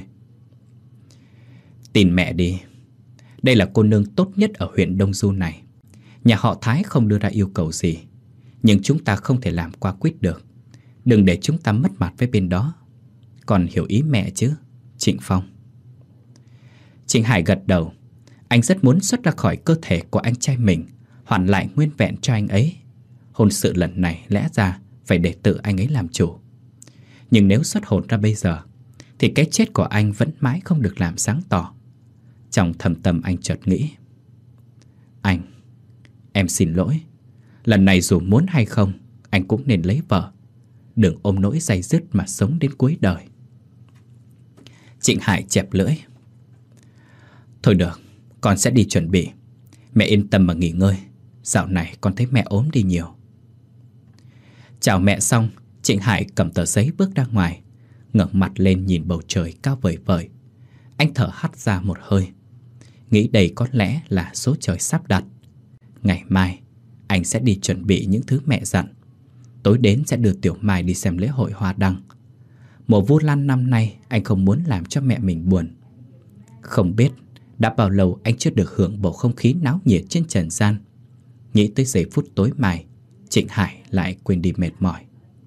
Tin mẹ đi, đây là cô nương tốt nhất ở huyện Đông Du này. Nhà họ Thái không đưa ra yêu cầu gì, nhưng chúng ta không thể làm qua quýt được. Đừng để chúng ta mất mặt với bên đó. Còn hiểu ý mẹ chứ, Trịnh Phong? Trịnh Hải gật đầu. Anh rất muốn xuất ra khỏi cơ thể của anh trai mình, hoàn lại nguyên vẹn cho anh ấy. Hôn sự lần này lẽ ra phải để tự anh ấy làm chủ. Nhưng nếu xuất hồn ra bây giờ thì cái chết của anh vẫn mãi không được làm sáng tỏ. Trong thầm tâm anh chợt nghĩ: Anh, em xin lỗi. Lần này dù muốn hay không, anh cũng nên lấy vợ. Đừng ôm nỗi day dứt mà sống đến cuối đời. Trịnh Hải chẹp lưỡi. Thôi được, con sẽ đi chuẩn bị. Mẹ yên tâm mà nghỉ ngơi. Dạo này con thấy mẹ ốm đi nhiều. Chào mẹ xong, Trịnh Hải cầm tờ giấy bước ra ngoài, ngẩng mặt lên nhìn bầu trời cao vời vời. Anh thở hắt ra một hơi, nghĩ đây có lẽ là số trời sắp đặt. Ngày mai anh sẽ đi chuẩn bị những thứ mẹ dặn. Tối đến sẽ đưa Tiểu Mai đi xem lễ hội hoa đăng. Mùa Vu Lan năm nay anh không muốn làm cho mẹ mình buồn. Không biết đã bao lâu anh chưa được hưởng bầu không khí náo nhiệt trên trần gian. Nghĩ tới giây phút tối mai, Trịnh Hải lại quên đi mệt mỏi.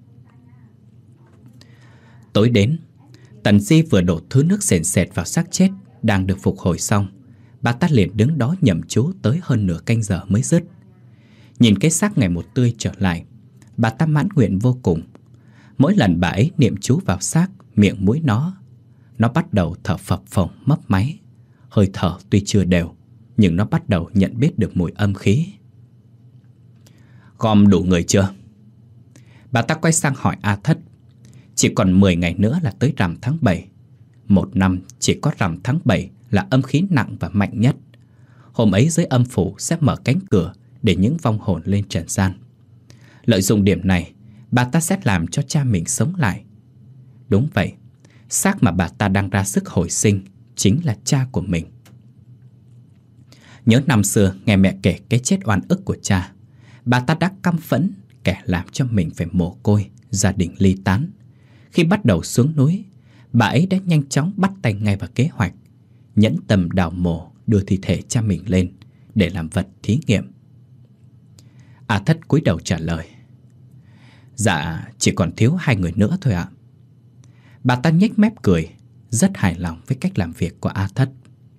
Tối đến, Tần Di vừa đổ thứ nước sền sệt vào xác chết đang được phục hồi xong. Bà ta liền đứng đó nhẩm chú tới hơn nửa canh giờ mới dứt. Nhìn cái xác ngày một tươi trở lại, bà ta mãn nguyện vô cùng. Mỗi lần bà ấy niệm chú vào xác, miệng mũi nó Nó bắt đầu thở phập phồng mấp máy. Hơi thở tuy chưa đều, nhưng nó bắt đầu nhận biết được mùi âm khí. Gom đủ người chưa? Bà ta quay sang hỏi A Thất. Chỉ còn mười ngày nữa là tới rằm tháng bảy. Một năm chỉ có rằm tháng bảy là âm khí nặng và mạnh nhất. Hôm ấy dưới âm phủ sẽ mở cánh cửa để những vong hồn lên trần gian. Lợi dụng điểm này, bà ta sẽ làm cho cha mình sống lại. Đúng vậy, xác mà bà ta đang ra sức hồi sinh chính là cha của mình. Nhớ năm xưa nghe mẹ kể cái chết oan ức của cha, bà ta đã căm phẫn kẻ làm cho mình phải mồ côi, gia đình ly tán. Khi bắt đầu xuống núi, bà ấy đã nhanh chóng bắt tay ngay vào kế hoạch, nhẫn tâm đào mồ đưa thi thể cha mình lên để làm vật thí nghiệm. A Thất cúi đầu trả lời. Dạ, chỉ còn thiếu hai người nữa thôi ạ. Bà ta nhếch mép cười, rất hài lòng với cách làm việc của A Thất.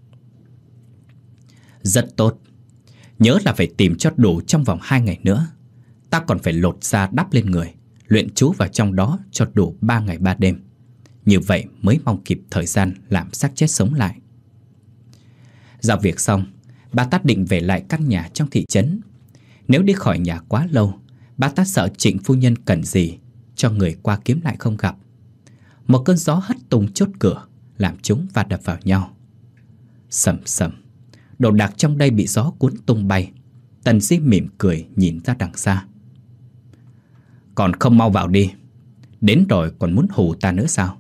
Rất tốt. Nhớ là phải tìm cho đủ trong vòng hai ngày nữa. Ta còn phải lột da đắp lên người, luyện chú vào trong đó cho đủ ba ngày ba đêm. Như vậy mới mong kịp thời gian làm xác chết sống lại. Giao việc xong, bà ta định về lại căn nhà trong thị trấn. Nếu đi khỏi nhà quá lâu, bà ta sợ Trịnh phu nhân cần gì cho người qua kiếm lại không gặp. Một cơn gió hất tung chốt cửa, làm chúng va đập vào nhau. Sầm sầm, đồ đạc trong đây bị gió cuốn tung bay. Tần Di mỉm cười nhìn ra đằng xa. Còn không mau vào đi, đến rồi còn muốn hù ta nữa sao?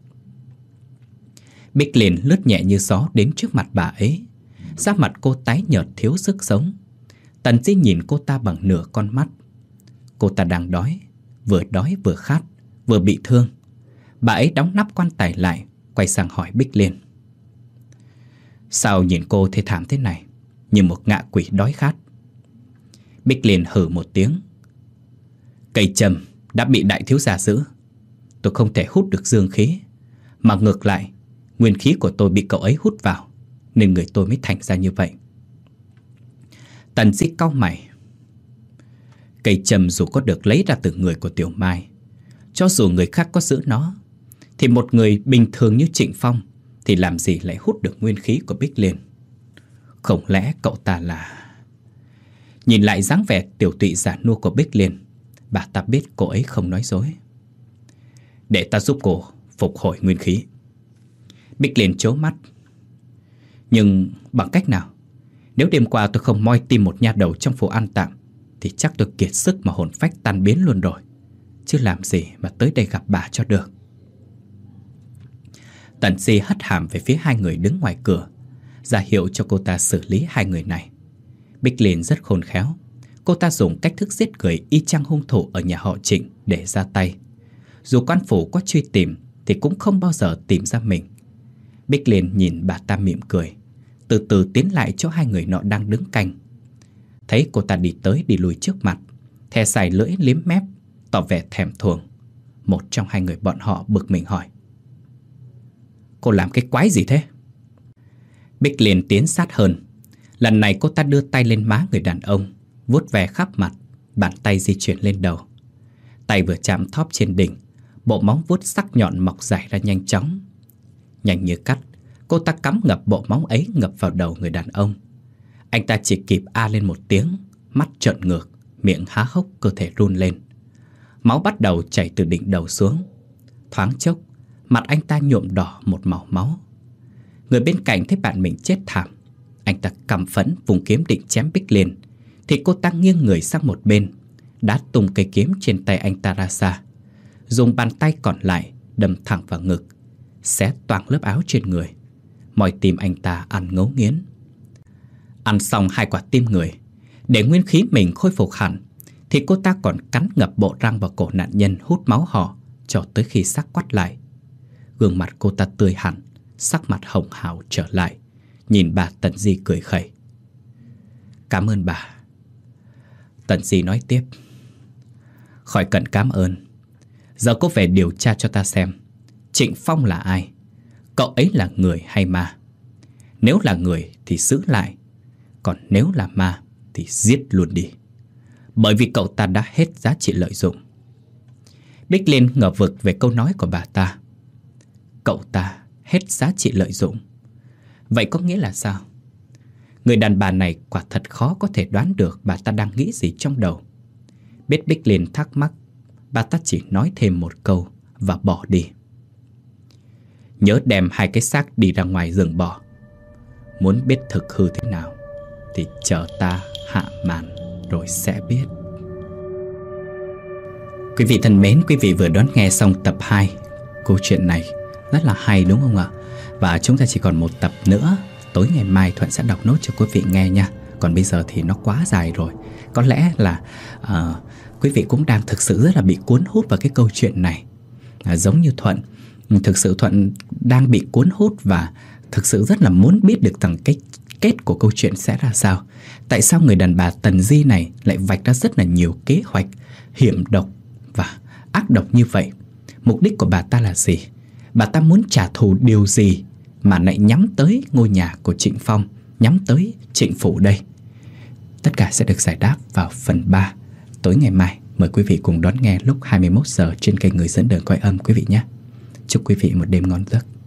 Bích liền lướt nhẹ như gió đến trước mặt bà ấy. Da mặt cô tái nhợt thiếu sức sống. Tần Di nhìn cô ta bằng nửa con mắt. Cô ta đang đói, vừa đói vừa khát, vừa bị thương. Bà ấy đóng nắp quan tài lại, quay sang hỏi Bích Liên. Sao nhìn cô thê thảm thế này, như một ngạ quỷ đói khát? Bích Liên hừ một tiếng. Cây trầm đã bị đại thiếu gia giữ. Tôi không thể hút được dương khí, mà ngược lại nguyên khí của tôi bị cậu ấy hút vào, nên người tôi mới thành ra như vậy. Tần Di cau mày. Cây trầm dù có được lấy ra từ người của Tiểu Mai, cho dù người khác có giữ nó, thì một người bình thường như Trịnh Phong thì làm gì lại hút được nguyên khí của Bích Liên? Không lẽ cậu ta là... Nhìn lại dáng vẻ tiểu tụy già nua của Bích Liên, bà ta biết cô ấy không nói dối. Để ta giúp cô phục hồi nguyên khí. Bích Liên trố mắt. Nhưng bằng cách nào? Nếu đêm qua tôi không moi tim một nha đầu trong phủ an tạm thì chắc tôi kiệt sức mà hồn phách tan biến luôn rồi. Chứ làm gì mà tới đây gặp bà cho được. Tần Di hất hàm về phía hai người đứng ngoài cửa, ra hiệu cho cô ta xử lý hai người này. Bích Liên rất khôn khéo. Cô ta dùng cách thức giết người y chang hung thủ ở nhà họ Trịnh để ra tay. Dù quan phủ có truy tìm thì cũng không bao giờ tìm ra mình. Bích Liên nhìn bà ta mỉm cười, từ từ tiến lại chỗ hai người nọ đang đứng canh. Thấy cô ta đi tới đi lùi trước mặt, thè xài lưỡi liếm mép, tỏ vẻ thèm thuồng. Một trong hai người bọn họ bực mình hỏi: cô làm cái quái gì thế? Bích Liên tiến sát hơn. Lần này cô ta đưa tay lên má người đàn ông, vuốt ve khắp mặt, bàn tay di chuyển lên đầu. Tay vừa chạm thóp trên đỉnh, bộ móng vuốt sắc nhọn mọc dài ra nhanh chóng. Nhanh như cắt, cô ta cắm ngập bộ móng ấy ngập vào đầu người đàn ông. Anh ta chỉ kịp a lên một tiếng, mắt trợn ngược, miệng há hốc, cơ thể run lên. Máu bắt đầu chảy từ đỉnh đầu xuống. Thoáng chốc, mặt anh ta nhuộm đỏ một màu máu. Người bên cạnh thấy bạn mình chết thảm, anh ta căm phẫn vùng kiếm định chém Bích Liên thì cô ta nghiêng người sang một bên, đá tung cây kiếm trên tay anh ta ra xa, dùng bàn tay còn lại đâm thẳng vào ngực, xé toang lớp áo trên người. Mọi tim anh ta ăn ngấu nghiến. Ăn xong hai quả tim người, để nguyên khí mình khôi phục hẳn, thì cô ta còn cắn ngập bộ răng vào cổ nạn nhân, hút máu họ cho tới khi xác quắt lại. Gương mặt cô ta tươi hẳn, sắc mặt hồng hào trở lại, nhìn bà Tần Di cười khẩy. Cảm ơn bà. Tần Di nói tiếp: khỏi cần cảm ơn. Giờ cô về điều tra cho ta xem Trịnh Phong là ai, cậu ấy là người hay ma. Nếu là người thì giữ lại, còn nếu là ma thì giết luôn đi, bởi vì cậu ta đã hết giá trị lợi dụng. Bích Liên ngờ vực về câu nói của bà ta. Cậu ta hết giá trị lợi dụng, vậy có nghĩa là sao? Người đàn bà này quả thật khó có thể đoán được bà ta đang nghĩ gì trong đầu. Biết Bích Liên thắc mắc, bà ta chỉ nói thêm một câu và bỏ đi. Nhớ đem hai cái xác đi ra ngoài rừng bỏ. Muốn biết thực hư thế nào thì chờ ta hạ màn rồi sẽ biết. Quý vị thân mến, quý vị vừa đón nghe xong tập hai câu chuyện này. Rất là hay đúng không ạ? Và chúng ta chỉ còn một tập nữa. Tối ngày mai Thuận sẽ đọc nốt cho quý vị nghe nha. Còn bây giờ thì nó quá dài rồi. Có lẽ là uh, quý vị cũng đang thực sự rất là bị cuốn hút vào cái câu chuyện này, uh, giống như Thuận. Thực sự Thuận đang bị cuốn hút và thực sự rất là muốn biết được rằng cái kết của câu chuyện sẽ ra sao. Tại sao người đàn bà Tần Di này lại vạch ra rất là nhiều kế hoạch hiểm độc và ác độc như vậy? Mục đích của bà ta là gì? Bà ta muốn trả thù điều gì mà lại nhắm tới ngôi nhà của Trịnh Phong, nhắm tới Trịnh Phủ đây? Tất cả sẽ được giải đáp vào phần ba tối ngày mai. Mời quý vị cùng đón nghe lúc hai mươi mốt giờ trên kênh Người Dẫn Đường Coi Âm quý vị nhé. Chúc quý vị một đêm ngon giấc.